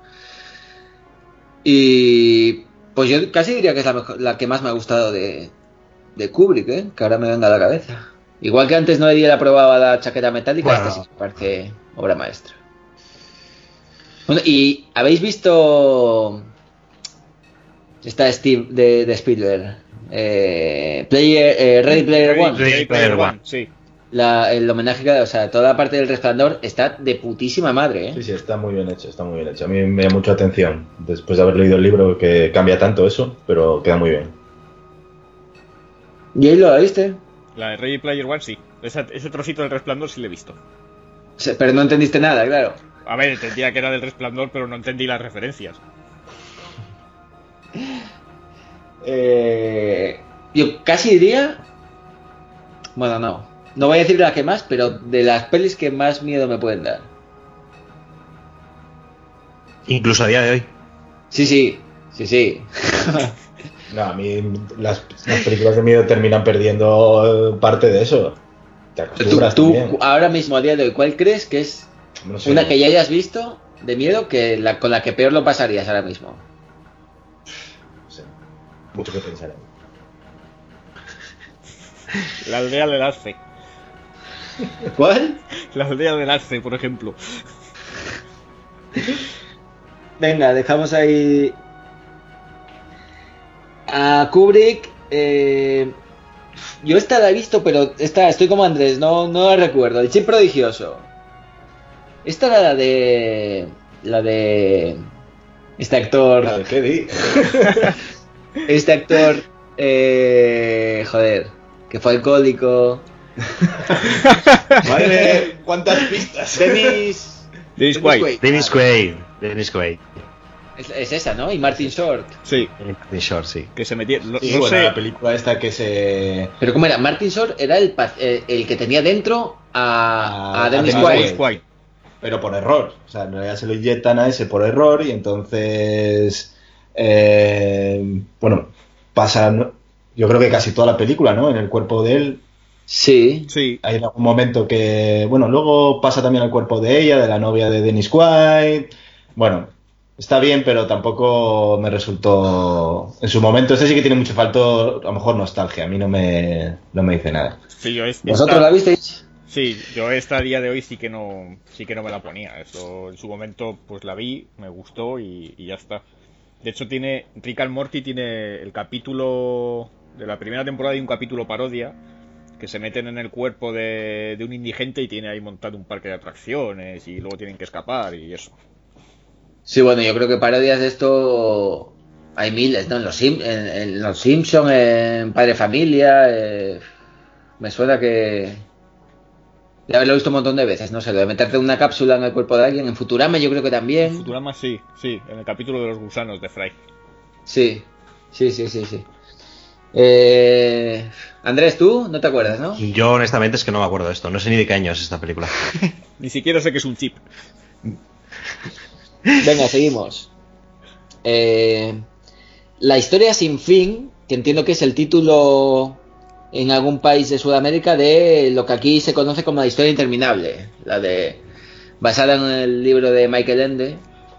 Y pues yo casi diría que es la que más me ha gustado de Kubrick, ¿eh? Que ahora me venga a la cabeza. Igual que antes no le di la aprobado a la chaqueta metálica, Bueno. esta sí me parece obra maestra. Bueno, ¿y habéis visto esta Steve de Spielberg? Ready Player One. Ready Player One. Sí. El homenaje, o sea, toda la parte del Resplandor está de putísima madre, ¿eh? Sí, sí, está muy bien hecho, está muy bien hecho. A mí me llama mucho atención, después de haber leído el libro, que cambia tanto eso, pero queda muy bien. ¿Y ahí lo viste? La de Ready Player One, sí. Ese trocito del Resplandor sí lo he visto. Pero no entendiste nada, claro. A ver, entendía que era del Resplandor, pero no entendí las referencias. Yo casi diría... Bueno, no voy a decir la que más, pero de las pelis que más miedo me pueden dar. Incluso a día de hoy. Sí. No, a mí las películas de miedo terminan perdiendo parte de eso. Te acostumbras Tú también. ahora mismo, a día de hoy, ¿cuál crees que es No sé. una que ya hayas visto de miedo con la que peor lo pasarías ahora mismo? No sé. Mucho que pensar. La aldea del Arce. ¿Cuál? La aldea del Arce, por ejemplo. Venga, dejamos ahí a Kubrick. Yo esta la he visto, pero estoy como Andrés, no la recuerdo. El chip prodigioso. Esta era la de este actor. ¿La de qué di? Este actor, joder, que fue alcohólico. Madre, cuántas pistas. Dennis Quaid. Dennis Quaid. Es esa, ¿no? Y Martin Short. Sí. Martin Short, sí. Que se metía. Sí, no bueno, sé. la película esta que se... Pero ¿cómo era? Martin Short era el que tenía dentro a Dennis Dennis Quaid. Quaid. Pero por error. O sea, en realidad se lo inyectan a ese por error y entonces... bueno, pasa... Yo creo que casi toda la película, ¿no? En el cuerpo de él. Sí. Sí. Hay algún momento que... Bueno, luego pasa también al cuerpo de ella, de la novia de Dennis Quaid. Bueno, está bien, pero tampoco me resultó... En su momento, este sí que tiene mucho falto, a lo mejor nostalgia. A mí no me dice nada. Sí, ¿Vosotros la visteis? Sí, yo esta a día de hoy sí que no me la ponía. Eso en su momento pues la vi, me gustó y ya está. De hecho Rick and Morty tiene el capítulo de la primera temporada y un capítulo parodia que se meten en el cuerpo de un indigente y tiene ahí montado un parque de atracciones y luego tienen que escapar y eso. Sí, bueno, yo creo que parodias de esto hay miles, ¿no? En los Simpsons, en Padre Familia, me suena que de haberlo visto un montón de veces, no sé, lo de meterte una cápsula en el cuerpo de alguien. En Futurama yo creo que también. Futurama sí, en el capítulo de los gusanos de Fry. Sí. Andrés, ¿tú? ¿No te acuerdas, no? Yo honestamente es que no me acuerdo de esto. No sé ni de qué año es esta película. Ni siquiera sé que es un chip. Venga, seguimos. La historia sin fin, que entiendo que es el título en algún país de Sudamérica de lo que aquí se conoce como la historia interminable, basada en el libro de Michael Ende.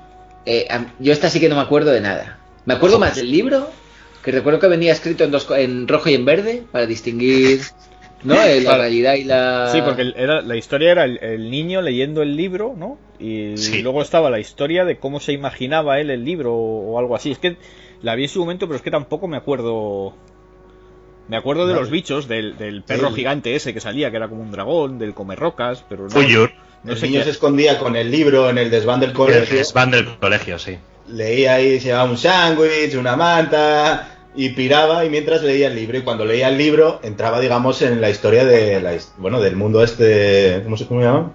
Yo esta sí que no me acuerdo de nada. Me acuerdo más del libro, que recuerdo que venía escrito en rojo y en verde para distinguir, ¿no? La realidad y la... Sí, porque la historia era el niño leyendo el libro, ¿no? Y luego estaba la historia de cómo se imaginaba él el libro o algo así. Es que la vi en su momento, pero es que tampoco me acuerdo. Me acuerdo de los bichos, del perro gigante ese que salía, que era como un dragón, del comerrocas, pero no. El niño se escondía con el libro en el desván del colegio. El desván del colegio, sí. Leía ahí, se llevaba un sándwich, una manta, y piraba, y mientras leía el libro. Y cuando leía el libro, entraba, digamos, en la historia del mundo este... ¿Cómo se llama?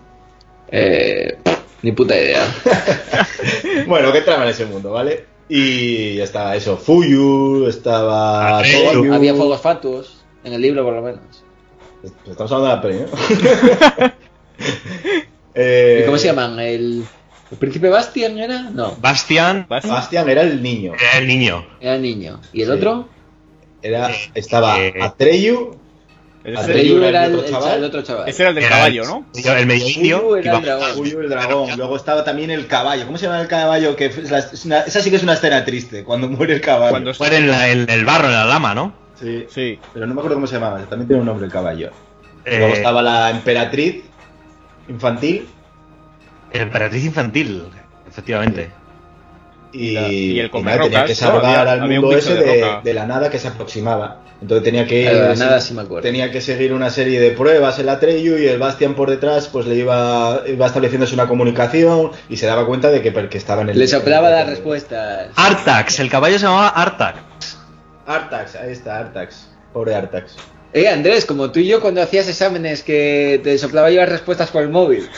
Ni puta idea. Bueno, que entraba en ese mundo, ¿vale? Y estaba eso, Fuyu, estaba... Había fuegos fatuos, en el libro por lo menos. Estamos hablando de la peli, ¿no? ¿Y cómo se llaman? ¿El príncipe Bastian era? No. Bastian era el niño. Era el niño. ¿Y el otro? Estaba Atreyu. Atreyu era el otro chaval. Ese era el del caballo, ¿no? El medio indio. Fuyu el dragón. Luego estaba también el caballo. ¿Cómo se llama el caballo? Esa sí que es una escena triste, cuando muere el caballo. Cuando muere en el barro, en la lama, ¿no? Sí. Pero no me acuerdo cómo se llamaba. También tiene un nombre el caballo. Luego estaba la emperatriz infantil. Emperatriz infantil, efectivamente. Y el comerrocas, tenía que salvar al mundo ese de la nada que se aproximaba. Entonces tenía que tenía que seguir una serie de pruebas el Atreyu, y el Bastian por detrás pues le iba estableciéndose una comunicación y se daba cuenta de que estaba en el... Le soplaba las respuestas. Artax, el caballo se llamaba Artax. Artax, ahí está, Artax. Pobre Artax. Andrés, como tú y yo cuando hacías exámenes que te soplaba yo las respuestas por el móvil.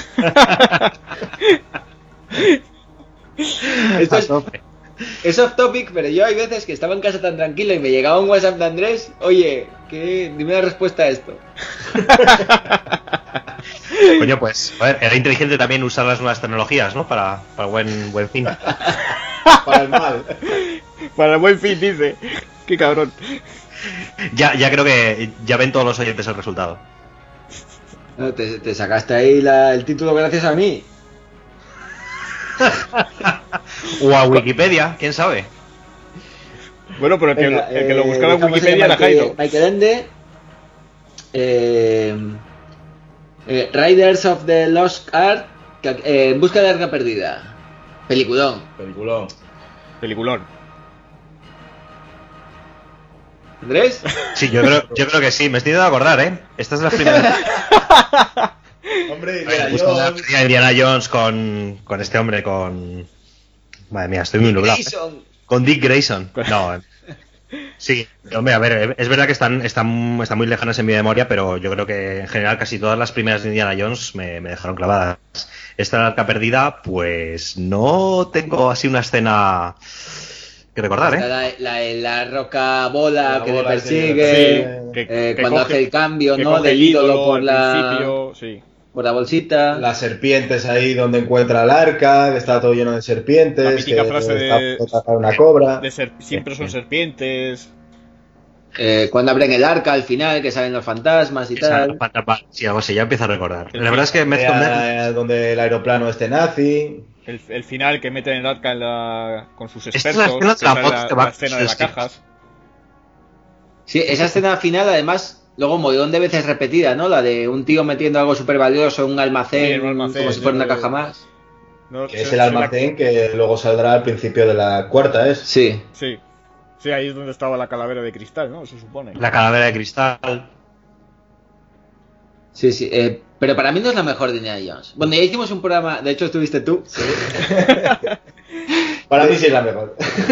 Esto es off topic, pero yo hay veces que estaba en casa tan tranquilo y me llegaba un WhatsApp de Andrés, oye, dime la respuesta a esto. Coño, pues, a ver, era inteligente también usar las nuevas tecnologías, ¿no? Para buen fin. Para el mal. Para el buen fin, dice. Qué cabrón. Ya creo que ya ven todos los oyentes el resultado. No, te sacaste ahí el título gracias a mí. O a Wikipedia, quién sabe. Bueno, pero el que lo buscaba en Wikipedia era Jairo. Michael Ende, Riders of the Lost Ark, en busca de Arca Perdida. Peliculón. ¿Andrés? Sí, yo creo que sí, me estoy dando a acordar, ¿eh? Esta es la primera. Hombre, Indiana Jones con este hombre, con... Madre mía, estoy muy nublado. Con Dick Grayson. No, sí, hombre, a ver, es verdad que están muy lejanas en mi memoria, pero yo creo que en general casi todas las primeras de Indiana Jones me dejaron clavadas. Esta Arca Perdida, pues no tengo así una escena que recordar, ¿eh? La roca bola que le persigue, cuando hace el cambio, ¿no? Del ídolo por la bolsita. Las serpientes ahí donde encuentra el arca, que está todo lleno de serpientes. La mítica frase de una cobra. Siempre son serpientes. Cuando abren el arca al final, que salen los fantasmas y tal. Sí, algo así, ya empiezo a recordar. La verdad es que donde el aeroplano este nazi. El final que meten el arca con sus expertos. La escena de las cajas. Sí, esa escena final además luego un montón de veces repetida, ¿no? La de un tío metiendo algo súper valioso en un almacén, como si fuera una caja más. Que es el almacén que luego saldrá al principio de la cuarta, ¿es? Sí. Sí, ahí es donde estaba la calavera de cristal, ¿no? Se supone. La calavera de cristal. Sí, sí. Pero para mí no es la mejor de Indiana Jones. Bueno, ya hicimos un programa, de hecho estuviste tú. Sí. Para mí sí es la mejor.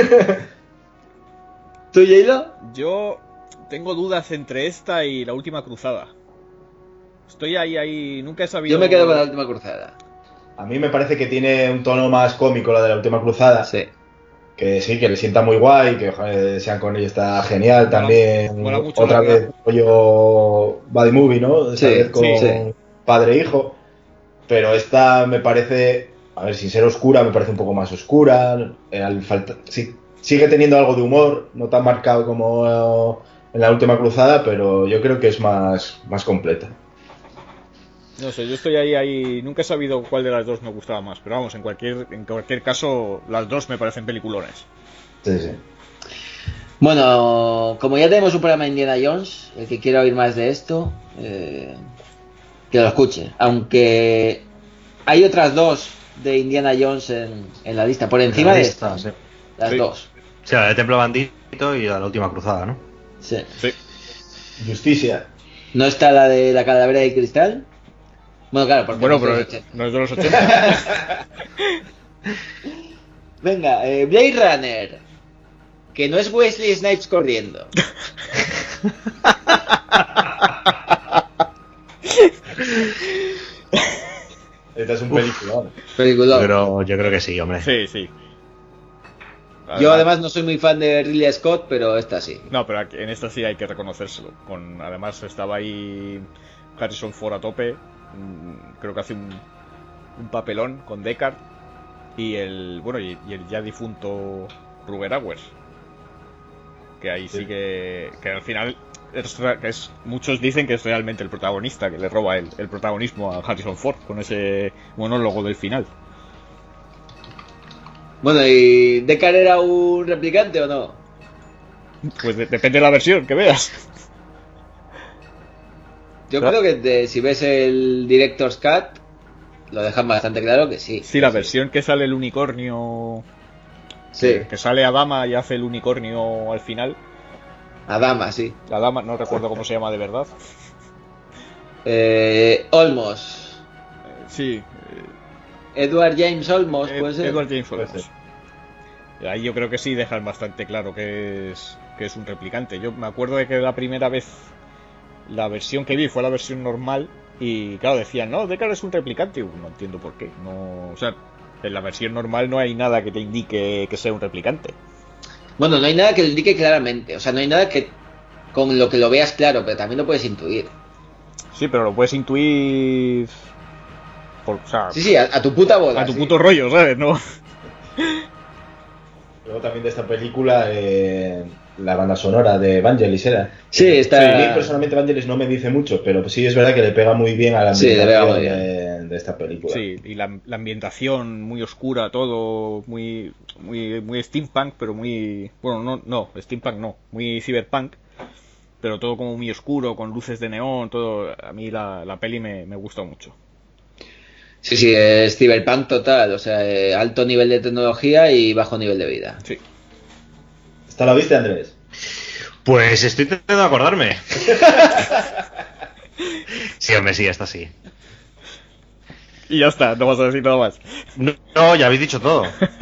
¿Tú, Yalo? Yo tengo dudas entre esta y La Última Cruzada. Estoy ahí, nunca he sabido... Yo me quedo con La Última Cruzada. A mí me parece que tiene un tono más cómico la de La Última Cruzada. Sí. Que sí, que le sienta muy guay, que ojalá sean con ella está genial también. mola mucho, otra la vez verdad. rollo Buddy Movie, ¿no? Esta Sí, vez con sí. padre e hijo. Pero esta me parece, a ver, sin ser oscura, me parece un poco más oscura. Sí, sigue teniendo algo de humor, no tan marcado como en La Última Cruzada, pero yo creo que es más completa. No sé, yo estoy ahí, nunca he sabido cuál de las dos me gustaba más, pero vamos, en cualquier caso, las dos me parecen peliculones. Sí, sí. Bueno, como ya tenemos un programa de Indiana Jones, el que quiera oír más de esto, que lo escuche. Aunque hay otras dos de Indiana Jones en la lista, por encima de esta. Sí. Las Sí. dos. Sí, la de Templo Bandito y la Última Cruzada, ¿no? Sí. Sí. Justicia. ¿No está la de la calavera de cristal? Bueno, claro, porque Bueno, no es de pero los 80. no es de los 80. Venga, Blade Runner. Que no es Wesley Snipes corriendo. Esta es un peliculón. Peliculón. Pero yo creo que sí, hombre. Sí, sí. Yo además no soy muy fan de Ridley Scott, pero esta sí. No, pero en esta sí hay que reconocérselo. Además estaba ahí Harrison Ford a tope. Creo que hace un papelón con Deckard. Y el ya difunto Ruger Hauer. Que ahí sí que al final muchos dicen que es realmente el protagonista, que le roba el protagonismo a Harrison Ford con ese monólogo del final. Bueno, ¿y Deckard era un replicante o no? Pues depende de la versión que veas. Yo creo que si ves el Director's Cut, lo dejan bastante claro que sí. Sí, la versión que sale el unicornio... Sí. Que sale Adama y hace el unicornio al final. Adama, sí. Adama, no recuerdo cómo se llama de verdad. Olmos. Sí. Edward James Olmos, puede ser. Edward James Olmos. Ahí yo creo que sí dejan bastante claro que es un replicante. Yo me acuerdo de que la primera vez la versión que vi fue la versión normal y claro, decían, no, Deckard es un replicante. No entiendo por qué. No, o sea, en la versión normal no hay nada que te indique que sea un replicante. Bueno, no hay nada que lo indique claramente. O sea, no hay nada que con lo que lo veas claro, pero también lo puedes intuir. Sí, pero lo puedes intuir... Sí, a tu puta bola. A tu puto rollo, ¿sabes? No. Luego también de esta película, la banda sonora de Vangelis era. Sí, está... A mí personalmente Vangelis no me dice mucho, pero sí es verdad que le pega muy bien a la ambientación de esta película. Sí, y la ambientación muy oscura, todo muy steampunk, pero muy... Bueno, no, steampunk no, muy cyberpunk, pero todo como muy oscuro, con luces de neón, todo... A mí la peli me gusta mucho. Sí, es cyberpunk total, o sea, alto nivel de tecnología y bajo nivel de vida. Sí. ¿Esta la viste, Andrés? Pues estoy intentando acordarme. Sí, hombre, sí, esta sí. Y ya está, no vas a decir nada más. No, ya habéis dicho todo.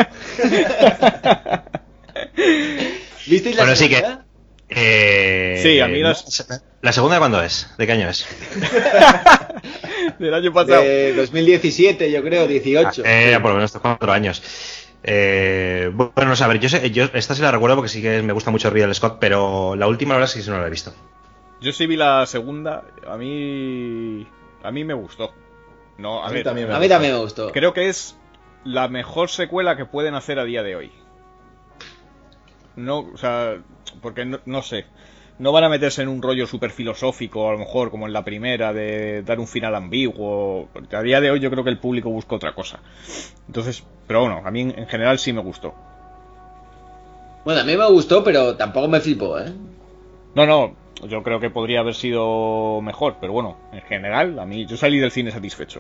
¿Visteis la bueno, sí segunda? que... Sí, a mí ¿La segunda de cuándo es? ¿De qué año es? Del año pasado. De 2017, yo creo, 18. Ya por lo menos 4 años. Bueno, no sé, a ver, yo esta sí la recuerdo porque sí que me gusta mucho Ridley Scott, pero la última la verdad es que no la he visto. Yo sí vi la segunda, a mí me gustó. No, a mí también me gustó. Creo que es la mejor secuela que pueden hacer a día de hoy. No, o sea, porque no sé. No van a meterse en un rollo súper filosófico, a lo mejor, como en la primera, de dar un final ambiguo. Porque a día de hoy yo creo que el público busca otra cosa. Entonces, pero bueno, a mí en general sí me gustó. Bueno, a mí me gustó, pero tampoco me flipó, ¿eh? No, yo creo que podría haber sido mejor, pero bueno, en general, a mí yo salí del cine satisfecho.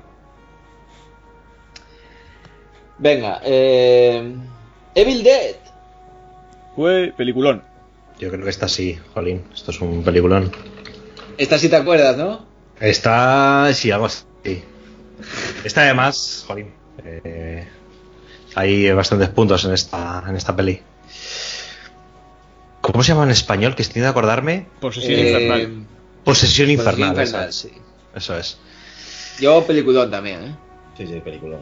Venga, Evil Dead. Fue peliculón. Yo creo que esta sí, jolín, esto es un peliculón. Esta sí te acuerdas, ¿no? Está, sí, algo así. Está además, jolín, hay bastantes puntos en esta peli. ¿Cómo se llama en español? Que estoy de acordarme. Posesión infernal. Posesión infernal. Infernal, sí. Eso es. Yo peliculón también, ¿eh? Sí, película.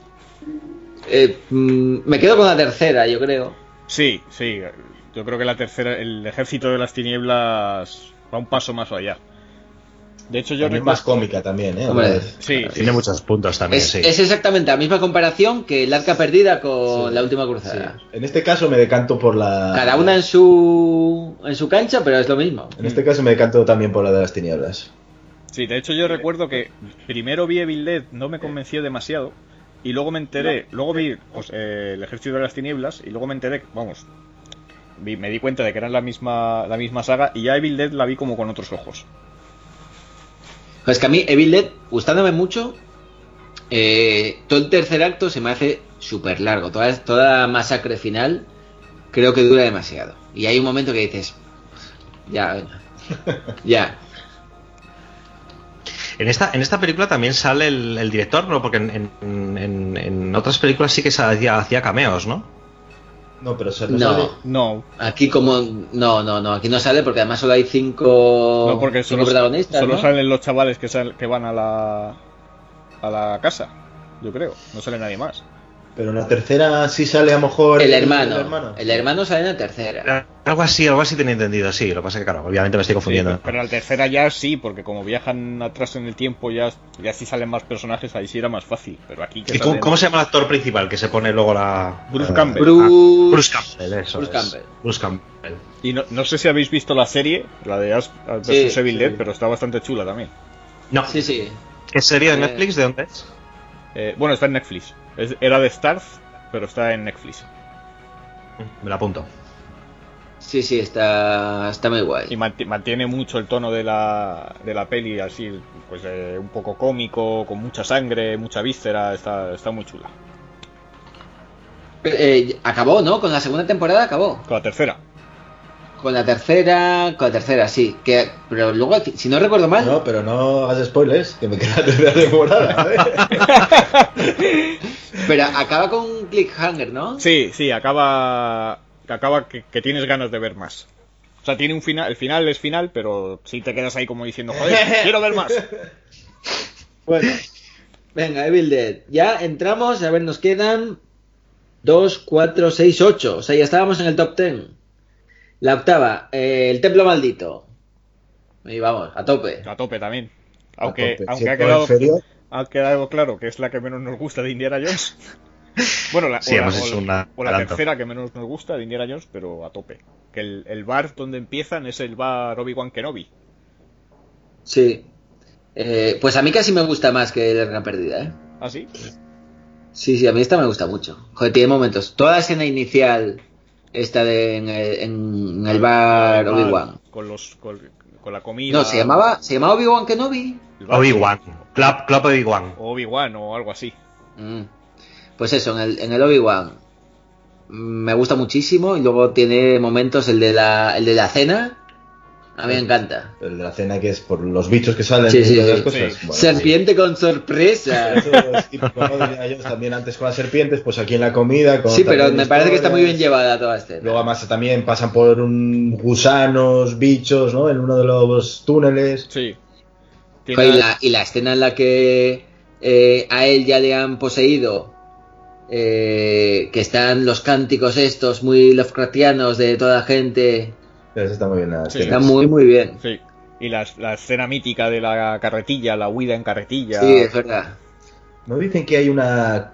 Me quedo con la tercera, yo creo. Sí. Yo creo que la tercera, el Ejército de las Tinieblas, va un paso más allá. De hecho, yo Es más cómica también, ¿eh? Hombre, Sí. Tiene muchos puntos también, es, sí. es exactamente la misma comparación que el Arca Perdida con la Última Cruzada. En este caso me decanto por la... Cada una en su cancha, pero es lo mismo. En este caso me decanto también por la de las tinieblas. Sí, de hecho yo recuerdo que primero vi Evil Dead, no me convenció demasiado, y luego me enteré, luego vi pues, el Ejército de las Tinieblas, y luego me enteré, me di cuenta de que eran la misma saga, y ya Evil Dead la vi como con otros ojos. Es que a mí Evil Dead, gustándome mucho, todo el tercer acto se me hace súper largo. Toda la masacre final creo que dura demasiado. Y hay un momento que dices, ya, venga, ya. En esta película también sale el director, ¿no? Porque en otras películas sí que hacía cameos, ¿no? No, pero No. Aquí no, aquí no sale porque además solo hay cinco protagonistas. Solo ¿no? salen los chavales que van a la casa, yo creo. No sale nadie más. Pero en la tercera sí sale a lo mejor el hermano sale en la tercera. Algo así tenía entendido, sí. Lo que pasa es que, claro, obviamente me estoy confundiendo. Sí, pero en la tercera ya sí, porque como viajan atrás en el tiempo, ya sí salen más personajes, ahí sí era más fácil. Pero aquí ¿Y cómo se llama el actor principal que se pone luego la... Bruce Campbell. Bruce Campbell, eso Bruce es. Campbell. Bruce Campbell. Y no sé si habéis visto la serie, la de Ash vs Evil Dead, pero está bastante chula también. No. Sí. ¿Qué serie de Netflix? ¿De dónde es? Bueno, está en Netflix. Era de Starz, pero está en Netflix. Me la apunto. Sí, está muy guay. Y mantiene mucho el tono de la peli, así, pues un poco cómico, con mucha sangre, mucha víscera, está muy chula. Acabó, ¿no? Con la segunda temporada acabó. Con la tercera. Con la tercera, sí. Pero luego, si no recuerdo mal... No, pero no hagas spoilers, que me queda la tercera temporada. Pero acaba con un cliffhanger, ¿no? Sí, acaba que tienes ganas de ver más. O sea, tiene un final, el final es final, pero sí te quedas ahí como diciendo, joder, quiero ver más. Bueno, venga, Evil Dead. Ya entramos, a ver, nos quedan 2, 4, 6, 8. O sea, ya estábamos en el top 10. La octava, el Templo Maldito. Y vamos, a tope. A tope también. A Aunque tope. ha quedado claro que es la que menos nos gusta de Indiana Jones. Bueno, la tercera que menos nos gusta de Indiana Jones, pero a tope. Que el bar donde empiezan es el bar Obi-Wan Kenobi. Sí. Pues a mí casi me gusta más que La Arca Perdida, ¿eh? ¿Ah, sí? Sí, a mí esta me gusta mucho. Joder, tiene momentos. Toda la escena inicial esta en el bar Obi-Wan. Con la comida. No, se llamaba Obi-Wan Kenobi. Obi-Wan. Club Obi-Wan. Obi-Wan o algo así. Pues eso, en el Obi-Wan me gusta muchísimo. Y luego tiene momentos el de la cena. A mí me encanta. El de la cena, que es por los bichos que salen Sí, y las sí. cosas. Sí. Bueno, Serpiente con sorpresa. Eso es típico, ¿no? Diría yo también antes con las serpientes, pues aquí en la comida. Con Sí, pero también me parece que está muy bien historias. llevada toda esta. Luego además también pasan por gusanos, bichos, ¿no? En uno de los túneles. Sí. Y la escena en la que a él ya le han poseído, que están los cánticos estos muy Lovecraftianos de toda la gente. Eso está muy bien. Sí. Está muy, muy bien. Sí. Y la escena mítica de la carretilla, la huida en carretilla. Sí, es verdad. ¿No dicen que hay una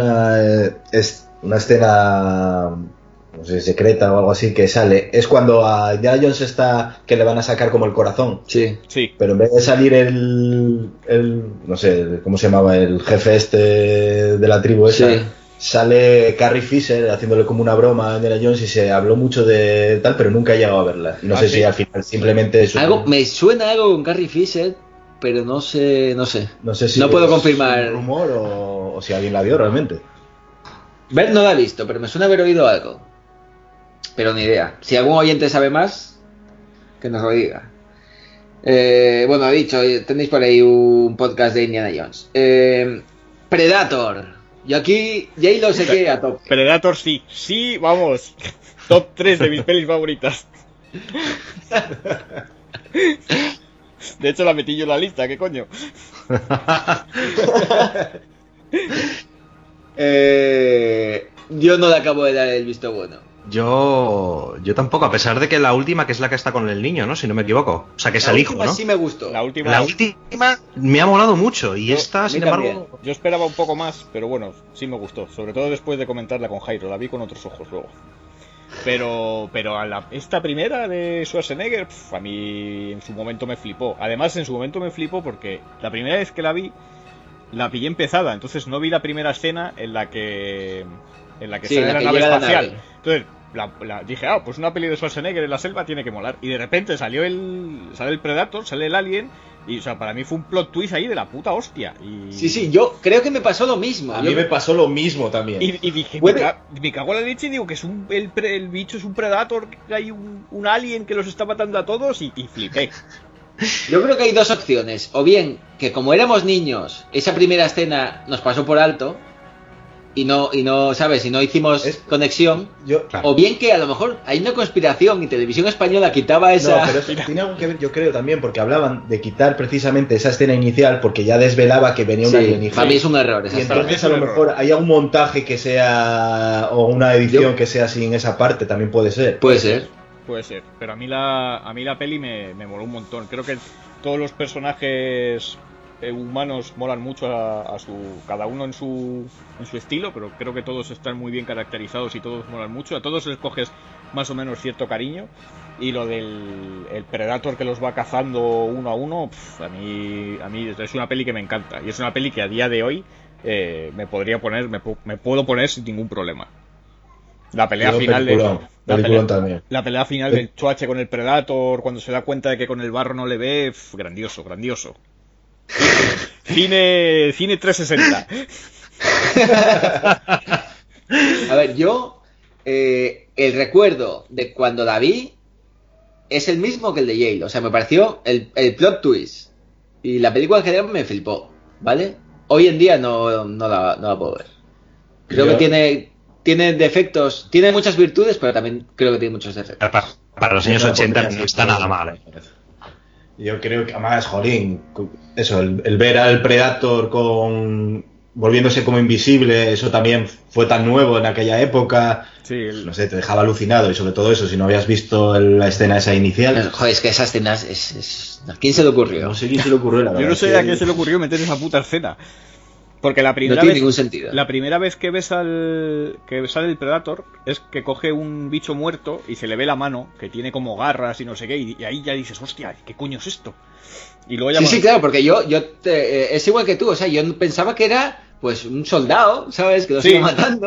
escena, no sé, secreta o algo así que sale? Es cuando a Indiana Jones está, que le van a sacar como el corazón. Sí. Pero en vez de salir el no sé, ¿cómo se llamaba? El jefe este de la tribu esa. Sí. Sale Carrie Fisher haciéndole como una broma a Indiana Jones y se habló mucho de tal, pero nunca he llegado a verla. Y no sé si al final simplemente es Me suena algo con Carrie Fisher, pero no sé. No sé si no puedo es confirmar. un rumor o si alguien la vio realmente. Ver no la he visto, pero me suena haber oído algo. Pero ni idea. Si algún oyente sabe más, que nos lo diga. Bueno, he dicho, tenéis por ahí un podcast de Indiana Jones. Predator. Yo aquí, J-Lo sé que a top. Predator sí, vamos. Top 3 de mis pelis favoritas. De hecho la metí yo en la lista, ¿qué coño? Yo no le acabo de dar el visto bueno. Yo tampoco, a pesar de que la última, que es la que está con el niño, ¿no? Si no me equivoco. O sea, que es el hijo, ¿no? Sí me gustó. La última me ha molado mucho. Y esta, sin embargo... Yo esperaba un poco más, pero bueno, sí me gustó. Sobre todo después de comentarla con Jairo. La vi con otros ojos luego. Pero esta primera de Schwarzenegger, a mí en su momento me flipó. Además, en su momento me flipó porque la primera vez que la vi, la pillé empezada. Entonces no vi la primera escena en la que sale la nave espacial. Entonces dije, pues una peli de Schwarzenegger en la selva tiene que molar. Y de repente sale el Predator, sale el Alien. Y, o sea, para mí fue un plot twist ahí de la puta hostia. Sí, yo creo que me pasó lo mismo. A mí me pasó lo mismo también. Y dije, me cago en la leche y digo que es el bicho es un Predator, que hay un alien que los está matando a todos y flipé. Yo creo que hay dos opciones. O bien, que como éramos niños, esa primera escena nos pasó por alto y no ¿sabes? Y no hicimos conexión. Claro. O bien que a lo mejor hay una conspiración y Televisión Española quitaba esa... No, pero eso tiene algo que ver, yo creo también, porque hablaban de quitar precisamente esa escena inicial porque ya desvelaba que venía una alienígena. Para mí es un error. Y entonces a lo mejor hay algún montaje que sea, o una edición que sea sin esa parte, también puede ser. Puede ser, pero a mí la peli me moló un montón. Creo que todos los personajes humanos molan mucho cada uno en su estilo, pero creo que todos están muy bien caracterizados y todos molan mucho. A todos les coges más o menos cierto cariño. Y lo del el Predator que los va cazando uno a uno, a mí es una peli que me encanta. Y es una peli que a día de hoy me puedo poner sin ningún problema. La pelea final la pelea final del Choache con el Predator, cuando se da cuenta de que con el barro no le ve, grandioso. Cine 360. A ver, yo el recuerdo de cuando la vi es el mismo que el de Yale. O sea, me pareció el plot twist y la película en general me flipó, ¿vale? Hoy en día no la puedo ver. Creo que tiene defectos, tiene muchas virtudes, pero también creo que tiene muchos defectos. Para los años 80 no está nada mal, Yo creo que además, jolín, eso, el ver al Predator volviéndose como invisible, eso también fue tan nuevo en aquella época. Sí, no sé, te dejaba alucinado, y sobre todo eso, si no habías visto la escena esa inicial. Joder, es que esa escena ¿a quién se le ocurrió? No sé quién se le ocurrió, la verdad. Yo no sé a quién se le ocurrió meter esa puta escena. Porque la primera no tiene ningún sentido. La primera vez que sale el Predator es que coge un bicho muerto y se le ve la mano, que tiene como garras y no sé qué, y ahí ya dices, hostia, ¿qué coño es esto? Y luego sí, claro, porque es igual que tú, o sea, yo pensaba que era pues un soldado, ¿sabes? Que los iba matando.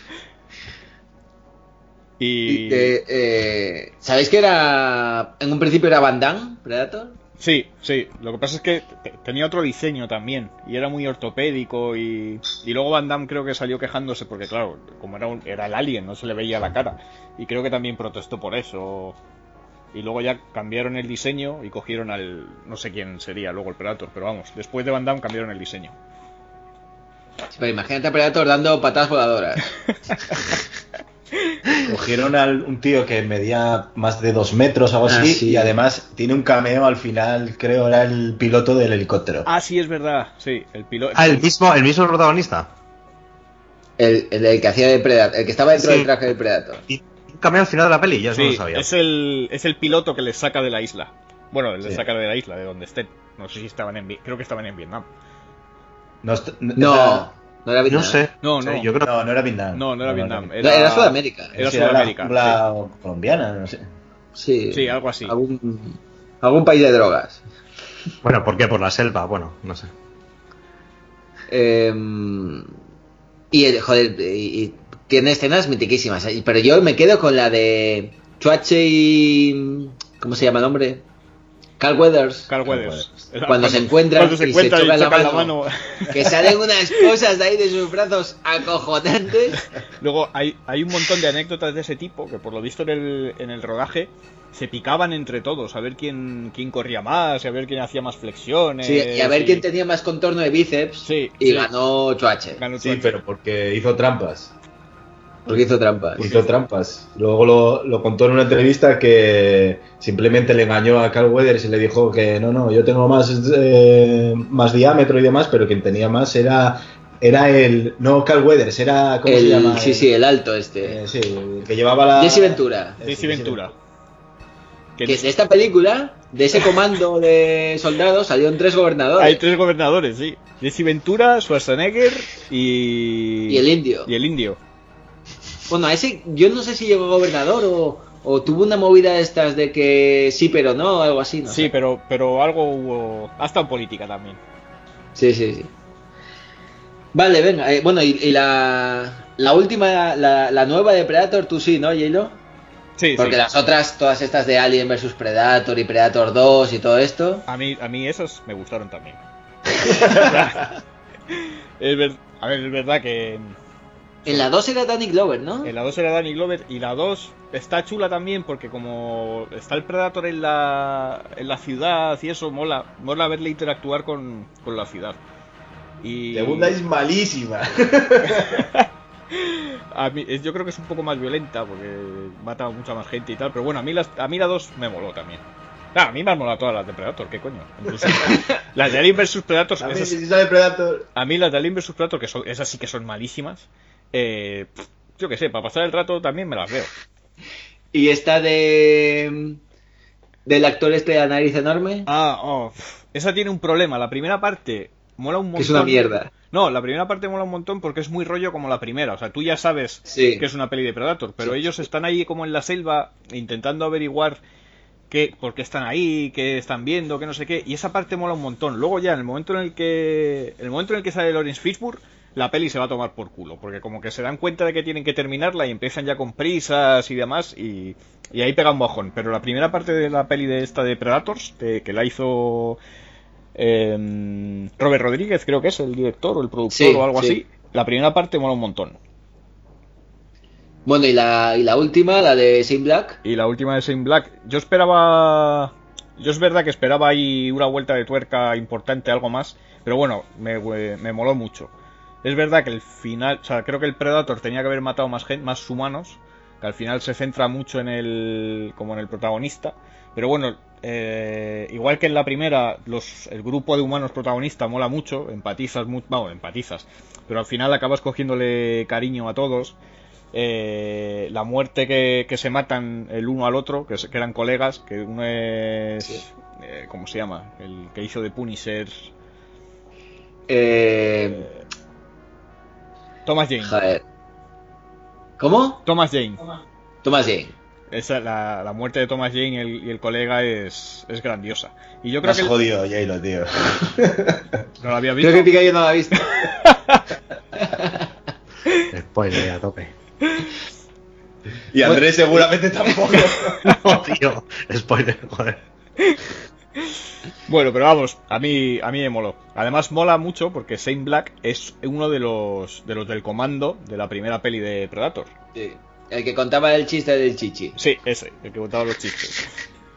Y ¿sabéis que en un principio era Van Damme, Predator? Sí, lo que pasa es que tenía otro diseño también y era muy ortopédico y luego Van Damme creo que salió quejándose porque claro, como era el alien, no se le veía la cara y creo que también protestó por eso y luego ya cambiaron el diseño y cogieron no sé quién sería luego el Predator, pero vamos, después de Van Damme cambiaron el diseño. Sí, pero imagínate a Predator dando patadas voladoras. Cogieron a un tío que medía más de 2 metros o algo así, sí. Y además tiene un cameo al final, creo era el piloto del helicóptero. Ah, sí, es verdad, sí, el piloto. ¿El mismo protagonista? El que hacía de Predator, el que estaba dentro del traje del Predator. Y un cameo al final de la peli, ya sí, no lo sabía. Es el piloto que les saca de la isla. Bueno, les saca de la isla, de donde estén. No sé si creo que estaban en Vietnam. No era Vietnam. No sé. No, yo creo... no era Vietnam. No era Vietnam. Era Sudamérica. Era Sudamérica. La colombiana, no sé. Sí, algo así. Algún país de drogas. Bueno, ¿por qué? Por la selva, bueno, no sé. Y tiene escenas mitiquísimas. Pero yo me quedo con la de Chuache y... ¿cómo se llama el hombre? Carl Weathers. Cuando se encuentran y se chocan la mano. Que salen unas cosas de ahí de sus brazos acojonantes. Luego hay un montón de anécdotas de ese tipo que por lo visto en el rodaje se picaban entre todos a ver quién corría más, a ver quién hacía más flexiones. Sí, y a ver quién tenía más contorno de bíceps. Sí, y ganó Choache. Sí, pero porque hizo trampas. Porque hizo trampas. Hizo trampas. Luego lo contó en una entrevista que simplemente le engañó a Carl Weathers y le dijo que no, yo tengo más diámetro y demás, pero quien tenía más era no Carl Weathers, era ¿cómo se llama? Sí, el alto este. Sí, el que llevaba la Jesse Ventura. Jesse Ventura. Que de esta película, de ese comando de soldados, salieron 3 gobernadores. Hay 3 gobernadores, sí. Jesse Ventura, Schwarzenegger y el indio. Y el indio. Bueno, ese yo no sé si llegó gobernador o tuvo una movida de estas de que sí pero no, algo así, no sí, sé. pero algo hubo, hasta en política también. Sí. Vale, venga, bueno, y la última, la nueva de Predator, tú sí, ¿no, J-Lo? Sí, porque sí. Las otras, todas estas de Alien vs Predator y Predator 2 y todo esto. A mí esas me gustaron también. A ver, es verdad que... En la 2 era Danny Glover, ¿no? En la 2 era Danny Glover y la 2 está chula también porque como está el Predator en la ciudad y eso, mola verle interactuar con la ciudad. Y... Segunda es malísima. Yo creo que es un poco más violenta porque mata a mucha más gente y tal, pero bueno, a mí la 2 me moló también. A mí me han molado todas las de Predator, ¿qué coño? Incluso las de Alien vs Predator. A mí las de Alien vs Predator, esas sí que son malísimas. Yo qué sé, para pasar el rato también me las veo. ¿Y esta del actor este de la nariz enorme? Esa tiene un problema. La primera parte mola un montón. Es una mierda. No, la primera parte mola un montón porque es muy rollo como la primera. O sea, tú ya sabes que es una peli de Predator, pero ellos están ahí como en la selva intentando averiguar por qué están ahí, qué están viendo, qué no sé qué. Y esa parte mola un montón. Luego ya, en el momento en el que sale Lawrence Fishburne, la peli se va a tomar por culo, porque como que se dan cuenta de que tienen que terminarla y empiezan ya con prisas y demás, y ahí pega un bajón. Pero la primera parte de la peli de esta de Predators, que la hizo Robert Rodríguez, creo que es el director o el productor o algo así, la primera parte mola un montón. Bueno, y la última, la de Shane Black. Y la última de Shane Black, yo es verdad que esperaba ahí una vuelta de tuerca importante, algo más, pero bueno, me moló mucho. Es verdad que el final, o sea, creo que el Predator tenía que haber matado más humanos, que al final se centra mucho en el protagonista, pero bueno, igual que en la primera, el grupo de humanos protagonista mola mucho, empatizas, pero al final acabas cogiéndole cariño a todos. La muerte que se matan el uno al otro, que eran colegas, que uno es... ¿cómo se llama? El que hizo de Punisher... Thomas Jane. Joder. ¿Cómo? Thomas Jane. Esa, la muerte de Thomas Jane y el colega es grandiosa. Y yo creo que... jodido, J-Lo, tío. ¿No lo había visto? Creo que Picayo no lo ha visto. Spoiler a tope. Y Andrés seguramente tampoco. No, tío. Spoiler, joder. Bueno, pero vamos, a mí me moló. Además mola mucho porque Shane Black es uno de los del comando de la primera peli de Predator. Sí, el que contaba el chiste del chichi. Sí, ese, el que contaba los chistes.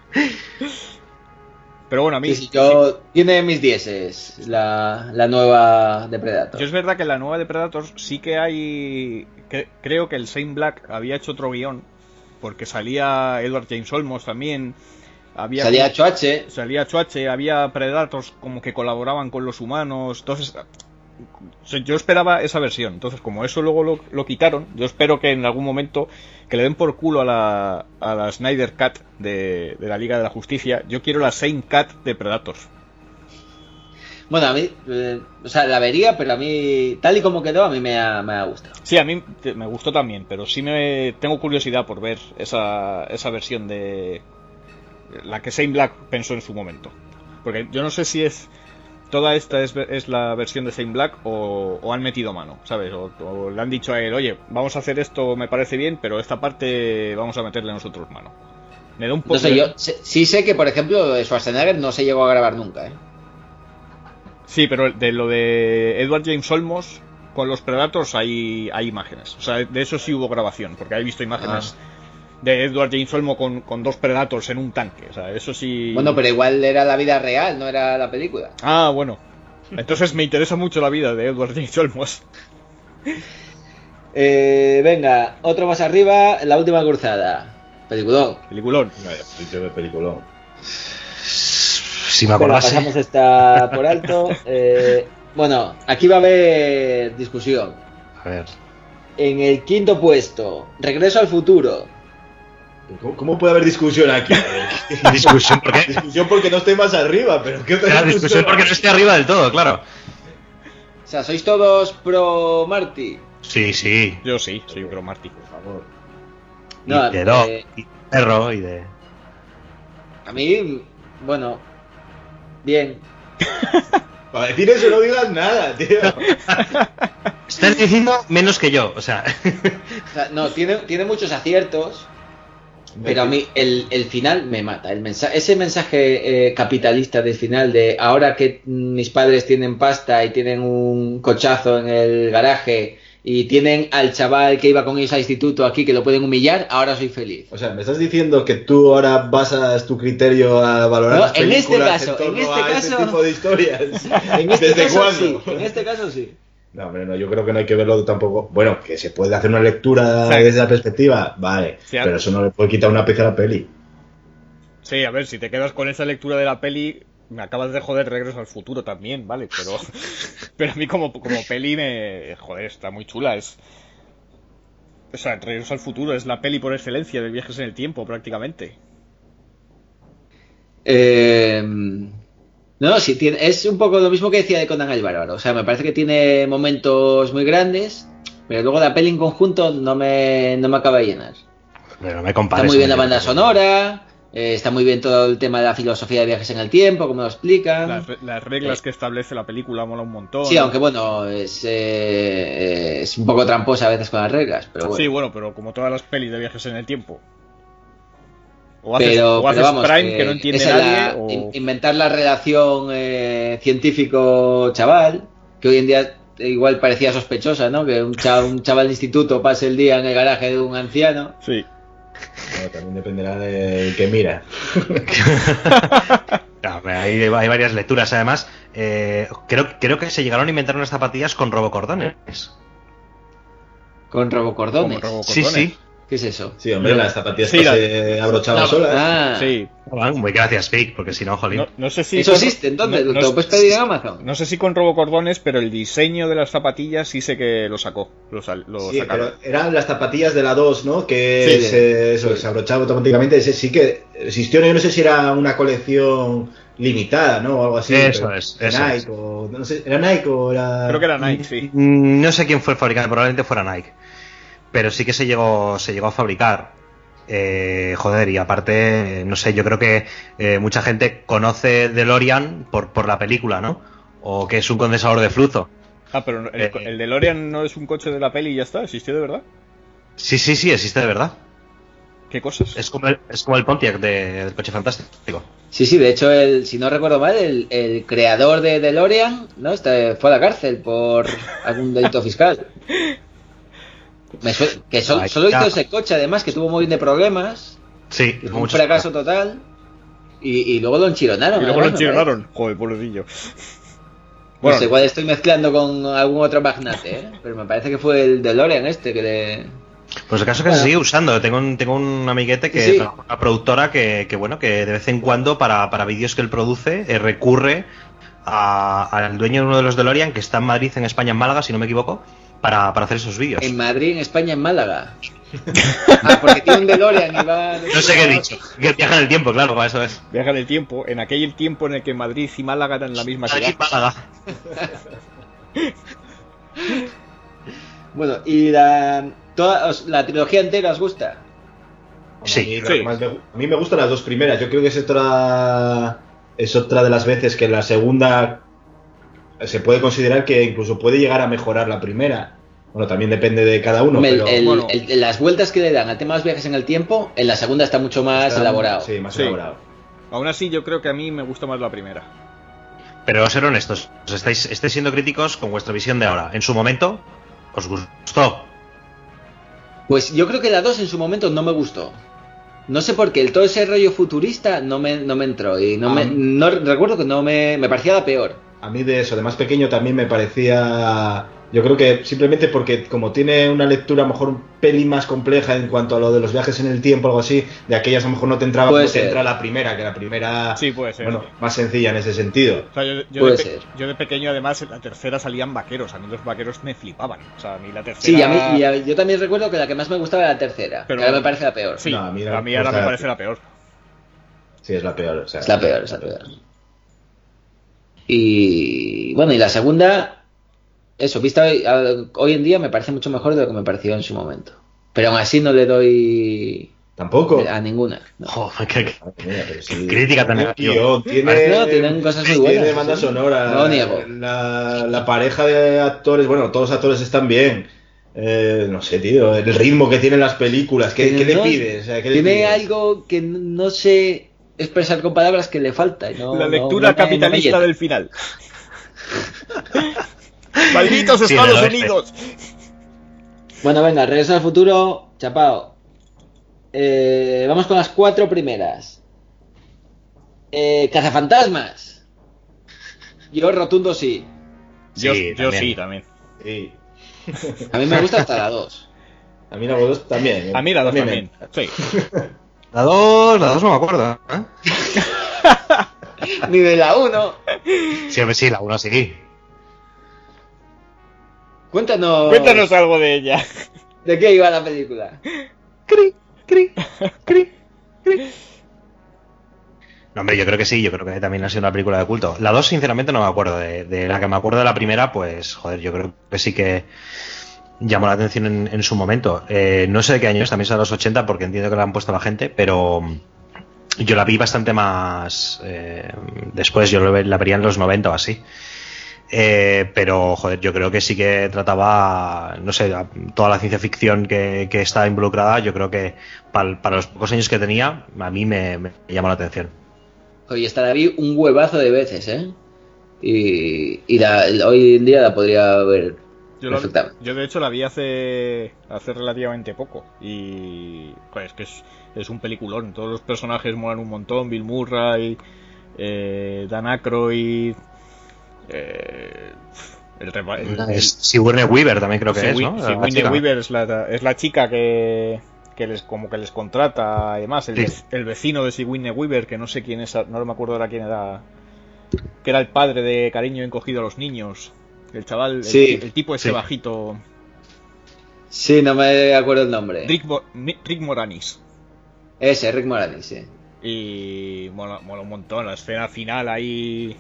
Pero bueno, a mí... Tiene mis 10 la nueva de Predator. Yo es verdad que en la nueva de Predator sí que hay... creo que el Shane Black había hecho otro guión, porque salía Edward James Olmos también... Salía Choache, había Predators como que colaboraban con los humanos, entonces yo esperaba esa versión. Entonces como eso luego lo quitaron, yo espero que en algún momento que le den por culo a la Snyder Cut de la Liga de la Justicia. Yo quiero la Shane Cut de Predators. Bueno, a mí, la vería, pero a mí, tal y como quedó, a mí me ha gustado. Sí, a mí me gustó también, pero sí tengo curiosidad por ver esa versión de... la que Shane Black pensó en su momento, porque yo no sé si toda esta es la versión de Shane Black o han metido mano, ¿sabes? O le han dicho a él, oye, vamos a hacer esto, me parece bien, pero esta parte vamos a meterle nosotros mano. Me da un poco... No sé, yo sí sé que, por ejemplo, Schwarzenegger no se llegó a grabar nunca, ¿eh? Sí, pero de lo de Edward James Olmos con los Predators hay imágenes. O sea, de eso sí hubo grabación, porque he visto imágenes de Edward James Olmos con 2 Predators en un tanque. O sea, eso sí... Bueno, pero igual era la vida real, no era la película. Ah, bueno. Entonces me interesa mucho la vida de Edward James Olmos. Venga, otro más arriba, La última cruzada. Peliculón. Vaya, peliculón. Si me Venga, acordase. pasamos esta por alto. Bueno, aquí va a haber discusión. A ver. En el quinto puesto, Regreso al futuro. ¿Cómo puede haber discusión aquí? ¿Discusión por qué? Discusión porque no estoy más arriba, pero ¿qué otra discusión porque no estoy arriba del todo, claro. O sea, ¿sois todos pro Marty? Sí, sí. Yo sí, soy pro Marty. Por favor. No, y de Dog, y de Perro, y de... A mí, bueno, bien. Para decir eso no digas nada, tío. Estás diciendo menos que yo, o sea... O sea, no, tiene muchos aciertos, pero a mí el final me mata. Ese mensaje capitalista del final de ahora que mis padres tienen pasta y tienen un cochazo en el garaje y tienen al chaval que iba con ellos al instituto aquí que lo pueden humillar, ahora soy feliz. O sea, ¿me estás diciendo que tú ahora basas tu criterio a valorar No, las en este películas caso, torno en este a ese caso- tipo de historias? En este ¿Desde caso cuándo? sí, en este caso sí. No, hombre, no, yo creo que no hay que verlo tampoco. Bueno, que se puede hacer una lectura Sí. desde la perspectiva, vale, Sí, pero eso no le puede quitar una pieza a la peli. Sí, a ver, si te quedas con esa lectura de la peli, me acabas de joder Regreso al futuro también, ¿vale? Pero a mí como peli joder, está muy chula, o sea, Regreso al futuro es la peli por excelencia de viajes en el tiempo, prácticamente. No, sí, es un poco lo mismo que decía de Conan el Bárbaro. O sea, me parece que tiene momentos muy grandes, pero luego la peli en conjunto no me acaba de llenar. Pero no me compares. Está muy bien la con banda el- sonora, está muy bien todo el tema de la filosofía de viajes en el tiempo, como lo explican. Las reglas que establece la película mola un montón. Sí, aunque bueno, es un poco tramposa a veces con las reglas, pero bueno. Sí, bueno, pero como todas las pelis de viajes en el tiempo. O Pero haces vamos, Prime que no entiende esa nadie, inventar la relación científico-chaval, que hoy en día igual parecía sospechosa, ¿no? Que un chaval de instituto pase el día en el garaje de un anciano. Sí. Bueno, también dependerá del que mira. No, hay varias lecturas, además. Creo que se llegaron a inventar unas zapatillas con robocordones. Con robocordones. Sí, sí. ¿Qué es eso? Sí, hombre, las zapatillas Sí, que la- se abrochaban No, solas. ah. Sí. Muy gracias, Pic, porque si no, jolín. No sé si Eso existe, entonces, ¿lo puedes pedir en Amazon? No sé si con robocordones, pero el diseño de las zapatillas sí sé que lo sacó. Lo Sí, sacaron. pero eran las zapatillas de la 2, ¿no? Que Sí, se abrochaba automáticamente. Ese sí que existió, yo no sé si era una colección limitada, ¿no? O algo así. Eso pero es, de eso Nike, es. o no sé, ¿era Nike o era...? Creo que era Nike, sí. No sé quién fue el fabricante, probablemente fuera Nike. Pero sí que se llegó a fabricar. Joder, y aparte, no sé, yo creo que mucha gente conoce DeLorean por la película, ¿no? O que es un condensador de flujo. Ah, pero el DeLorean no es un coche de la peli y ya está, ¿existió de verdad? Sí, existe de verdad. ¿Qué cosas? Es como el Pontiac del coche fantástico. Sí, de hecho, si no recuerdo mal, el creador de DeLorean, ¿no? Fue a la cárcel por algún delito fiscal. Que solo hizo ese coche, además, que tuvo un montón de problemas. Sí, Fue un fracaso total. Y luego lo enchironaron. Y luego lo además, me enchironaron. Joder, pobrecillo. Bueno, pues igual estoy mezclando con algún otro magnate, ¿eh? Pero me parece que fue el DeLorean que le... Pues el caso es que se sigue usando. Tengo un amiguete que trabaja en una productora que bueno, que de vez en cuando para vídeos que él produce recurre al dueño de uno de los DeLorean que está en Madrid, en España, en Málaga, si no me equivoco, para hacer esos vídeos. En Madrid, en España, en Málaga. Porque tiene un DeLorean y va... No sé qué he dicho. Que viaja en el tiempo, claro, para eso es. Viaja en el tiempo, en aquel tiempo en el que Madrid y Málaga eran la misma ciudad. Málaga. Bueno, ¿y la trilogía entera os gusta? Sí. A mí me gustan las dos primeras. Yo creo que es otra de las veces que la segunda se puede considerar que incluso puede llegar a mejorar la primera. Bueno, también depende de cada uno, Hombre, pero... las vueltas que le dan al tema de los viajes en el tiempo, en la segunda está mucho más elaborado. Sí, más elaborado. Aún así, yo creo que a mí me gusta más la primera. Pero ser honestos, estáis siendo críticos con vuestra visión de ahora. En su momento, ¿os gustó? Pues yo creo que la 2 en su momento no me gustó. No sé por qué, todo ese rollo futurista no me entró. Y no recuerdo que me parecía la peor. A mí de eso, de más pequeño también me parecía... Yo creo que simplemente porque como tiene una lectura a lo mejor un pelín más compleja en cuanto a lo de los viajes en el tiempo, algo así, de aquellas a lo mejor no te entraba como te entra la primera, que la primera... Sí, puede ser. Bueno, más sencilla en ese sentido. O sea, yo de pequeño, además, en la tercera salían vaqueros. A mí los vaqueros me flipaban. O sea, a mí la tercera... Sí, yo también recuerdo que la que más me gustaba era la tercera. Pero ahora me parece la peor. Sí, no, a mí ahora me parece la peor. Sí, es la peor. O sea, es la peor. Y bueno, y la segunda... Eso, vista hoy en día me parece mucho mejor de lo que me pareció en su momento. Pero aún así no le doy... ¿Tampoco? A ninguna. No. Joder, qué crítica tan negativa. Tienen cosas muy buenas. Tiene banda sonora. No niego. La pareja de actores, bueno, todos los actores están bien. No sé, tío, el ritmo que tienen las películas. ¿Qué le pides? O sea, tiene algo que no sé expresar con palabras que le falta. La lectura capitalista del final. ¡Malditos Estados Unidos! Bueno, venga, Regreso al Futuro, chapao. Vamos con las 4 primeras. Cazafantasmas. Yo rotundo sí. Yo sí, también. Sí. A mí me gusta hasta la 2. A mí la 2 también. A mí la 2 también. Sí. La 2 no me acuerdo. Ni de la 1. Sí, la 1 sí. Cuéntanos algo de ella. ¿De qué iba la película? Cri. No, hombre, yo creo que sí, yo creo que también ha sido una película de culto. La 2, sinceramente, no me acuerdo. De la que me acuerdo de la primera, pues, joder, yo creo que sí que llamó la atención en su momento. No sé de qué año es, también es de los 80, porque entiendo que la han puesto la gente, pero yo la vi bastante más después, yo la vería en los 90 o así. Pero joder, yo creo que sí que trataba, no sé, toda la ciencia ficción que estaba involucrada. Yo creo que para los pocos años que tenía, a mí me llamó la atención. Oye, esta la vi un huevazo de veces, y hoy en día la podría ver perfectamente. Yo de hecho la vi hace relativamente poco y pues que es un peliculón. Todos los personajes molan un montón. Bill Murray, Dan Aykroyd, Sigourney Weaver también creo que es, ¿no? Sigourney Weaver es la chica que les contrata. Además, el vecino de Sigourney Weaver, que no sé quién es, no me acuerdo ahora quién era, que era el padre de Cariño encogido a los niños. El chaval, el tipo ese bajito. Sí, no me acuerdo el nombre. Rick Moranis. Ese, Rick Moranis, sí. Y mola un montón la escena final ahí.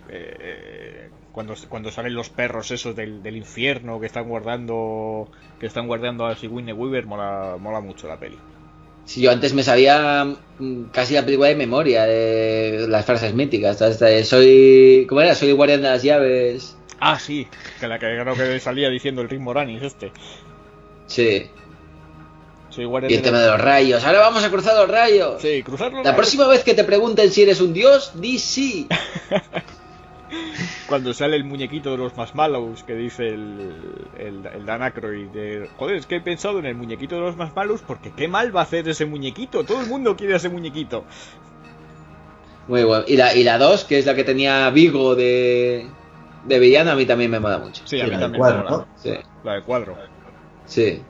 Cuando salen los perros esos del infierno que están guardando a Sigourney Weaver, mola mucho la peli. Sí, yo antes me sabía casi la película de memoria, de las frases míticas. ¿Cómo era? Soy el guardián de las llaves. Ah, sí, que salía diciendo el Rick Moranis este. Sí. Soy guardián y el tema de los rayos. Ahora vamos a cruzar los rayos. Sí, cruzar los La rayos. próxima vez que te pregunten si eres un dios, di sí. Cuando sale el muñequito de los Marshmallows, que dice el Dan Aykroyd, joder, es que he pensado en el muñequito de los Marshmallows porque qué mal va a hacer ese muñequito. Todo el mundo quiere ese muñequito. Muy bueno. Y la 2, que es la que tenía Vigo de villano, a mí también me mola mucho. Sí, a mí también me mola. ¿no? Sí. La del cuadro. Sí,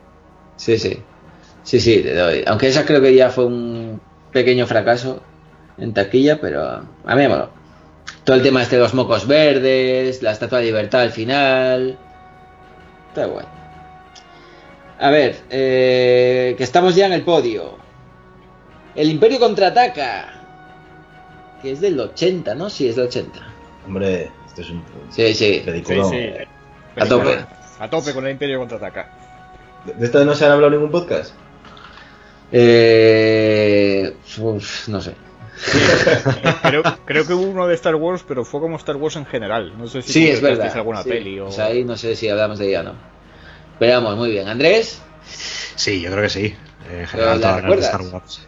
te doy. Aunque esa creo que ya fue un pequeño fracaso en taquilla, pero a mí me moló. Todo el tema de los mocos verdes, la Estatua de Libertad al final. Está bueno. A ver, que estamos ya en el podio. El Imperio contraataca. Que es del 80, ¿no? Sí, es del 80. Hombre, esto es un... Sí. Peliculón. Sí. A tope. A tope con el Imperio contraataca. ¿De esta no se han hablado en ningún podcast? No sé. Creo que hubo uno de Star Wars, pero fue como Star Wars en general. No sé si sí, es verdad. alguna peli o... Pues ahí no sé si hablamos de ella o no. Pero vamos, muy bien. ¿Andrés? Sí, yo creo que sí. En ¿la general, todas las de recuerdas? Star Wars.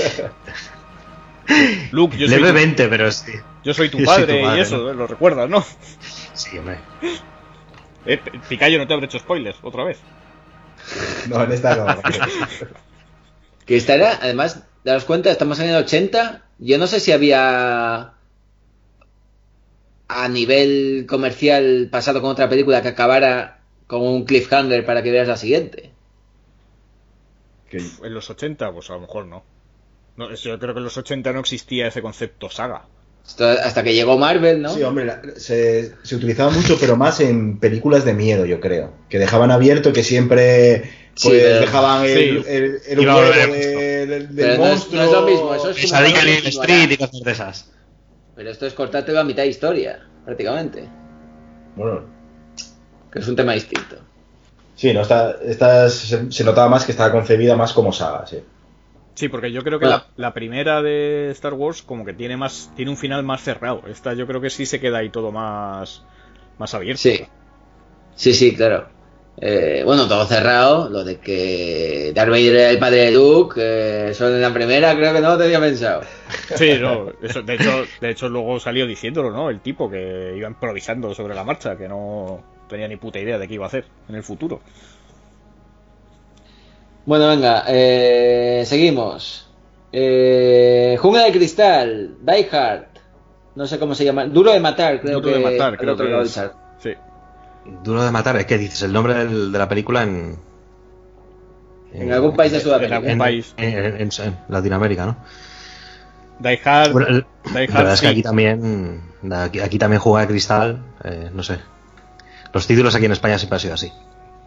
Luke, yo soy Levemente, pero sí. Yo soy tu Yo soy padre, tu padre, y eso, ¿no? lo recuerdas, ¿no? Sí, hombre. Picayo, no te habré hecho spoilers, otra vez. No, en esta no. Que esta era, además, daros cuenta, estamos en el 80. Yo no sé si había a nivel comercial pasado con otra película que acabara con un cliffhanger para que veas la siguiente. En los 80, pues a lo mejor no. Yo creo que en los 80 no existía ese concepto saga. Hasta que llegó Marvel, ¿no? Sí, hombre, se utilizaba mucho, pero más en películas de miedo, yo creo. Que dejaban abierto, que siempre pues, Sí, pero- dejaban el Iba a huevo volver del Pero no es monstruo. lo mismo, eso es como Pesadilla en algo el que Street y cosas de esas. Pero esto es cortártelo a mitad de historia, prácticamente. Bueno, Que es un tema distinto. sí, no, esta se notaba más que estaba concebida más como saga, sí. Sí, porque yo creo que Ah. la primera de Star Wars como que tiene un final más cerrado. Esta yo creo que sí se queda ahí todo más abierto. Sí. Sí, claro. Bueno, todo cerrado. Lo de que Darth Vader era el padre de Luke, eso en la primera creo que no lo tenía pensado. Sí, no, eso, de hecho luego salió diciéndolo, ¿no? El tipo que iba improvisando sobre la marcha, que no tenía ni puta idea de qué iba a hacer en el futuro. Bueno, venga, seguimos. Jungla de Cristal, Die Hard. No sé cómo se llama. Duro de Matar, creo Duro que de Matar, el creo otro que lado del es. charco. Sí. Duro de matar, ¿qué dices? El nombre de la película en algún país de Sudamérica. En algún país. En Latinoamérica, ¿no? Die Hard. Bueno, Die la Hard, verdad es que sí. aquí también Jungla de Cristal, no sé. Los títulos aquí en España siempre han sido así.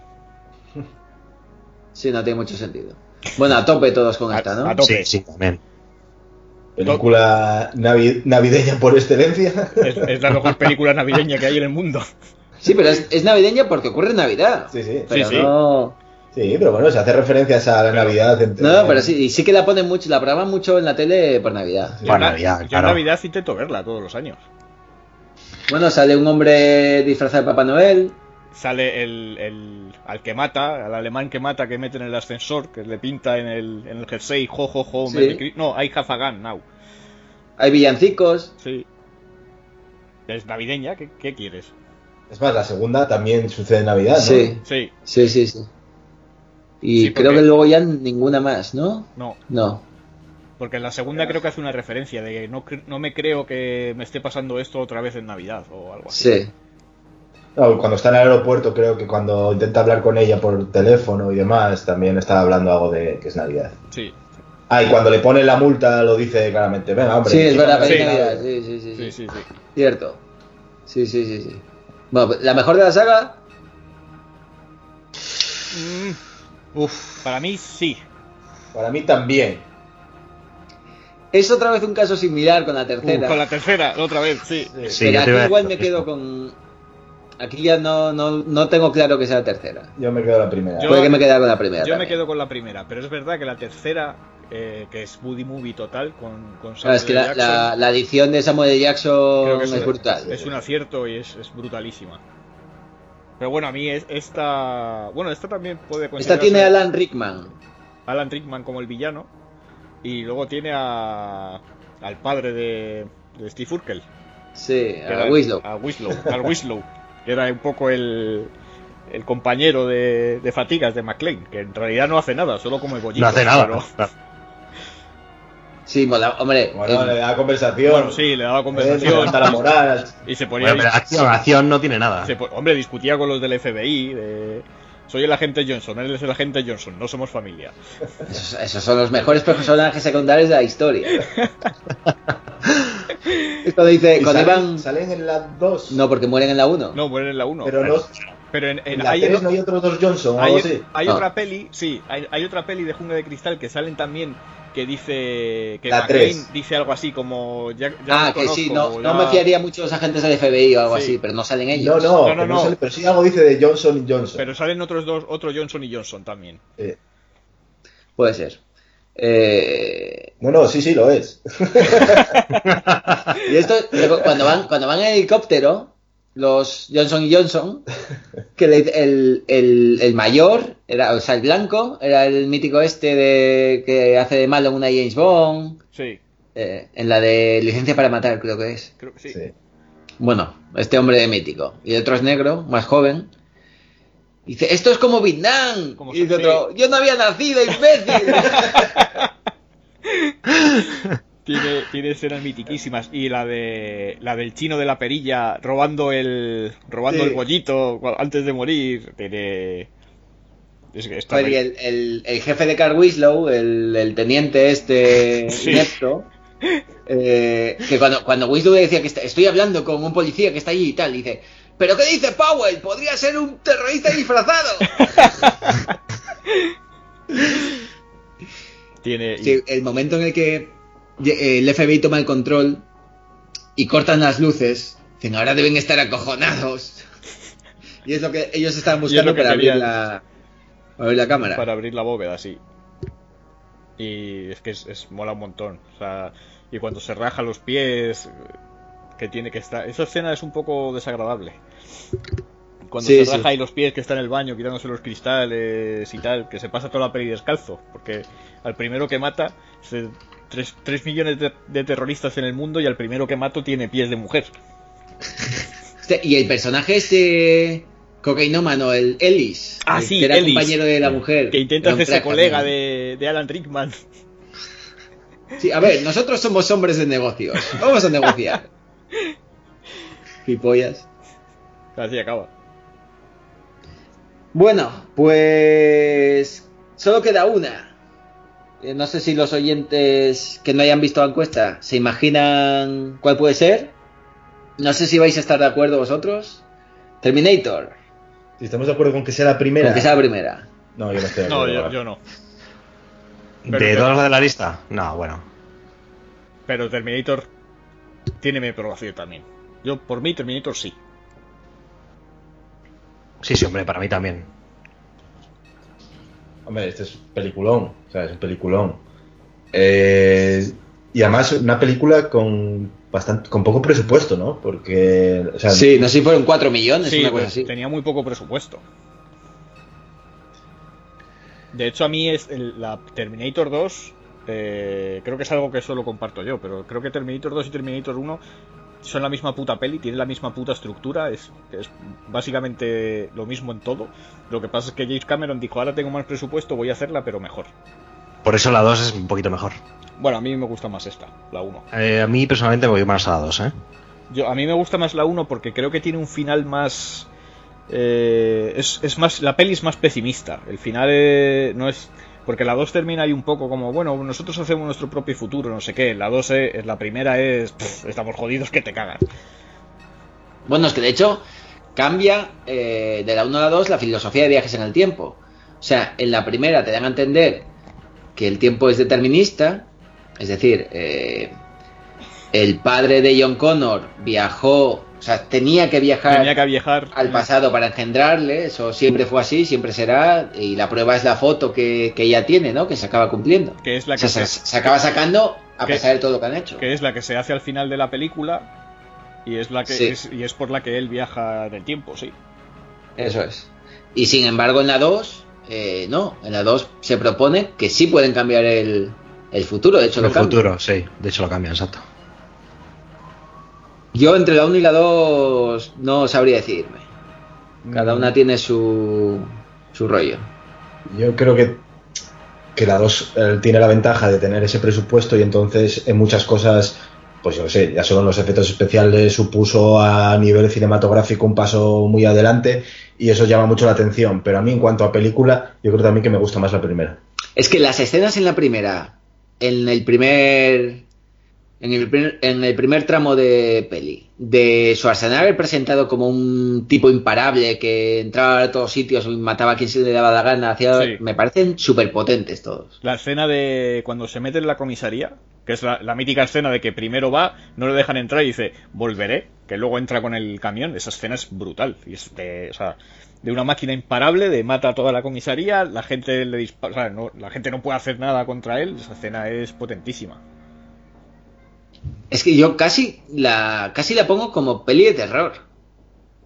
Sí, no tiene mucho sentido. Bueno, a tope todos con esta, ¿no? a tope. Sí, también. Película navideña por excelencia. Es la mejor película navideña que hay en el mundo. Sí, pero es navideña porque ocurre en Navidad. Sí, sí. Pero Sí. no... Sí, pero bueno, se hace referencias a la Navidad. No, pero sí, y sí que la ponen mucho, la programan mucho en la tele por Navidad. Yo, Por en na- Navidad, yo claro. en Navidad intento verla todos los años. Bueno, sale un hombre disfrazado de Papá Noel. Sale al que mata, al alemán que mata, que mete en el ascensor, que le pinta en el jersey, jo, jo, jo, Sí. Merry Christmas. No, I have a gun now. Hay villancicos. Sí. Es navideña, ¿qué quieres? Es más, la segunda también sucede en Navidad, ¿no? Sí. Sí, Sí. Y Sí, porque- creo que luego ya ninguna más, ¿no? no. No. Porque en la segunda creo que hace una referencia de que no me creo que me esté pasando esto otra vez en Navidad o algo así. Sí. No, cuando está en el aeropuerto, creo que cuando intenta hablar con ella por teléfono y demás, también está hablando algo de que es Navidad. Sí. Ah, y cuando le pone la multa lo dice claramente. Venga, hombre. Sí, es verdad, Sí. feliz Navidad. Sí. Cierto. Sí. Bueno, la mejor de la saga. Para mí sí. Para mí también. Es otra vez un caso similar con la tercera. Con la tercera, otra vez, sí. Sí, pero yo te aquí iba a igual decir me lo quedo con. Aquí ya no tengo claro que sea la tercera. Yo me quedo la primera. Yo- Puede que me quede con la primera. Yo me también. quedo con la primera, pero es verdad que la tercera, que es Buddy Movie total, con Claro, Samuel es que L. la Jackson, la edición de Samuel L. creo Jackson que es brutal. es un acierto y es brutalísima. Pero bueno, a mí esta también puede Esta considerarse tiene a Alan Rickman. Alan Rickman como el villano, y luego tiene al padre de Steve Urkel, Sí, que a era- Winslow. al Winslow, que era un poco el compañero de fatigas de McClane, que en realidad no hace nada, solo come bollitos. No hace nada. pero- Claro. Sí, mola, hombre. Bueno, le da conversación. Bueno, sí, le daba le conversación levanta la moral. y se ponía... Bueno, pero acción no tiene nada. hombre, discutía con los del FBI, soy el agente Johnson, él es el agente Johnson, no somos familia. Esos son los mejores personajes secundarios de la historia. Es cuando dice, Y cuando salen, iban... salen en la 2. No, porque mueren en la 1. No, mueren en la 1. Pero no, Pero en en la hay, 3 no hay otros dos Johnson o algo así. hay Ah. otra peli, sí, hay otra peli de Jungla de Cristal que salen también, que dice que La McClane 3. dice algo así como ya Ah, me que sí, conozco, no ya- me fiaría mucho de los agentes del FBI o algo Sí. así, pero no salen No, ellos. No, pero, no. sale- pero sí algo dice de Johnson y Johnson. Pero salen otros dos, otro Johnson y Johnson también. Puede ser. No, sí, lo es. Y esto, cuando van en helicóptero, los Johnson y Johnson, que el mayor, era, o sea, el blanco, era el mítico que hace de malo en una James Bond. Sí. En la de Licencia para Matar, creo que es. Creo que sí. Bueno, este hombre de mítico. Y el otro es negro, más joven. Dice, esto es como Vietnam. Y dice otro, yo no había nacido, imbécil. Tiene escenas mitiquísimas. Y la del chino de la perilla robando el bollito antes de morir. Y el jefe de Carl Winslow, el teniente inepto, que cuando Winslow decía que estoy hablando con un policía que está allí y tal, dice, ¿pero qué dice Powell? Podría ser un terrorista disfrazado. Sí, el momento en el que el FBI toma el control y cortan las luces, dicen, ahora deben estar acojonados. Y es lo que ellos estaban buscando para abrir la cámara. Para abrir la bóveda, sí. Y es que mola un montón. O sea, y cuando se raja los pies, que tiene que estar... Esa escena es un poco desagradable. Cuando se raja ahí los pies, que está en el baño quitándose los cristales y tal, que se pasa toda la peli descalzo. Porque al primero que mata, 3 millones de terroristas en el mundo, y al primero que mato tiene pies de mujer. Y el personaje cocainómano, el Ellis, sí, que era Ellis, compañero de la mujer, que intenta hacerse colega de Alan Rickman. Sí, a ver, nosotros somos hombres de negocios, vamos a negociar. Pipollas. Así acaba. Bueno, pues solo queda una. No sé si los oyentes que no hayan visto la encuesta se imaginan cuál puede ser. No sé si vais a estar de acuerdo vosotros. Terminator. Si estamos de acuerdo con que sea la primera. Con que sea la primera. No, yo no estoy de acuerdo. No, yo no. ¿De todas las de la lista? No, bueno. Pero Terminator tiene mi aprobación también. Yo, por mí, Terminator sí. Sí, hombre, para mí también. Hombre, este es peliculón. O sea, es un peliculón. Y además, una película con poco presupuesto, ¿no? Porque... O sea, sí, no sé si fueron 4 millones, sí, una cosa así. Tenía muy poco presupuesto. De hecho, a mí la Terminator 2... creo que es algo que solo comparto yo, pero creo que Terminator 2 y Terminator 1 son la misma puta peli, tienen la misma puta estructura, es básicamente lo mismo en todo. Lo que pasa es que James Cameron dijo, ahora tengo más presupuesto, voy a hacerla, pero mejor. Por eso la 2 es un poquito mejor. Bueno, a mí me gusta más esta, la 1. A mí personalmente me voy más a la 2, A mí me gusta más la 1 porque creo que tiene un final más... es más, la peli es más pesimista. El final no es... Porque la 2 termina ahí un poco como, bueno, nosotros hacemos nuestro propio futuro, no sé qué. La 2 la primera es, estamos jodidos que te cagas. Bueno, es que de hecho cambia de la 1 a la 2 la filosofía de viajes en el tiempo. O sea, en la primera te dan a entender que el tiempo es determinista, es decir, el padre de John Connor viajó, o sea, tenía que viajar al pasado para engendrarle, eso siempre fue así, siempre será, y la prueba es la foto que ella tiene, ¿no? Que se acaba cumpliendo. Que es la que se acaba sacando a pesar de todo lo que han hecho. Que es la que se hace al final de la película y es la que es por la que él viaja en el tiempo, sí. Eso es. Y sin embargo en la 2, no, en la 2 se propone que sí pueden cambiar el futuro, de hecho lo cambian. El futuro, sí, de hecho lo cambian, exacto. Yo entre la 1 y la 2 no sabría decidirme. Cada una tiene su rollo. Yo creo que la 2 tiene la ventaja de tener ese presupuesto y entonces en muchas cosas, pues yo no sé, ya solo en los efectos especiales supuso a nivel cinematográfico un paso muy adelante y eso llama mucho la atención. Pero a mí en cuanto a película, yo creo también que me gusta más la primera. Es que las escenas en la primera, en el primer tramo de peli, de Schwarzenegger presentado como un tipo imparable que entraba a todos sitios y mataba a quien se le daba la gana, me parecen súper potentes todos. La escena de cuando se mete en la comisaría, que es la mítica escena de que primero va, no le dejan entrar y dice, volveré, que luego entra con el camión, esa escena es brutal, y es de una máquina imparable, mata a toda la comisaría, la gente le dispara, la gente no puede hacer nada contra él, esa escena es potentísima. Es que yo casi la pongo como peli de terror.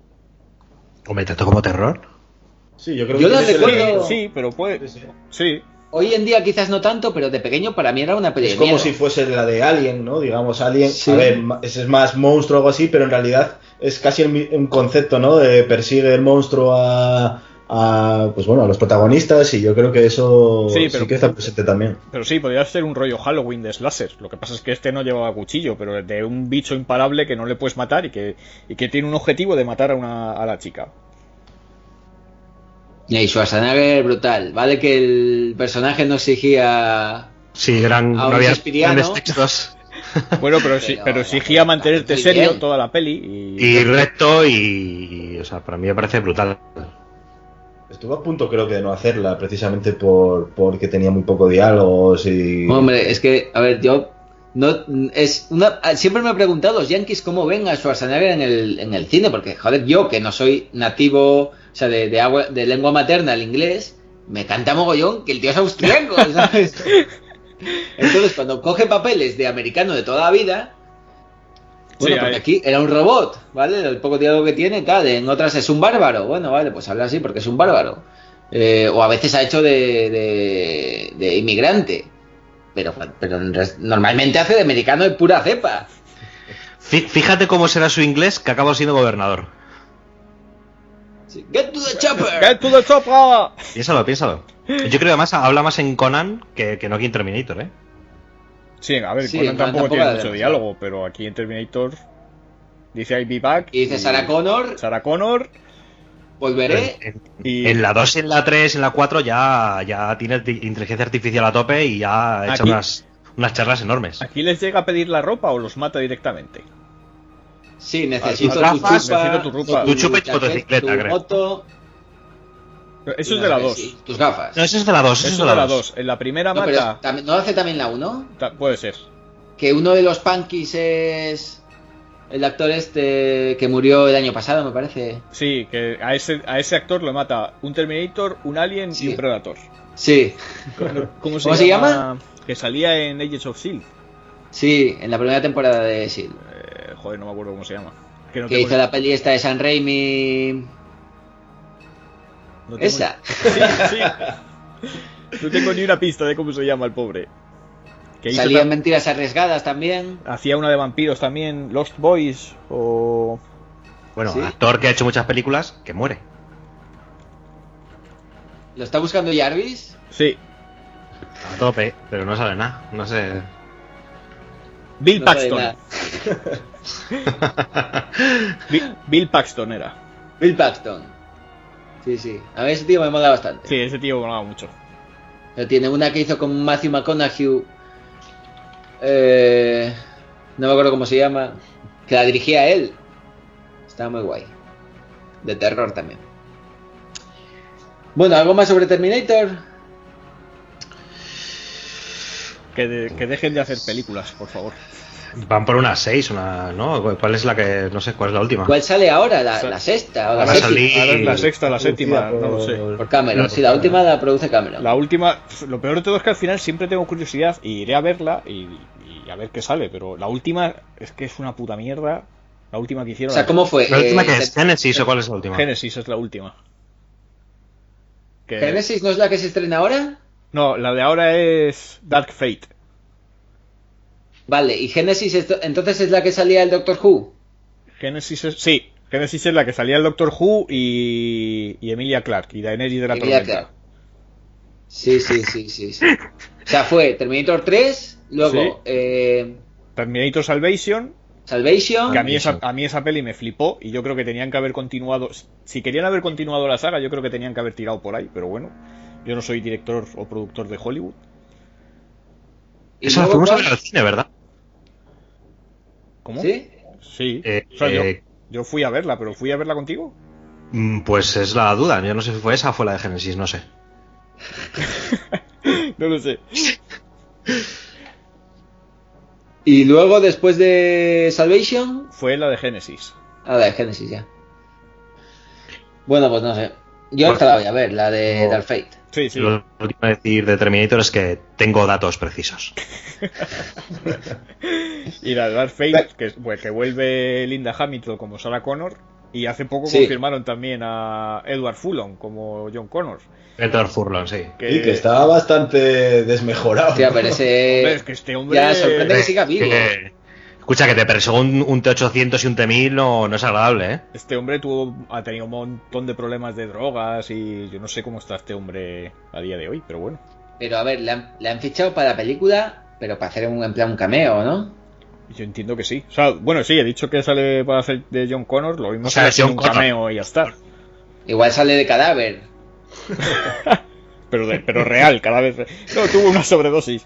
Hombre, ¿tanto como terror? Sí, yo creo Yo que la tiene recuerdo. Sí, pero puede. Sí. Hoy en día quizás no tanto, pero de pequeño para mí era una peli Es de como miedo. si fuese la de Alien, ¿no? Digamos, Alien, Sí. a ver, ese es más monstruo o algo así, pero en realidad es casi un concepto, ¿no? De persigue el monstruo pues bueno, a los protagonistas, y yo creo que eso Sí, sí, pero- que está presente también. Pero sí, podría ser un rollo Halloween de slasher. Lo que pasa es que este no llevaba cuchillo, pero de un bicho imparable que no le puedes matar y que tiene un objetivo de matar a la chica. Y Schwarzenegger, brutal. Vale que el personaje no exigía Sí, a no un había Shakespeareano. grandes textos. Bueno, pero exigía mantenerte muy serio bien. toda la peli. Y recto o sea, para mí me parece brutal. Estuvo a punto, creo que, de no hacerla, precisamente porque tenía muy poco diálogos y... Hombre, es que, a ver, yo no es una siempre me he preguntado los yankees cómo ven a Schwarzenegger en el cine, porque joder, yo que no soy nativo, o sea, de lengua materna el inglés, me canta mogollón que el tío es austriaco, ¿sabes? Entonces, cuando coge papeles de americano de toda la vida, bueno, Sí, porque hay- aquí era un robot, ¿vale? El poco diálogo que tiene, tal, en otras es un bárbaro, bueno, vale, pues habla así porque es un bárbaro. O a veces ha hecho de inmigrante, pero normalmente hace de americano de pura cepa. Fíjate cómo será su inglés, que acaba siendo gobernador. Sí, Get to the chopper. ¡Get to the chopper! Piénsalo. Yo creo que además habla más en Conan que no aquí en Terminator, ¿eh? Sí, a ver, Sí, Conan Conan tampoco tampoco tiene da mucho demasiado. diálogo, pero aquí en Terminator dice I'll be back. Y dice Sarah Connor, Sarah Connor. volveré. Y En la 2, en la 3, en la 4 ya tiene inteligencia artificial a tope y ya echa Aquí- unas charlas enormes. ¿aquí les llega a pedir la ropa o los mata directamente? Sí, necesito tus tu gafas, chupa, necesito tu ropa. Tu chupa y tu chaqueta, motocicleta, tu creo. moto. Eso es de la 2. Sí, tus gafas. No, eso es de la 2, Eso eso es es de la 2. 2. En la primera No, pero mata. ¿no hace también la 1? Puede ser. Que uno de los punkies es el actor este que murió el año pasado, me parece. Sí, que a ese actor lo mata un Terminator, un Alien Sí. y un Predator. Sí. ¿Cómo ¿Cómo se llama? Que salía en Agents of S.H.I.E.L.D. Sí, en la primera temporada de S.H.I.E.L.D. Joder, no me acuerdo cómo se llama. Que no Que tengo hizo la peli esta de San Raimi. no tengo- Esa. Sí. No tengo ni una pista de cómo se llama el pobre. Que hizo Salía en Mentiras Arriesgadas también. hacía una de vampiros también, Lost Boys o... Bueno, ¿Sí? actor que ha hecho muchas películas, que muere. ¿Lo está buscando Jarvis? Sí, A tope, pero no sabe nada. No sé. Bill No sabe Paxton. nada. Bill Paxton era. Bill Paxton. Sí, sí. A mí ese tío me mola bastante. Sí, ese tío molaba mucho. Pero tiene una que hizo con Matthew McConaughey. No me acuerdo cómo se llama. Que la dirigía él. Estaba muy guay. De terror también. Bueno, ¿algo más sobre Terminator? Que dejen de hacer películas, por favor. Van por una 6, ¿no? ¿Cuál es la que...? No sé, ¿cuál es la última? ¿Cuál sale ahora? ¿La sexta o la Va a séptima? salir- Ahora es la sexta, la séptima, Producida no lo sé. Por Cameron. Sí, la última la produce Cameron. La última, lo peor de todo es que al final siempre tengo curiosidad y iré a verla y a ver qué sale, pero la última es que es una puta mierda. La última que O hicieron. sea, ¿cómo fue? ¿La última que es? ¿Genesis o cuál es la última? Genesis es la última. Que- ¿Genesis no es la que se estrena ahora? No, la de ahora es Dark Fate. Vale, ¿y Genesis entonces es la que salía el Doctor Who? Genesis es, sí, Genesis es la que salía el Doctor Who y Emilia Clarke y Daenerys de la Emilia Tormenta. Clarke. Sí. O sea, fue Terminator 3, luego Terminator Salvation, Salvation. que a mí esa peli me flipó y yo creo que tenían que haber continuado. Si querían haber continuado la saga, yo creo que tenían que haber tirado por ahí, pero bueno, yo no soy director o productor de Hollywood. y Eso la luego fuimos a ¿cuál? ver al cine, ¿verdad? ¿Cómo? ¿Sí? Sí. Eh, O sea, eh, yo fui a verla, pero fui a verla contigo. Pues es la duda. Yo no sé si fue esa o fue la de Genesis, no sé. No lo sé. Y luego, después de Salvation, Fue la de Genesis. a ver, Genesis ya. Bueno, pues no sé. Yo Bueno, esta la voy a ver, la de Dark Fate. Sí, sí. Lo último que decir de Terminator es que tengo datos precisos. Y la de Dark Fate, que vuelve Linda Hamilton como Sarah Connor. Y hace poco Sí. confirmaron también a Edward Furlong como John Connor. Edward Furlong, sí. Y que estaba bastante desmejorado. Hostia, pero ese... Hombre, es que este hombre... Ya, sorprende que siga vivo. Escucha, que te persiga un T800 y un T1000 no es agradable, ¿eh? Este hombre ha tenido un montón de problemas de drogas y yo no sé cómo está este hombre a día de hoy, pero bueno. Pero a ver, le han fichado para la película, pero para hacer en plan un cameo, ¿no? Yo entiendo que sí. O sea, bueno, sí, he dicho que sale para hacer de John Connor, lo mismo O sea, sale haciendo John un Connor. cameo y ya está. Igual sale de cadáver. Pero real, cada vez... No, tuvo una sobredosis.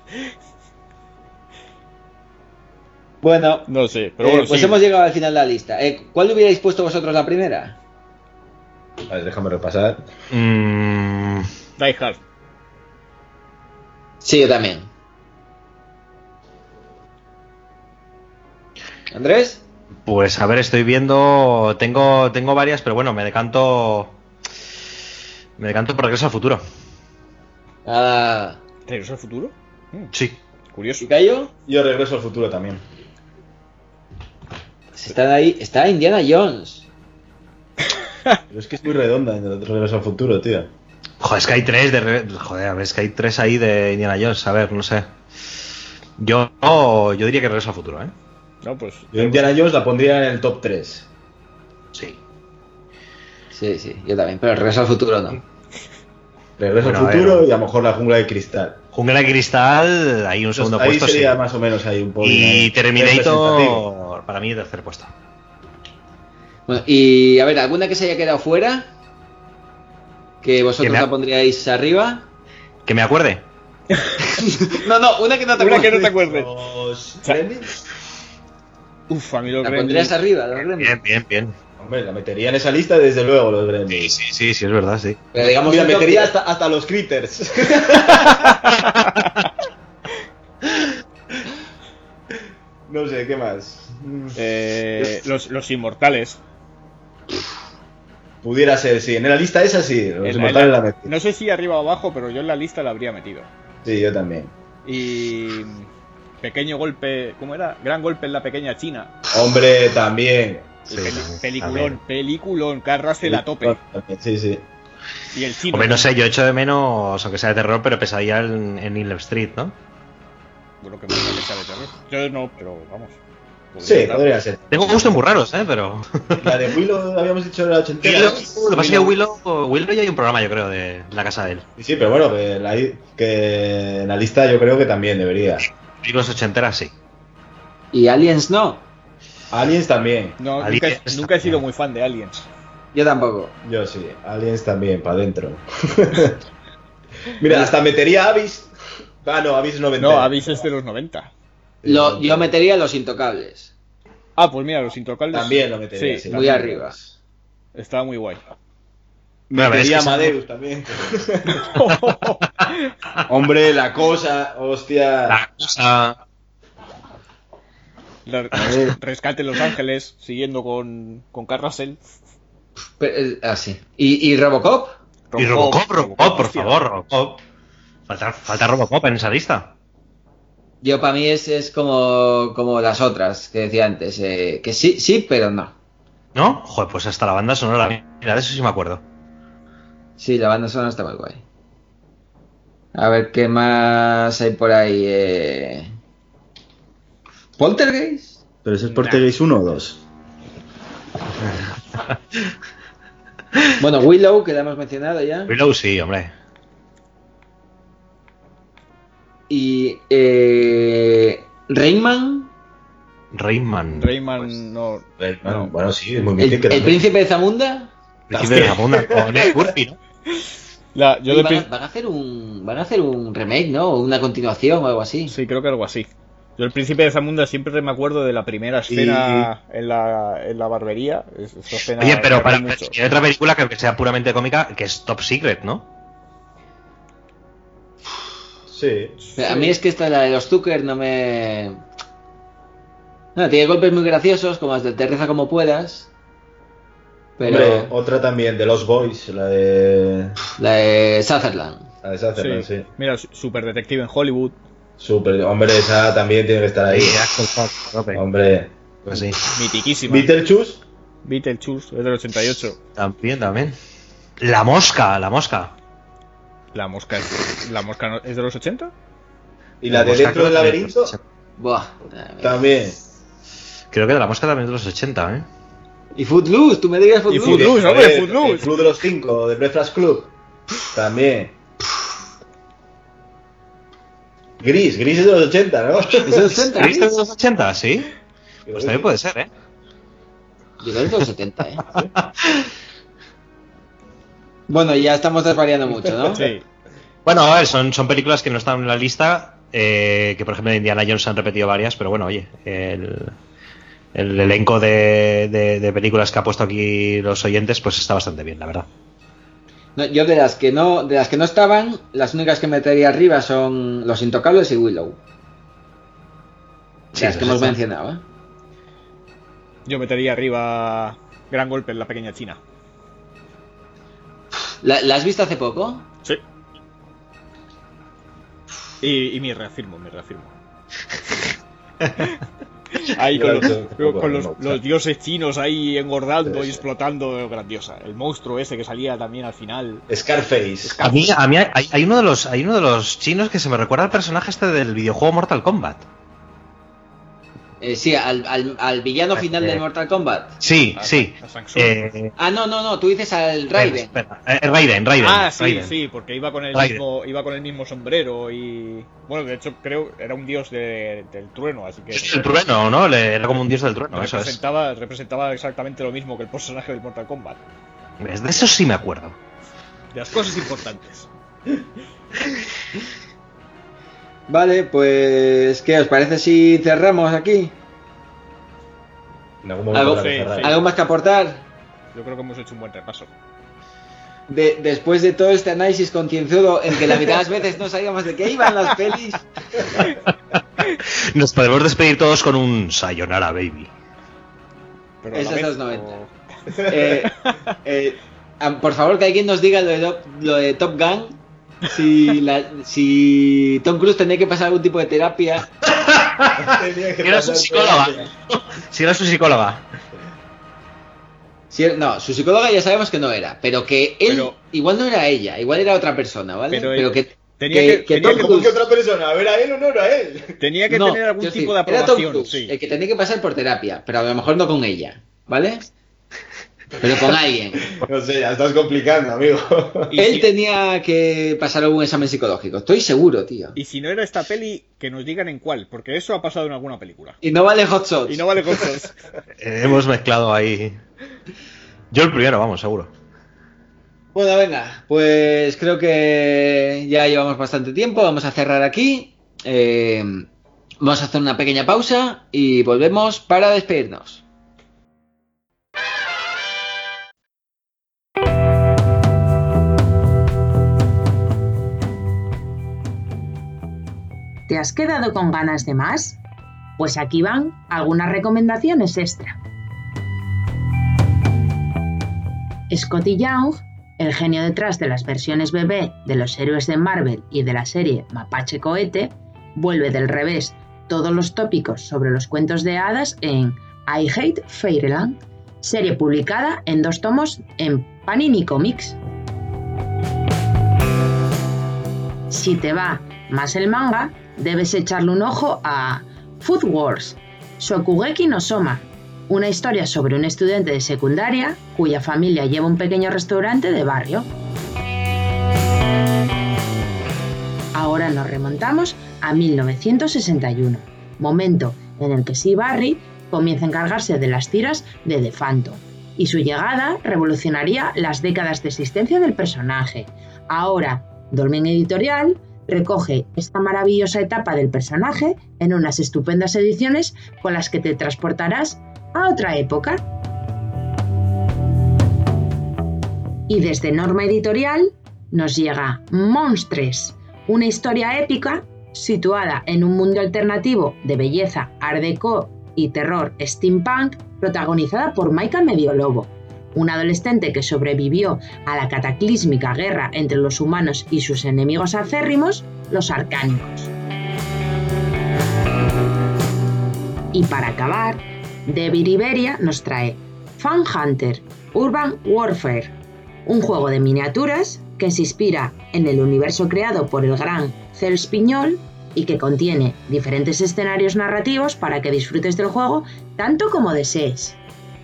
Bueno, No sé, pero bueno, pues sí. hemos llegado al final de la lista. ¿Cuál hubierais puesto vosotros la primera? A ver, déjame repasar. Die Hard. Sí, yo también. ¿Andrés? Pues a ver, estoy viendo. Tengo varias, pero bueno, me decanto por Regreso al Futuro. Ah, ¿Regreso al futuro? Sí. Curioso. ¿y Cayo? Yo regreso al futuro también. Pues están ahí. Está Indiana Jones. Pero es que es muy redonda en el regreso al futuro, tío. Joder, es que hay tres Joder, a ver, es que hay tres ahí de Indiana Jones. A ver, no sé. Yo diría que Regreso al Futuro, ¿eh? No, pues... Yo Indiana Jones la pondría en el top 3. Sí. Sí, yo también. Pero el Regreso al Futuro no. Regreso Bueno, al futuro y a lo mejor la jungla de cristal. Jungla de Cristal, ahí un segundo Ahí puesto, sería sí. más o menos ahí un poco. Y representativo. Terminator, para mí, tercer puesto. Bueno, y a ver, ¿alguna que se haya quedado fuera? Que vosotros Que me- la pondríais arriba. Que me acuerde. No, una que no te Una acuerdes. que no te acuerdes. Los Gremlins. Uf, a mí los La Gremlins... pondrías arriba, los Gremlins. Bien. Hombre, la metería en esa lista desde luego los Gremlins. Sí, es verdad, sí. Pero digamos Mira, un top metería 10. hasta los Critters. No sé, ¿qué más? Los Inmortales. Pudiera ser, sí. En la lista esa sí. Los En Inmortales la metí. No sé si arriba o abajo, pero yo en la lista la habría metido. Sí, yo también. Y... Pequeño golpe... ¿Cómo era? Gran golpe en la pequeña China. Hombre, también. Sí, Peliculón. Carl Russell a tope. Sí. Y el chino. Hombre, no sé, yo echo de menos, aunque sea de terror, pero Pesadilla en Elm Street, ¿no? Bueno, que me parece que sea de terror. Yo no, pero vamos. Sí, podría ser. Tengo gustos muy raros, pero... La de Willow habíamos dicho era ochentera. Lo que pasa es que Willow ya hay un programa, yo creo, de la casa de él. Sí, pero bueno, que en la lista yo creo que también debería. Películas ochenteras, sí. Y Aliens no. Aliens también. No, Aliens nunca he sido muy fan de Aliens. Yo tampoco. Yo sí. Aliens también, para adentro. Mira, hasta metería Abyss. Ah, no, Abyss 90. No, Abyss es de los 90. Yo metería Los Intocables. Ah, pues mira, Los Intocables. También lo metería, sí. Muy arriba. Estaba muy guay. Metería Amadeus también. Hombre, la cosa, hostia. La cosa... Rescate en Los Ángeles, siguiendo con Carl Russell. Sí. ¿Y Robocop? Y Robocop, por hostia. favor, Robocop. Falta Robocop en esa lista. Yo para mí es como las otras que decía antes. Que sí, pero no. ¿No? Joder, pues hasta la banda sonora. Mira, de eso sí me acuerdo. Sí, la banda sonora está muy guay. A ver qué más hay por ahí. ¿Poltergeist? ¿Pero ese es Poltergeist 1 o 2? Bueno, Willow, que la hemos mencionado ya. Willow sí, hombre. Y Rayman. Rayman no. Bueno, sí, es muy ¿El mítico. príncipe de Zamunda? Príncipe de Zamunda con Ed Murphy, ¿no? Van a hacer un remake, ¿no? O una continuación o algo así. Sí, creo que algo así. Yo el príncipe de Zamunda siempre me acuerdo de la primera escena en la barbería. Esa escena Oye, pero me reí mucho. hay otra película que sea puramente cómica, que es Top Secret, ¿no? Sí. A mí es que esta, la de los Tucker, no me... No, tiene golpes muy graciosos, como las de Te reza como puedas. Pero... Hombre, otra también, de Los Boys, la de Sutherland. La de Sutherland, sí. Mira, Super Detective en Hollywood. Super, hombre, esa también tiene que estar ahí. Sí, Axel Fox, tope. Hombre. Pues sí. Mitiquísima. Beetlejuice. Beetlejuice, es del 88. También. La mosca. La mosca es de los 80. ¿Y la de dentro del laberinto? Buah. También. Creo que de la mosca también es de los 80, ¿eh? Y Footloose, tú me digas Footloose. Y Footloose, hombre, Footloose. El Club de los 5, de Breakfast Club. También. Gris es de los 80, ¿no? ¿Es de los 80? ¿Gris es de los 80? Sí. Pues también puede ser, ¿eh? Yo creo que es de los 70, ¿eh? Bueno, ya estamos desvariando mucho, ¿no? Sí. Bueno, a ver, son películas que no están en la lista, que por ejemplo de Indiana Jones se han repetido varias, pero bueno, oye, el elenco de películas que ha puesto aquí los oyentes, pues está bastante bien, la verdad. No, yo de las que no estaban, las únicas que metería arriba son Los Intocables y Willow. Sí, las que hemos mencionado, ¿eh? Yo metería arriba Gran Golpe en la Pequeña China. ¿La has visto hace poco? Sí. Y me reafirmo. Ahí con los dioses chinos ahí engordando y explotando, grandiosa. El monstruo ese que salía también al final. Scarface. A mí hay uno de los chinos que se me recuerda al personaje este del videojuego Mortal Kombat. Sí, al villano final del Mortal Kombat. Sí. No, tú dices al Raiden. Raiden. Ah, sí, Raiden. Sí, porque iba con el mismo sombrero y... Bueno, de hecho creo era un dios del trueno, así que... El trueno, ¿no? Era como un dios del trueno, eso es. Representaba exactamente lo mismo que el personaje del Mortal Kombat. De eso sí me acuerdo. De las cosas importantes. Vale, pues ¿qué os parece si cerramos aquí? ¿Algo más que aportar? Yo creo que hemos hecho un buen repaso. Después de todo este análisis concienzudo en que la mitad de las veces no sabíamos de qué iban las pelis. Nos podemos despedir todos con un Sayonara, baby. Eso es los 90. Por favor, que alguien nos diga lo de Top Gun. Si Tom Cruise tenía que pasar algún tipo de terapia. Si era su psicóloga. No, su psicóloga ya sabemos que no era, pero que él igual no era ella, igual era otra persona, ¿vale? Pero que tenía que otra persona, ¿era él o no era él? Tenía que tener algún tipo de aprobación, sí. El que tenía que pasar por terapia, pero a lo mejor no con ella, ¿vale? Pero con alguien. No sé, ya estás complicando, amigo. Él tenía que pasar algún examen psicológico, estoy seguro, tío. Y si no era esta peli, que nos digan en cuál, porque eso ha pasado en alguna película. Y no vale Hot Shots. Hemos mezclado ahí. Yo el primero, vamos, seguro. Bueno, venga, pues creo que ya llevamos bastante tiempo, vamos a cerrar aquí. Vamos a hacer una pequeña pausa y volvemos para despedirnos. ¿Te has quedado con ganas de más? Pues aquí van algunas recomendaciones extra. Scotty Young, el genio detrás de las versiones bebé de los héroes de Marvel y de la serie Mapache Cohete, vuelve del revés todos los tópicos sobre los cuentos de hadas en I Hate Fairyland, serie publicada en 2 tomos en Panini Comics. Si te va más el manga, debes echarle un ojo a Food Wars, Shokugeki no Soma, una historia sobre un estudiante de secundaria cuya familia lleva un pequeño restaurante de barrio. Ahora nos remontamos a 1961, momento en el que Sea Barry comienza a encargarse de las tiras de The Phantom, y su llegada revolucionaría las décadas de existencia del personaje. Ahora, Dolmen Editorial recoge esta maravillosa etapa del personaje en unas estupendas ediciones con las que te transportarás a otra época. Y desde Norma Editorial nos llega Monstres, una historia épica situada en un mundo alternativo de belleza art déco y terror steampunk, protagonizada por Maika Mediolobo, una adolescente que sobrevivió a la cataclísmica guerra entre los humanos y sus enemigos acérrimos, los arcánicos. Y para acabar, David Iberia nos trae Fan Hunter Urban Warfare, un juego de miniaturas que se inspira en el universo creado por el gran Cels Piñol y que contiene diferentes escenarios narrativos para que disfrutes del juego tanto como desees.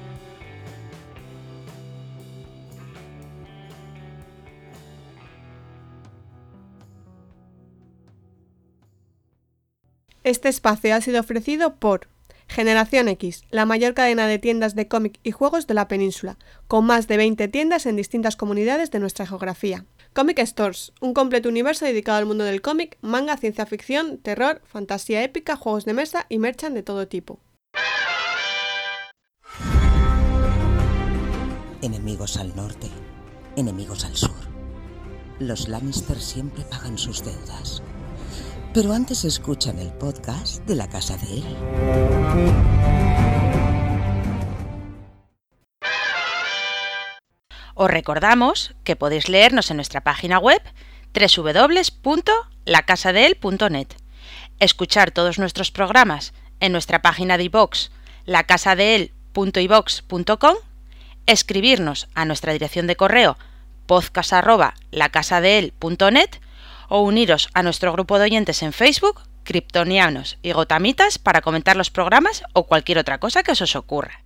Este espacio ha sido ofrecido por Generación X, la mayor cadena de tiendas de cómic y juegos de la península, con más de 20 tiendas en distintas comunidades de nuestra geografía. Comic Stores, un completo universo dedicado al mundo del cómic, manga, ciencia ficción, terror, fantasía épica, juegos de mesa y merchan de todo tipo. Enemigos al norte, enemigos al sur. Los Lannister siempre pagan sus deudas. Pero antes escuchan el podcast de La Casa de Él. Os recordamos que podéis leernos en nuestra página web www.lacasadeel.net, escuchar todos nuestros programas en nuestra página de iVoox, lacasadeel.ivox.com, escribirnos a nuestra dirección de correo podcast@lacasadeel.net o uniros a nuestro grupo de oyentes en Facebook, Kryptonianos y Gotamitas, para comentar los programas o cualquier otra cosa que os ocurra.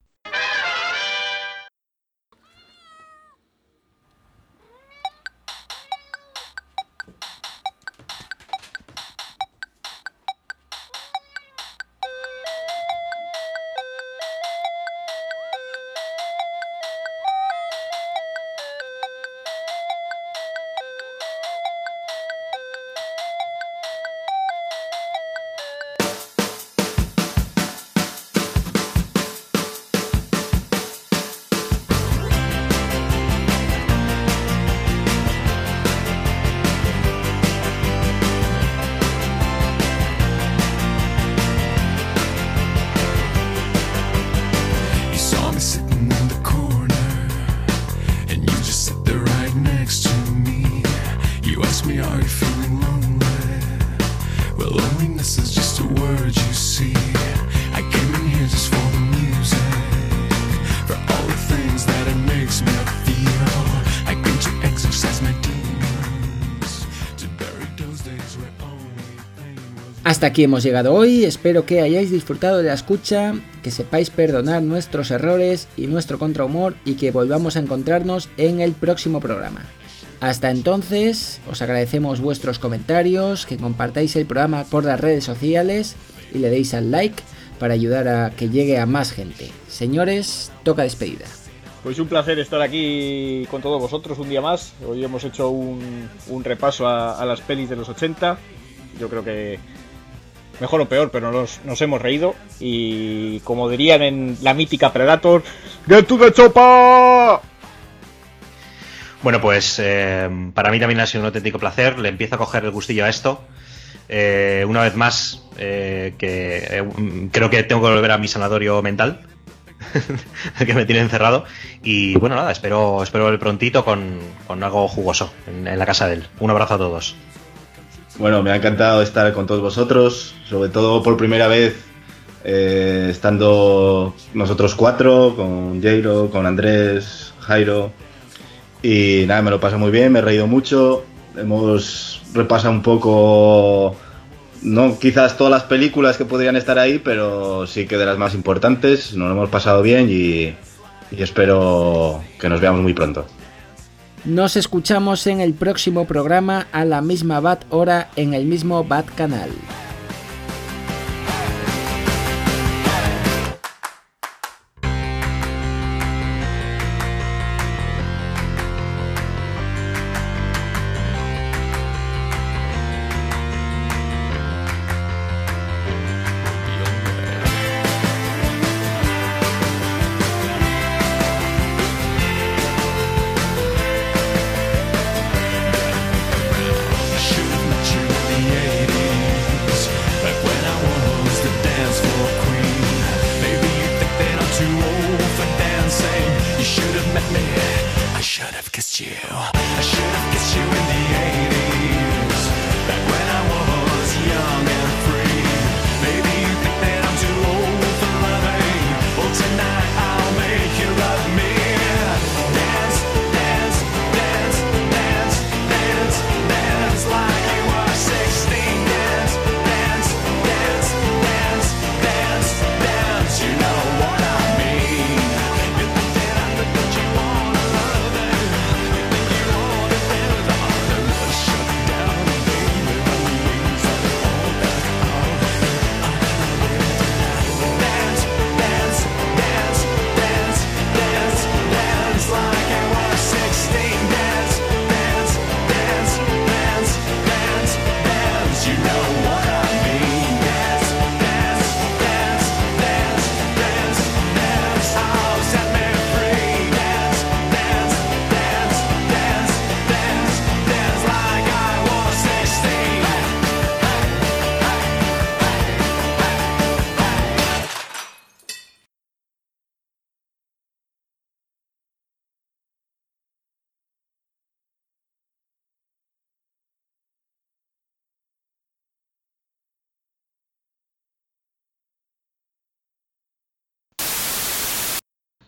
Hasta aquí hemos llegado hoy, espero que hayáis disfrutado de la escucha, que sepáis perdonar nuestros errores y nuestro contrahumor y que volvamos a encontrarnos en el próximo programa. Hasta entonces, os agradecemos vuestros comentarios, que compartáis el programa por las redes sociales y le deis al like para ayudar a que llegue a más gente. Señores, toca despedida. Pues un placer estar aquí con todos vosotros un día más. Hoy hemos hecho un repaso a las pelis de los 80. Yo creo que mejor o peor, pero nos hemos reído. Y como dirían en la mítica Predator, ¡Get to the chopper! Bueno, pues para mí también ha sido un auténtico placer. Le empiezo a coger el gustillo a esto. Una vez más, creo que tengo que volver a mi sanatorio mental, que me tiene encerrado. Y bueno, nada, espero volver prontito con algo jugoso en la casa de él. Un abrazo a todos. Bueno, me ha encantado estar con todos vosotros, sobre todo por primera vez estando nosotros cuatro, con Jairo, con Andrés, Jairo, y nada, me lo paso muy bien, me he reído mucho, hemos repasado un poco, no quizás todas las películas que podrían estar ahí, pero sí que de las más importantes, nos lo hemos pasado bien y espero que nos veamos muy pronto. Nos escuchamos en el próximo programa a la misma BAT hora en el mismo BAT canal.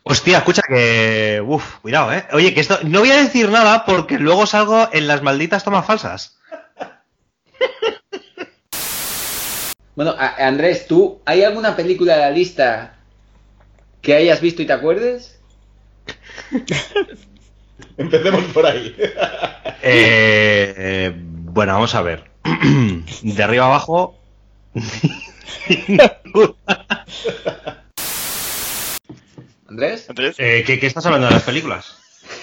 Hostia, escucha que... cuidado, ¿eh? Oye, que esto... No voy a decir nada porque luego salgo en las malditas tomas falsas. Bueno, Andrés, ¿tú hay alguna película de la lista que hayas visto y te acuerdes? Empecemos por ahí. Bueno, vamos a ver. De arriba abajo... ¿Andrés? ¿Qué estás hablando de las películas?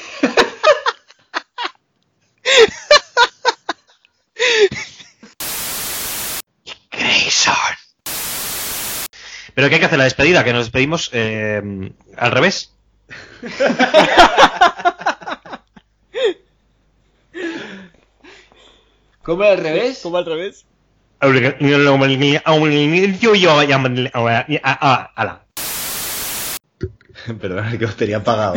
Grayson. ¿Pero qué hay que hacer? ¿La despedida? ¿Que nos despedimos al revés? ¿Cómo al revés? ¿Cómo al revés? Ala. Perdón, que os tenía apagado.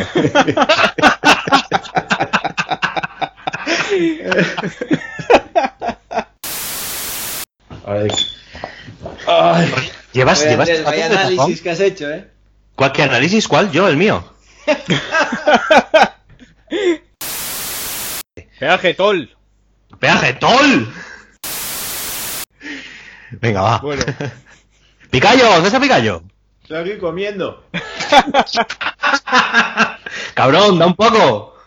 A ver. Ay. Llevas vaya análisis que has hecho, ¿eh? ¿Cuál, qué análisis? ¿Cuál? Yo, el mío. Peaje Toll. ¡Peaje Toll! Venga, va. Bueno. Picayo, ¿dónde está Picayo? Estoy aquí comiendo. Cabrón, da un poco.